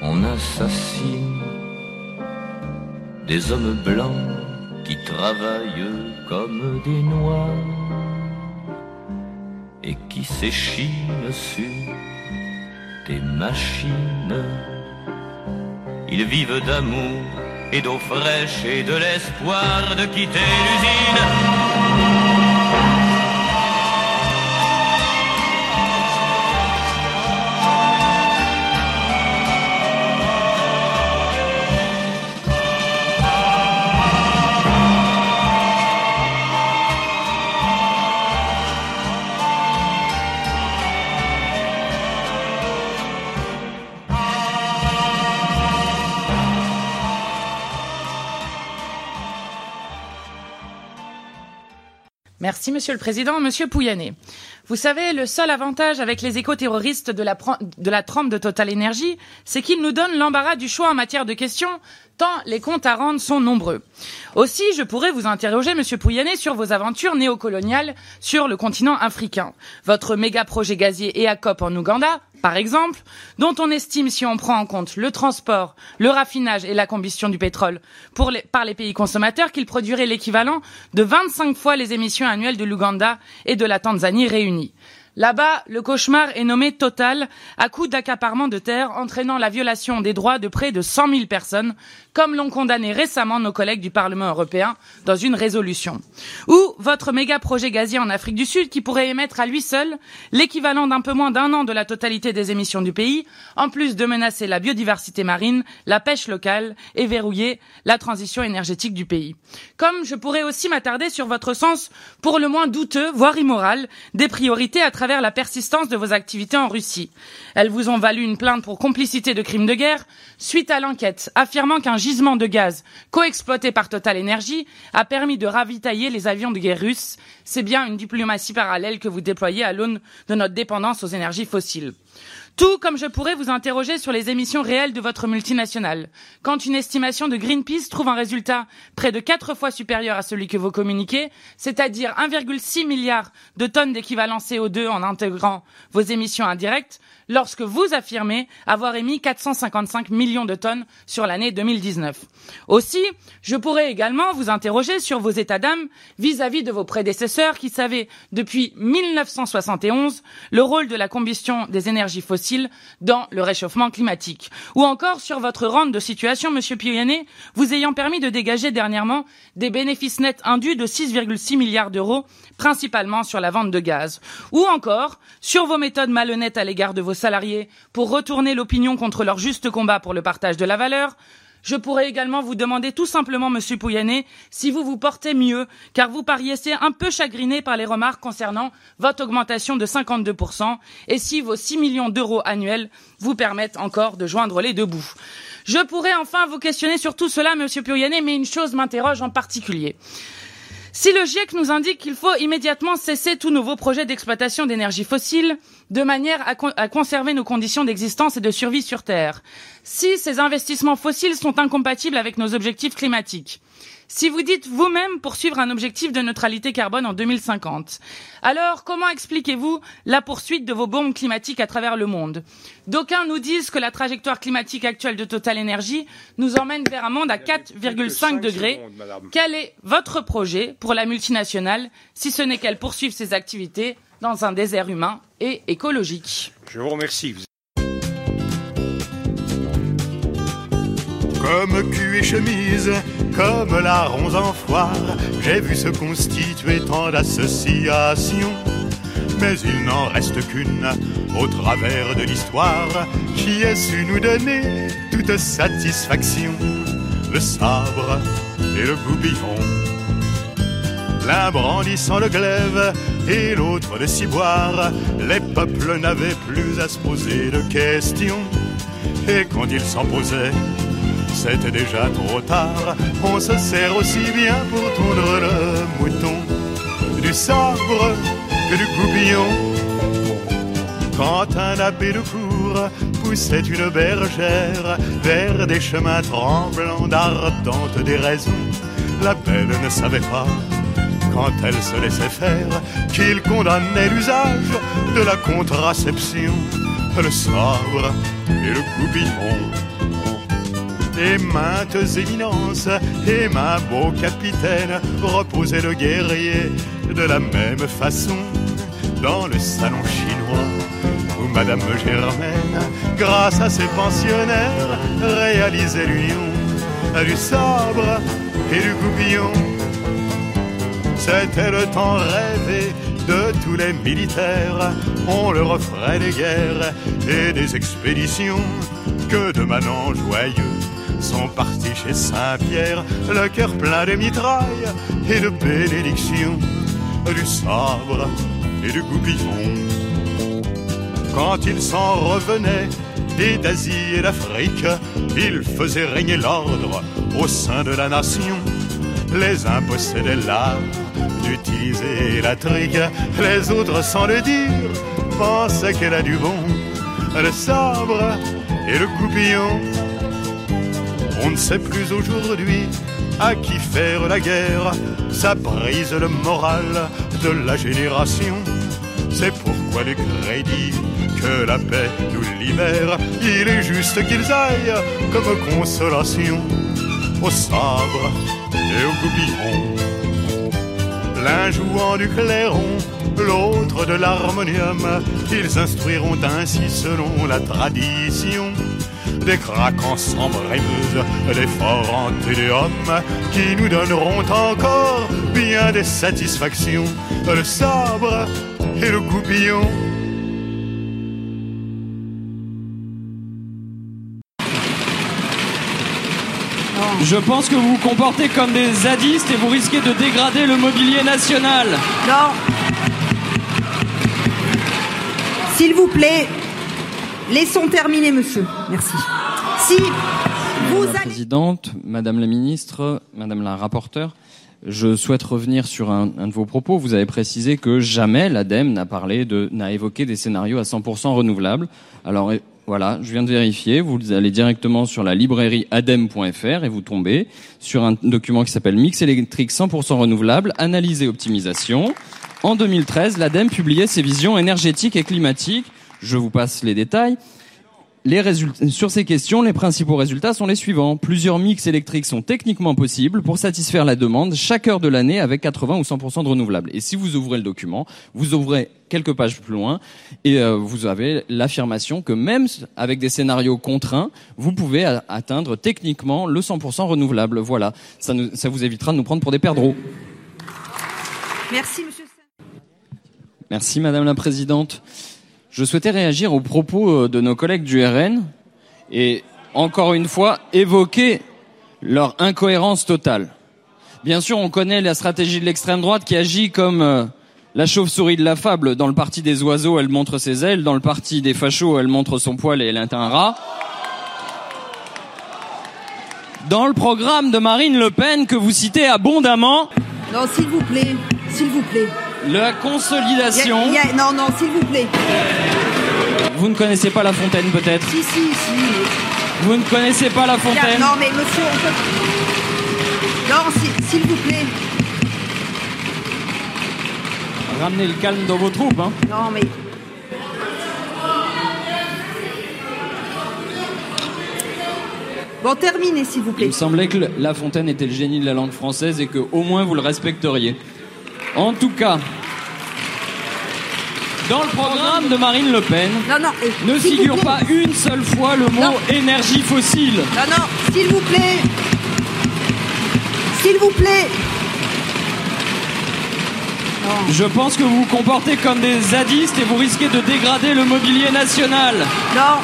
on assassine des hommes blancs qui travaillent comme des noirs et qui s'échinent sur des machines. Ils vivent d'amour et d'eau fraîche et de l'espoir de quitter l'usine. Merci, Monsieur le Président. Monsieur Pouyanné, vous savez, le seul avantage avec les éco-terroristes de la, de la trempe de Total Energy, c'est qu'ils nous donnent l'embarras du choix en matière de questions, tant les comptes à rendre sont nombreux. Aussi, je pourrais vous interroger, Monsieur Pouyanné, sur vos aventures néocoloniales sur le continent africain. Votre méga-projet gazier EACOP en Ouganda, par exemple, dont on estime, si on prend en compte le transport, le raffinage et la combustion du pétrole pour les, par les pays consommateurs, qu'il produirait l'équivalent de vingt-cinq fois les émissions annuelles de l'Ouganda et de la Tanzanie réunies. Là-bas, le cauchemar est nommé Total, à coup d'accaparement de terres entraînant la violation des droits de près de cent mille personnes, comme l'ont condamné récemment nos collègues du Parlement européen dans une résolution. Ou votre méga projet gazier en Afrique du Sud qui pourrait émettre à lui seul l'équivalent d'un peu moins d'un an de la totalité des émissions du pays, en plus de menacer la biodiversité marine, la pêche locale et verrouiller la transition énergétique du pays. Comme je pourrais aussi m'attarder sur votre sens pour le moins douteux, voire immoral, des priorités à travers la persistance de vos activités en Russie. Elles vous ont valu une plainte pour complicité de crimes de guerre suite à l'enquête affirmant qu'un gisement de gaz coexploité par Total Energy a permis de ravitailler les avions de guerre russes. C'est bien une diplomatie parallèle que vous déployez à l'aune de notre dépendance aux énergies fossiles. Tout comme je pourrais vous interroger sur les émissions réelles de votre multinationale. Quand une estimation de Greenpeace trouve un résultat près de quatre fois supérieur à celui que vous communiquez, c'est-à-dire un virgule six milliard de tonnes d'équivalent C O deux en intégrant vos émissions indirectes, lorsque vous affirmez avoir émis quatre cent cinquante-cinq millions de tonnes sur l'année deux mille dix-neuf. Aussi, je pourrais également vous interroger sur vos états d'âme vis-à-vis de vos prédécesseurs qui savaient depuis mille neuf cent soixante et onze le rôle de la combustion des énergies fossiles dans le réchauffement climatique. Ou encore sur votre rente de situation, Monsieur Pouyanné, vous ayant permis de dégager dernièrement des bénéfices nets indus de six virgule six milliards d'euros, principalement sur la vente de gaz. Ou encore sur vos méthodes malhonnêtes à l'égard de vos salariés pour retourner l'opinion contre leur juste combat pour le partage de la valeur. Je pourrais également vous demander tout simplement, Monsieur Pouyanné, si vous vous portez mieux, car vous paraissez un peu chagriné par les remarques concernant votre augmentation de cinquante-deux pour cent, et si vos six millions d'euros annuels vous permettent encore de joindre les deux bouts. Je pourrais enfin vous questionner sur tout cela, Monsieur Pouyanné, mais une chose m'interroge en particulier. Si le GIEC nous indique qu'il faut immédiatement cesser tout nouveau projet d'exploitation d'énergie fossile, de manière à, con- à conserver nos conditions d'existence et de survie sur Terre, si ces investissements fossiles sont incompatibles avec nos objectifs climatiques, si vous dites vous-même poursuivre un objectif de neutralité carbone en deux mille cinquante, alors comment expliquez-vous la poursuite de vos bombes climatiques à travers le monde? D'aucuns nous disent que la trajectoire climatique actuelle de Total Energy nous emmène vers un monde à quatre virgule cinq degrés. Quel est votre projet pour la multinationale, si ce n'est qu'elle poursuive ses activités dans un désert humain et écologique? Je vous remercie. Comme cul et chemise, comme larrons en foire, j'ai vu se constituer tant d'associations. Mais il n'en reste qu'une, au travers de l'histoire, qui a su nous donner toute satisfaction. Le sabre et le goupillon, l'un brandissant le glaive et l'autre le ciboire, les peuples n'avaient plus à se poser de questions. Et quand ils s'en posaient, c'était déjà trop tard. On se sert aussi bien pour tondre le mouton du sabre que du goupillon. Quand un abbé de cour poussait une bergère vers des chemins tremblants d'ardentes déraisons, la belle ne savait pas, quand elle se laissait faire, qu'il condamnait l'usage de la contraception. Le sabre et le goupillon et maintes éminences, et ma beau capitaine reposait le guerrier de la même façon dans le salon chinois où Madame Germaine, grâce à ses pensionnaires, réalisait l'union du sabre et du goupillon. C'était le temps rêvé de tous les militaires, on leur offrait des guerres et des expéditions. Que de manants joyeux sont partis chez Saint-Pierre, le cœur plein de mitrailles et de bénédictions, du sabre et du goupillon. Quand ils s'en revenaient et d'Asie et d'Afrique, ils faisaient régner l'ordre au sein de la nation. Les uns possédaient l'art d'utiliser la trique, les autres, sans le dire, pensaient qu'elle a du bon, le sabre et le goupillon. On ne sait plus aujourd'hui à qui faire la guerre, ça brise le moral de la génération. C'est pourquoi le crédit que la paix nous libère, il est juste qu'ils aillent comme consolation au sabre et au goupillon. L'un jouant du clairon, l'autre de l'harmonium, ils instruiront ainsi selon la tradition des craquants sans brémeuse, des forts antédéums qui nous donneront encore bien des satisfactions, le sabre et le goupillon. Je pense que vous vous comportez comme des zadistes et vous risquez de dégrader le mobilier national. Non. S'il vous plaît, laissons terminer, monsieur. Merci. Si vous Madame la Présidente, Madame la Ministre, Madame la Rapporteure, je souhaite revenir sur un, un de vos propos. Vous avez précisé que jamais l'ADEME n'a parlé de, n'a évoqué des scénarios à cent pour cent renouvelables. Alors, voilà, je viens de vérifier. Vous allez directement sur la librairie adem point f r et vous tombez sur un document qui s'appelle Mix électrique cent pour cent renouvelable, analyse et optimisation. En deux mille treize, l'ADEME publiait ses visions énergétiques et climatiques. Je vous passe les détails. Les résultats, sur ces questions, les principaux résultats sont les suivants. Plusieurs mix électriques sont techniquement possibles pour satisfaire la demande chaque heure de l'année avec quatre-vingts ou cent pour cent de renouvelables. Et si vous ouvrez le document, vous ouvrez quelques pages plus loin et euh, vous avez l'affirmation que même avec des scénarios contraints, vous pouvez a- atteindre techniquement le cent pour cent renouvelable. Voilà, ça, nous, ça vous évitera de nous prendre pour des perdreaux. Merci, monsieur. Merci, Madame la Présidente. Je souhaitais réagir aux propos de nos collègues du R N et, encore une fois, évoquer leur incohérence totale. Bien sûr, on connaît la stratégie de l'extrême droite qui agit comme euh, la chauve-souris de la fable. Dans le parti des oiseaux, elle montre ses ailes. Dans le parti des fachos, elle montre son poil et elle est un rat. Dans le programme de Marine Le Pen, que vous citez abondamment... Non, s'il vous plaît, s'il vous plaît. La consolidation... Y a, y a, non, non, s'il vous plaît. Vous ne connaissez pas La Fontaine, peut-être? Si, si, si. Vous ne connaissez pas La Fontaine? Non, mais monsieur, on peut... Non, s'il vous plaît. Ramenez le calme dans vos troupes, hein. Non, mais... Bon, terminez, s'il vous plaît. Il me semblait que La Fontaine était le génie de la langue française et que au moins vous le respecteriez. En tout cas, dans le programme de Marine Le Pen, non, non, ne figure pas une seule fois le mot non. énergie fossile. Non, non, s'il vous plaît. S'il vous plaît. Non. Je pense que vous vous comportez comme des zadistes et vous risquez de dégrader le mobilier national. Non.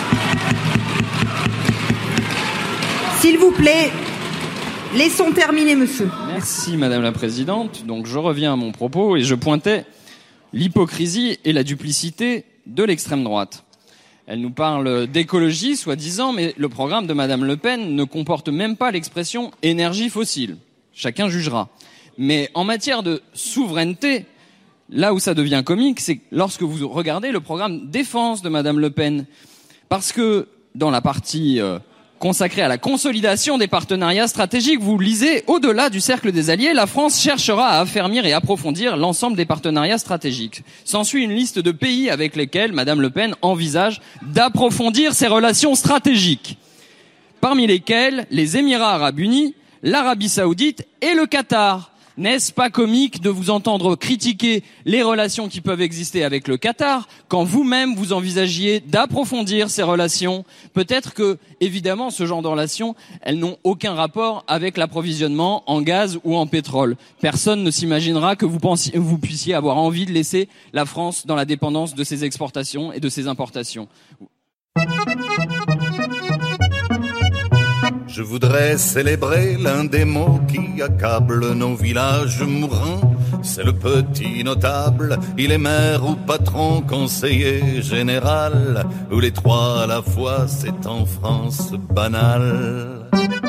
S'il vous plaît, laissons terminer, monsieur. Merci, Madame la Présidente. Donc, je reviens à mon propos et je pointais l'hypocrisie et la duplicité de l'extrême droite. Elle nous parle d'écologie, soi-disant, mais le programme de Madame Le Pen ne comporte même pas l'expression énergie fossile. Chacun jugera. Mais en matière de souveraineté, là où ça devient comique, c'est lorsque vous regardez le programme défense de Madame Le Pen. Parce que dans la partie... Euh, consacré à la consolidation des partenariats stratégiques, vous lisez, au-delà du cercle des alliés, la France cherchera à affermir et approfondir l'ensemble des partenariats stratégiques. S'ensuit une liste de pays avec lesquels Madame Le Pen envisage d'approfondir ses relations stratégiques. parmi lesquels les Émirats arabes unis, l'Arabie saoudite et le Qatar. N'est-ce pas comique de vous entendre critiquer les relations qui peuvent exister avec le Qatar quand vous-même vous envisagiez d'approfondir ces relations? Peut-être que, évidemment, ce genre de relations, elles n'ont aucun rapport avec l'approvisionnement en gaz ou en pétrole. Personne ne s'imaginera que vous, pensiez, vous puissiez avoir envie de laisser la France dans la dépendance de ses exportations et de ses importations. Je voudrais célébrer l'un des mots qui accablent nos villages mourants. C'est le petit notable, il est maire ou patron, conseiller général, ou les trois à la fois, c'est en France banal.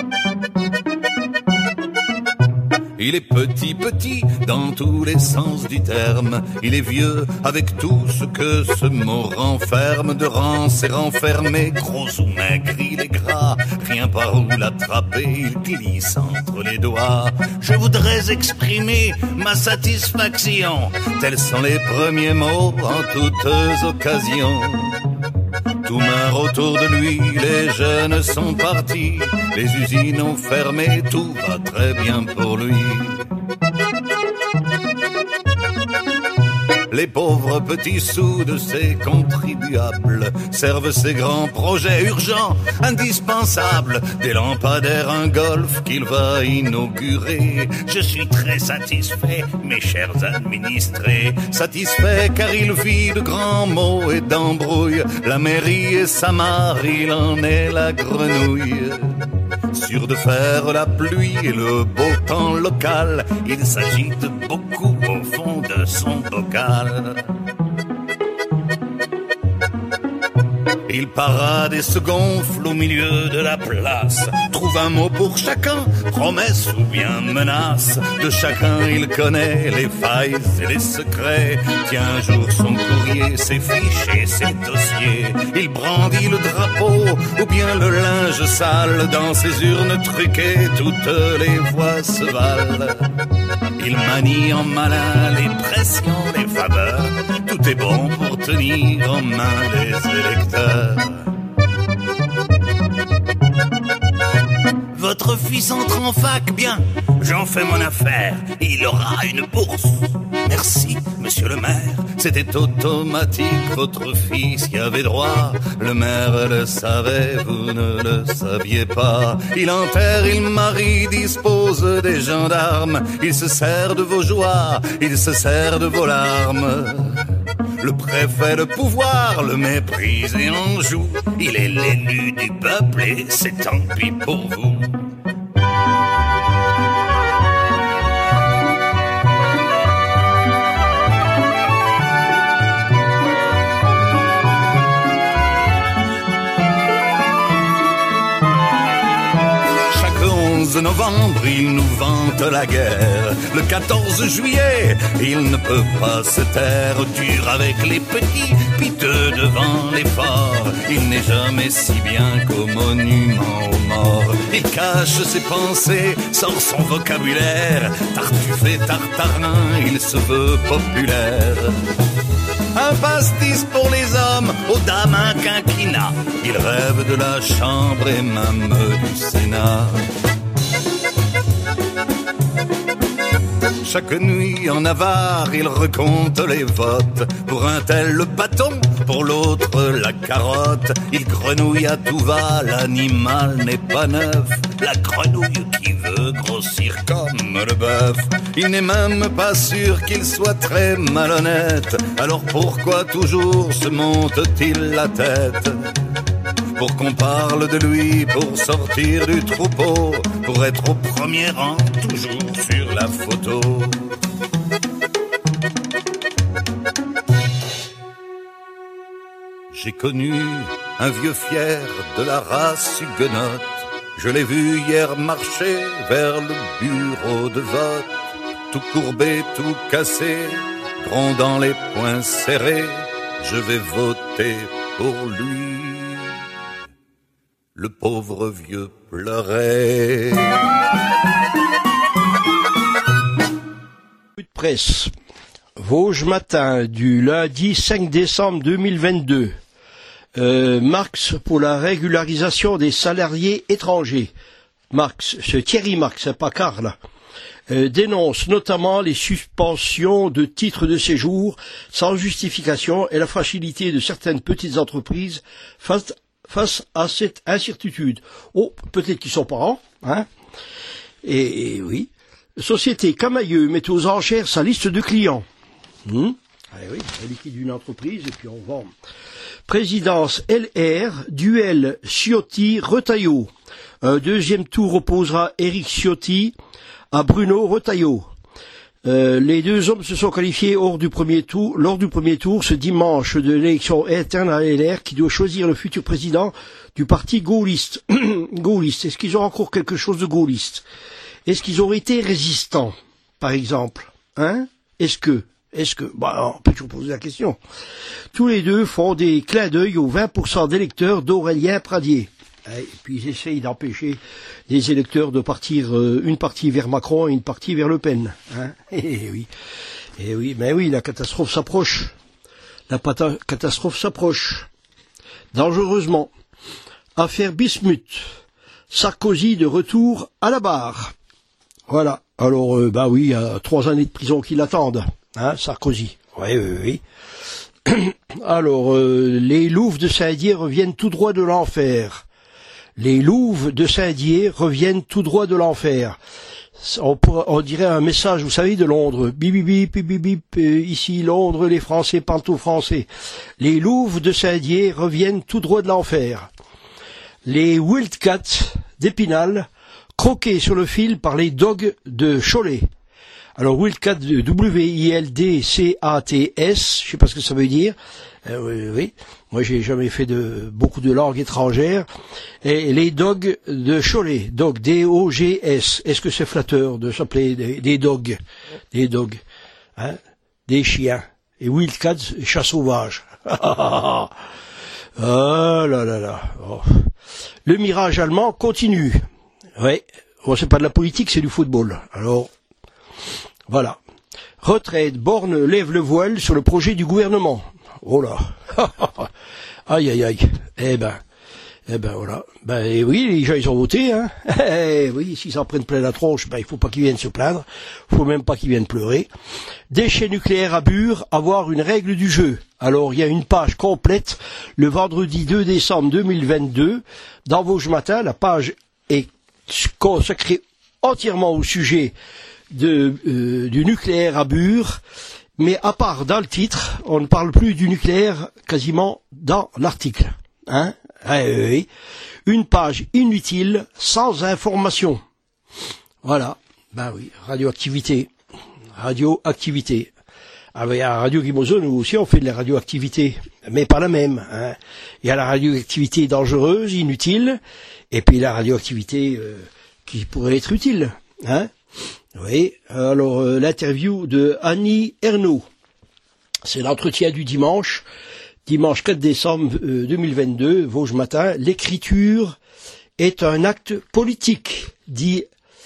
Il est petit, petit, dans tous les sens du terme. Il est vieux, avec tout ce que ce mot renferme. De rance et renfermé, gros ou maigre, il est gras. Rien par où l'attraper, il glisse entre les doigts. Je voudrais exprimer ma satisfaction. Tels sont les premiers mots en toutes occasions. Tout meurt autour de lui, les jeunes sont partis, les usines ont fermé, tout va très bien pour lui. Les pauvres petits sous de ces contribuables servent ces grands projets urgents, indispensables, des lampadaires, un golf qu'il va inaugurer. Je suis très satisfait, mes chers administrés, satisfait car il vit de grands mots et d'embrouilles. La mairie et sa mare, il en est la grenouille. Sûr de faire la pluie et le beau temps local, il s'agite beaucoup au fond de son bocal. Il parade et se gonfle au milieu de la place, trouve un mot pour chacun, promesse ou bien menace. De chacun il connaît les failles et les secrets, tient un jour son courrier, ses fiches et ses dossiers. Il brandit le drapeau ou bien le linge sale, dans ses urnes truquées toutes les voix se valent. Il manie en malin les pressions, les faveurs, tout est bon pour tenir en main les électeurs. Votre fils entre en fac, bien, j'en fais mon affaire, il aura une bourse. Merci, monsieur le maire, c'était automatique, votre fils y avait droit. Le maire le savait, vous ne le saviez pas. Il enterre, il marie, dispose des gendarmes. Il se sert de vos joies, il se sert de vos larmes. Le préfet de pouvoir le méprise et en joue. Il est l'élu du peuple et c'est tant pis pour vous. Le novembre, il nous vante la guerre. Le quatorze juillet, il ne peut pas se taire. Dur avec les petits, piteux devant les forts. Il n'est jamais si bien qu'au monument aux morts. Il cache ses pensées, sort son vocabulaire. Tartuffe et tartarin, il se veut populaire. Un pastis pour les hommes, aux dames un quinquina. Il rêve de la chambre et même du Sénat. Chaque nuit en avare, il recompte les votes. Pour un tel le bâton, pour l'autre la carotte. Il grenouille à tout va, l'animal n'est pas neuf. La grenouille qui veut grossir comme le bœuf. Il n'est même pas sûr qu'il soit très malhonnête. Alors pourquoi toujours se monte-t-il la tête? Pour qu'on parle de lui, pour sortir du troupeau, pour être au premier rang, toujours sur la photo. J'ai connu un vieux fier de la race huguenote. Je l'ai vu hier marcher vers le bureau de vote. Tout courbé, tout cassé, grondant les poings serrés. Je vais voter pour lui. Le pauvre vieux pleurait. De presse. Vosges Matin du lundi cinq décembre deux mille vingt-deux. Euh, Marx pour la régularisation des salariés étrangers. Marx, c'est Thierry Marx, c'est pas Karl. Euh, dénonce notamment les suspensions de titres de séjour sans justification et la fragilité de certaines petites entreprises face, face à cette incertitude. Oh, peut-être qu'ils sont parents, hein. Et, et oui. Société Camailleux met aux enchères sa liste de clients. Hum ah oui, elle liquide une entreprise et puis on vend. Présidence L R, duel Ciotti-Retailleau. Un deuxième tour opposera Éric Ciotti à Bruno Retailleau. Euh, les deux hommes se sont qualifiés hors du premier tour, lors du premier tour ce dimanche de l'élection interne à L R qui doit choisir le futur président du parti gaulliste. Gaulliste. Est-ce qu'ils ont encore quelque chose de gaulliste? Est-ce qu'ils ont été résistants, par exemple? Hein? Est-ce que Est-ce que, bah, on peut toujours poser la question. Tous les deux font des clins d'œil aux vingt pour cent d'électeurs d'Aurélien Pradier. Et puis ils essayent d'empêcher les électeurs de partir, euh, une partie vers Macron et une partie vers Le Pen. Hein. Et oui, et oui, mais oui, la catastrophe s'approche. La pata- catastrophe s'approche. Dangereusement. Affaire Bismuth. Sarkozy de retour à la barre. Voilà. Alors, euh, bah oui, il y a trois années de prison qui l'attendent. Hein, Sarkozy. Oui, oui, oui. Alors, euh, les louves de Saint-Dié reviennent tout droit de l'enfer. Les louves de Saint-Dié reviennent tout droit de l'enfer. On, pourrait, on dirait un message, vous savez, de Londres. Bip, bip, bip, bip, bip, bip, euh, ici Londres, les Français parlent aux Français. Les louves de Saint-Dié reviennent tout droit de l'enfer. Les Wildcats d'Épinal, croqués sur le fil par les dogs de Cholet. Alors, Wildcat, W I L D C A T S, je sais pas ce que ça veut dire. Euh, oui, oui, moi j'ai jamais fait de beaucoup de langues étrangères. Et les dogs de Cholet, dog, D O G S. Est-ce que c'est flatteur de s'appeler des, des dogs, des dogs, hein, des chiens. Et Wildcat, chat sauvage. Oh là là là. Oh. Le mirage allemand continue. Oui, bon, c'est pas de la politique, c'est du football. Alors. Voilà. Retraite, Borne lève le voile sur le projet du gouvernement. Oh là. Aïe, aïe, aïe. Eh ben, eh ben voilà. Ben et oui, les gens ils ont voté, hein. Eh oui, s'ils s'en prennent plein la tronche, ben il faut pas qu'ils viennent se plaindre. Il faut même pas qu'ils viennent pleurer. Déchets nucléaires à Bure, avoir une règle du jeu. Alors il y a une page complète le vendredi deux décembre deux mille vingt-deux dans Vosges Matin. La page est consacrée entièrement au sujet de, euh, du nucléaire à Bure, mais à part dans le titre, on ne parle plus du nucléaire quasiment dans l'article. Hein? Ah, oui, oui. Une page inutile, sans information. Voilà. Ben oui, radioactivité. Radioactivité. Ah ben, à Radio Guimozo, nous aussi, on fait de la radioactivité, mais pas la même. Hein. Il y a la radioactivité dangereuse, inutile, et puis la radioactivité euh, qui pourrait être utile. Hein. Oui, alors euh, l'interview de Annie Ernaux, c'est l'entretien du dimanche, dimanche quatre décembre euh, deux mille vingt-deux, Vosges Matin. L'écriture est un acte politique, dit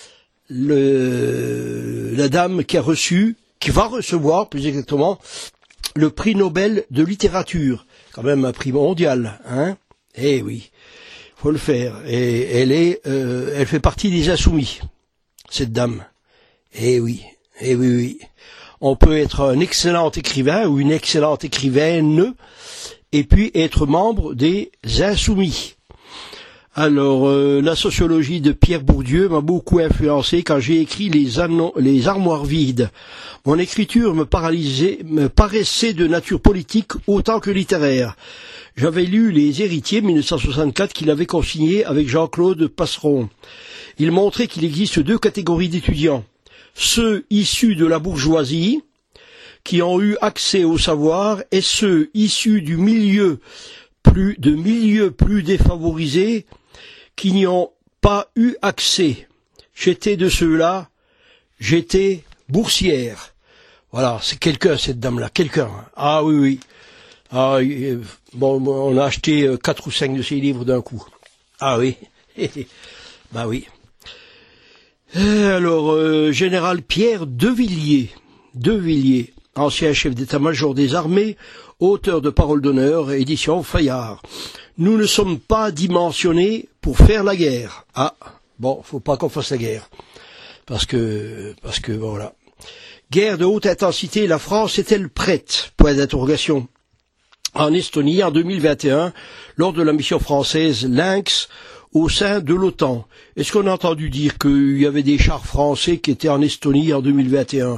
le, la dame qui a reçu, qui va recevoir plus exactement, le prix Nobel de littérature, quand même un prix mondial, hein. Eh oui, faut le faire. Et elle est, euh, elle fait partie des insoumis, cette dame. Eh oui, eh oui, oui. On peut être un excellent écrivain ou une excellente écrivaine et puis être membre des Insoumis. Alors, euh, la sociologie de Pierre Bourdieu m'a beaucoup influencé quand j'ai écrit les, anno- les armoires vides. Mon écriture me paralysait, me paraissait de nature politique autant que littéraire. J'avais lu Les Héritiers, mille neuf cent soixante-quatre, qu'il avait consigné avec Jean-Claude Passeron. Il montrait qu'il existe deux catégories d'étudiants. Ceux issus de la bourgeoisie, qui ont eu accès au savoir, et ceux issus du milieu plus, de milieux plus défavorisés, qui n'y ont pas eu accès. J'étais de ceux-là, j'étais boursière. Voilà, c'est quelqu'un, cette dame-là, quelqu'un. Ah oui, oui. Ah, euh, bon, on a acheté euh, quatre ou cinq de ses livres d'un coup. Ah oui. Bah oui. Alors, euh, général Pierre Devilliers, Devilliers, ancien chef d'état-major des armées, auteur de Paroles d'honneur, édition Fayard. Nous ne sommes pas dimensionnés pour faire la guerre. Ah, bon, faut pas qu'on fasse la guerre. Parce que, parce que, voilà. Guerre de haute intensité, la France est-elle prête? Point d'interrogation. En Estonie, en deux mille vingt et un, lors de la mission française Lynx, au sein de l'OTAN. Est-ce qu'on a entendu dire qu'il y avait des chars français qui étaient en Estonie en deux mille vingt et un?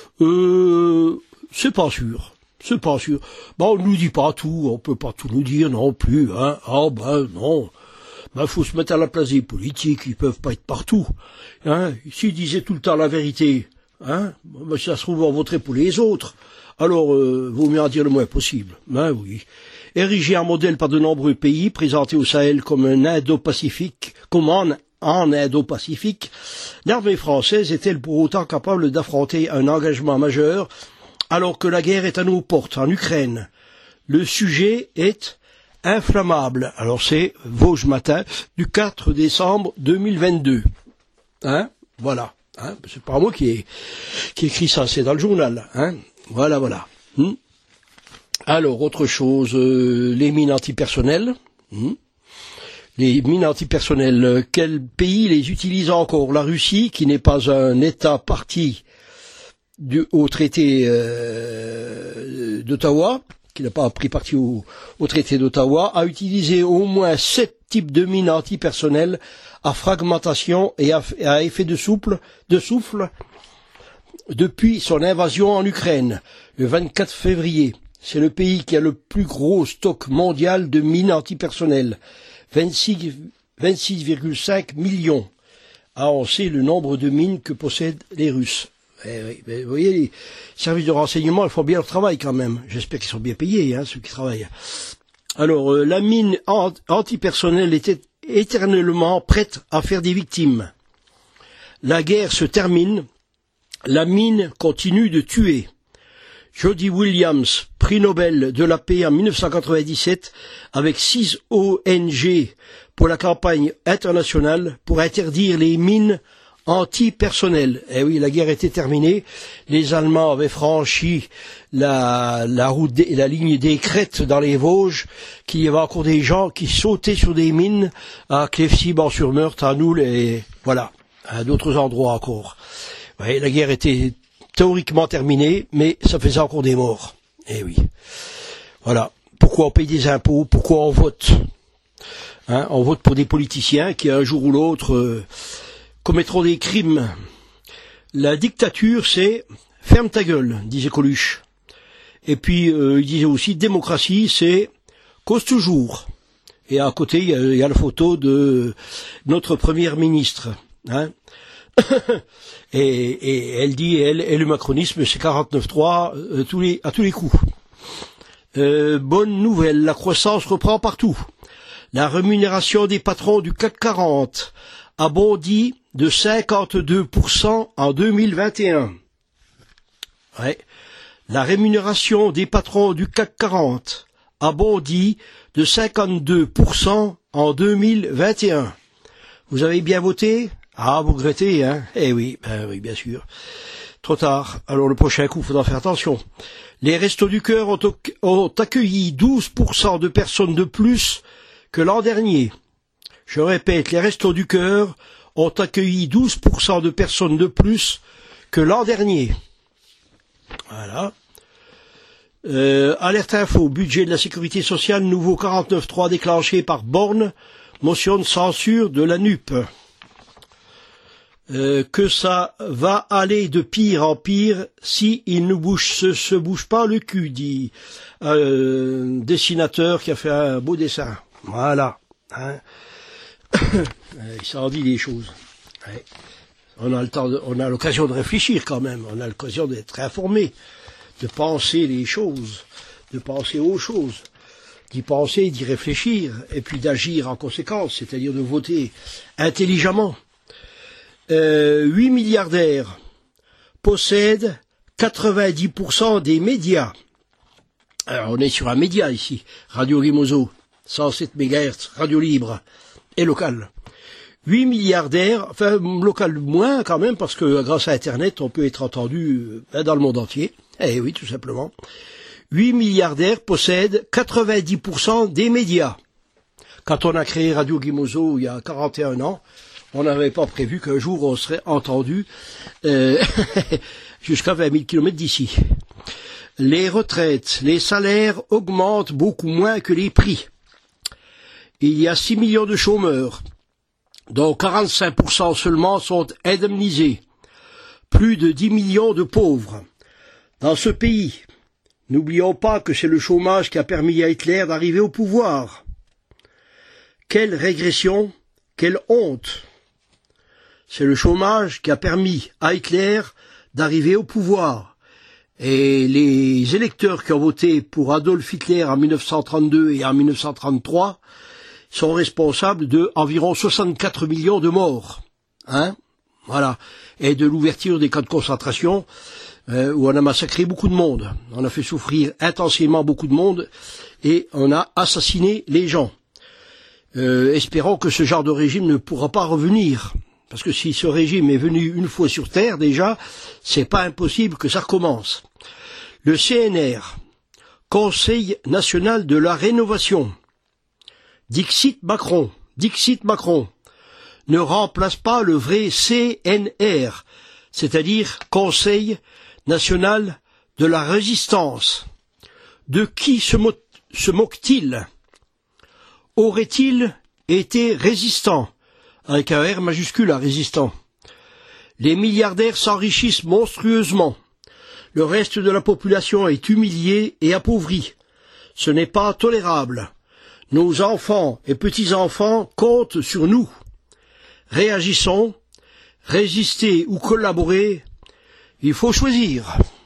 Euh, c'est pas sûr. C'est pas sûr. Bon, on nous dit pas tout, on peut pas tout nous dire non plus, hein. Ah ben non. Ben faut se mettre à la place des politiques, ils peuvent pas être partout. Hein. S'ils disaient tout le temps la vérité, hein, ben ça se trouve on voterait pour les autres. Alors, euh, vaut mieux en dire le moins possible. Ben oui. Érigé en modèle par de nombreux pays, présenté au Sahel comme un Indo-Pacifique, comme en, en Indo-Pacifique, l'armée française est-elle pour autant capable d'affronter un engagement majeur alors que la guerre est à nos portes, en Ukraine? Le sujet est inflammable. Alors c'est Vosges Matin du quatre décembre deux mille vingt-deux. Hein? Voilà. Hein? C'est pas moi qui ai, qui écrit ça, c'est dans le journal. Hein? Voilà, voilà. Hum? Alors, autre chose, euh, les mines antipersonnelles. Hum? Les mines antipersonnelles, euh, quel pays les utilise encore? La Russie, qui n'est pas un État parti du, au traité euh, d'Ottawa, qui n'a pas pris parti au, au traité d'Ottawa, a utilisé au moins sept types de mines antipersonnelles à fragmentation et à, à effet de souffle, de souffle depuis son invasion en Ukraine, le vingt-quatre février. C'est le pays qui a le plus gros stock mondial de mines antipersonnelles, vingt-six virgule cinq millions. Ah, on sait le nombre de mines que possèdent les Russes. Eh oui, mais vous voyez, les services de renseignement, ils font bien leur travail quand même. J'espère qu'ils sont bien payés, hein, ceux qui travaillent. Alors, euh, la mine antipersonnelle était éternellement prête à faire des victimes. La guerre se termine, la mine continue de tuer. Jody Williams, prix Nobel de la paix en mille neuf cent quatre-vingt-dix-sept, avec six O N G pour la campagne internationale pour interdire les mines antipersonnelles. Eh oui, la guerre était terminée. Les Allemands avaient franchi la, la route, des, la ligne des crêtes dans les Vosges, qu'il y avait encore des gens qui sautaient sur des mines à Clefcy, Ban-sur-Meurthe, à Noul et voilà, à d'autres endroits encore. Ouais, la guerre était théoriquement terminée, mais ça faisait encore des morts. Eh oui. Voilà. Pourquoi on paye des impôts? Pourquoi on vote? Hein, on vote pour des politiciens qui, un jour ou l'autre, euh, commettront des crimes. La dictature, c'est « ferme ta gueule », disait Coluche. Et puis, euh, il disait aussi « démocratie, c'est cause toujours ». Et à côté, il y a, il y a la photo de notre première ministre. Hein. et, et elle dit, elle, et le macronisme, c'est quarante-neuf trois euh, tous les, à tous les coups. Euh, bonne nouvelle, la croissance reprend partout. La rémunération des patrons du C A C quarante a bondi de cinquante-deux pour cent en deux mille vingt et un. Ouais. La rémunération des patrons du C A C quarante a bondi de cinquante-deux pour cent en deux mille vingt et un. Vous avez bien voté? Ah, vous regrettez, hein? Eh oui, ben oui, bien sûr. Trop tard. Alors le prochain coup, il faudra faire attention. Les Restos du Cœur ont, ont accueilli douze pour cent de personnes de plus que l'an dernier. Je répète, les Restos du Cœur ont accueilli douze pour cent de personnes de plus que l'an dernier. Voilà. Euh, alerte info, budget de la sécurité sociale, nouveau quarante-neuf trois déclenché par Borne, motion de censure de la N U P. Euh, que ça va aller de pire en pire si il ne bouge, se, se bouge pas le cul, dit un euh, dessinateur qui a fait un beau dessin. Voilà. Hein. Il s'en dit des choses. Ouais. On a le temps, de, on a l'occasion de réfléchir quand même. On a l'occasion d'être informé, de penser les choses, de penser aux choses, d'y penser, d'y réfléchir, et puis d'agir en conséquence, c'est-à-dire de voter intelligemment. Euh, huit milliardaires possèdent quatre-vingt-dix pour cent des médias. Alors on est sur un média ici, Radio Limoso, cent sept mégahertz, radio libre et local. huit milliardaires, enfin local moins quand même, parce que grâce à Internet, on peut être entendu dans le monde entier. Eh oui, tout simplement. Huit milliardaires possèdent quatre-vingt-dix pour cent des médias. Quand on a créé Radio Guimozo il y a quarante et un ans, on n'avait pas prévu qu'un jour on serait entendu euh, jusqu'à vingt mille kilomètres d'ici. Les retraites, les salaires augmentent beaucoup moins que les prix. Il y a six millions de chômeurs, dont quarante-cinq pour cent seulement sont indemnisés. Plus de dix millions de pauvres. Dans ce pays, n'oublions pas que c'est le chômage qui a permis à Hitler d'arriver au pouvoir. Quelle régression, quelle honte! C'est le chômage qui a permis à Hitler d'arriver au pouvoir. Et les électeurs qui ont voté pour Adolf Hitler en mille neuf cent trente-deux et en mille neuf cent trente-trois sont responsables de environ soixante-quatre millions de morts. Hein? Voilà. Et de l'ouverture des camps de concentration, euh, où on a massacré beaucoup de monde. On a fait souffrir intensément beaucoup de monde et on a assassiné les gens. Euh, espérons que ce genre de régime ne pourra pas revenir. Parce que si ce régime est venu une fois sur Terre, déjà, c'est pas impossible que ça recommence. Le C N R, Conseil national de la rénovation, Dixit Macron, Dixit Macron, ne remplace pas le vrai C N R, c'est-à-dire Conseil national de la résistance. De qui se, mo- se moque-t-il? Aurait-il été résistant? Avec un R majuscule à résistant. Les milliardaires s'enrichissent monstrueusement. Le reste de la population est humilié et appauvri. Ce n'est pas tolérable. Nos enfants et petits-enfants comptent sur nous. Réagissons, résister ou collaborer, il faut choisir.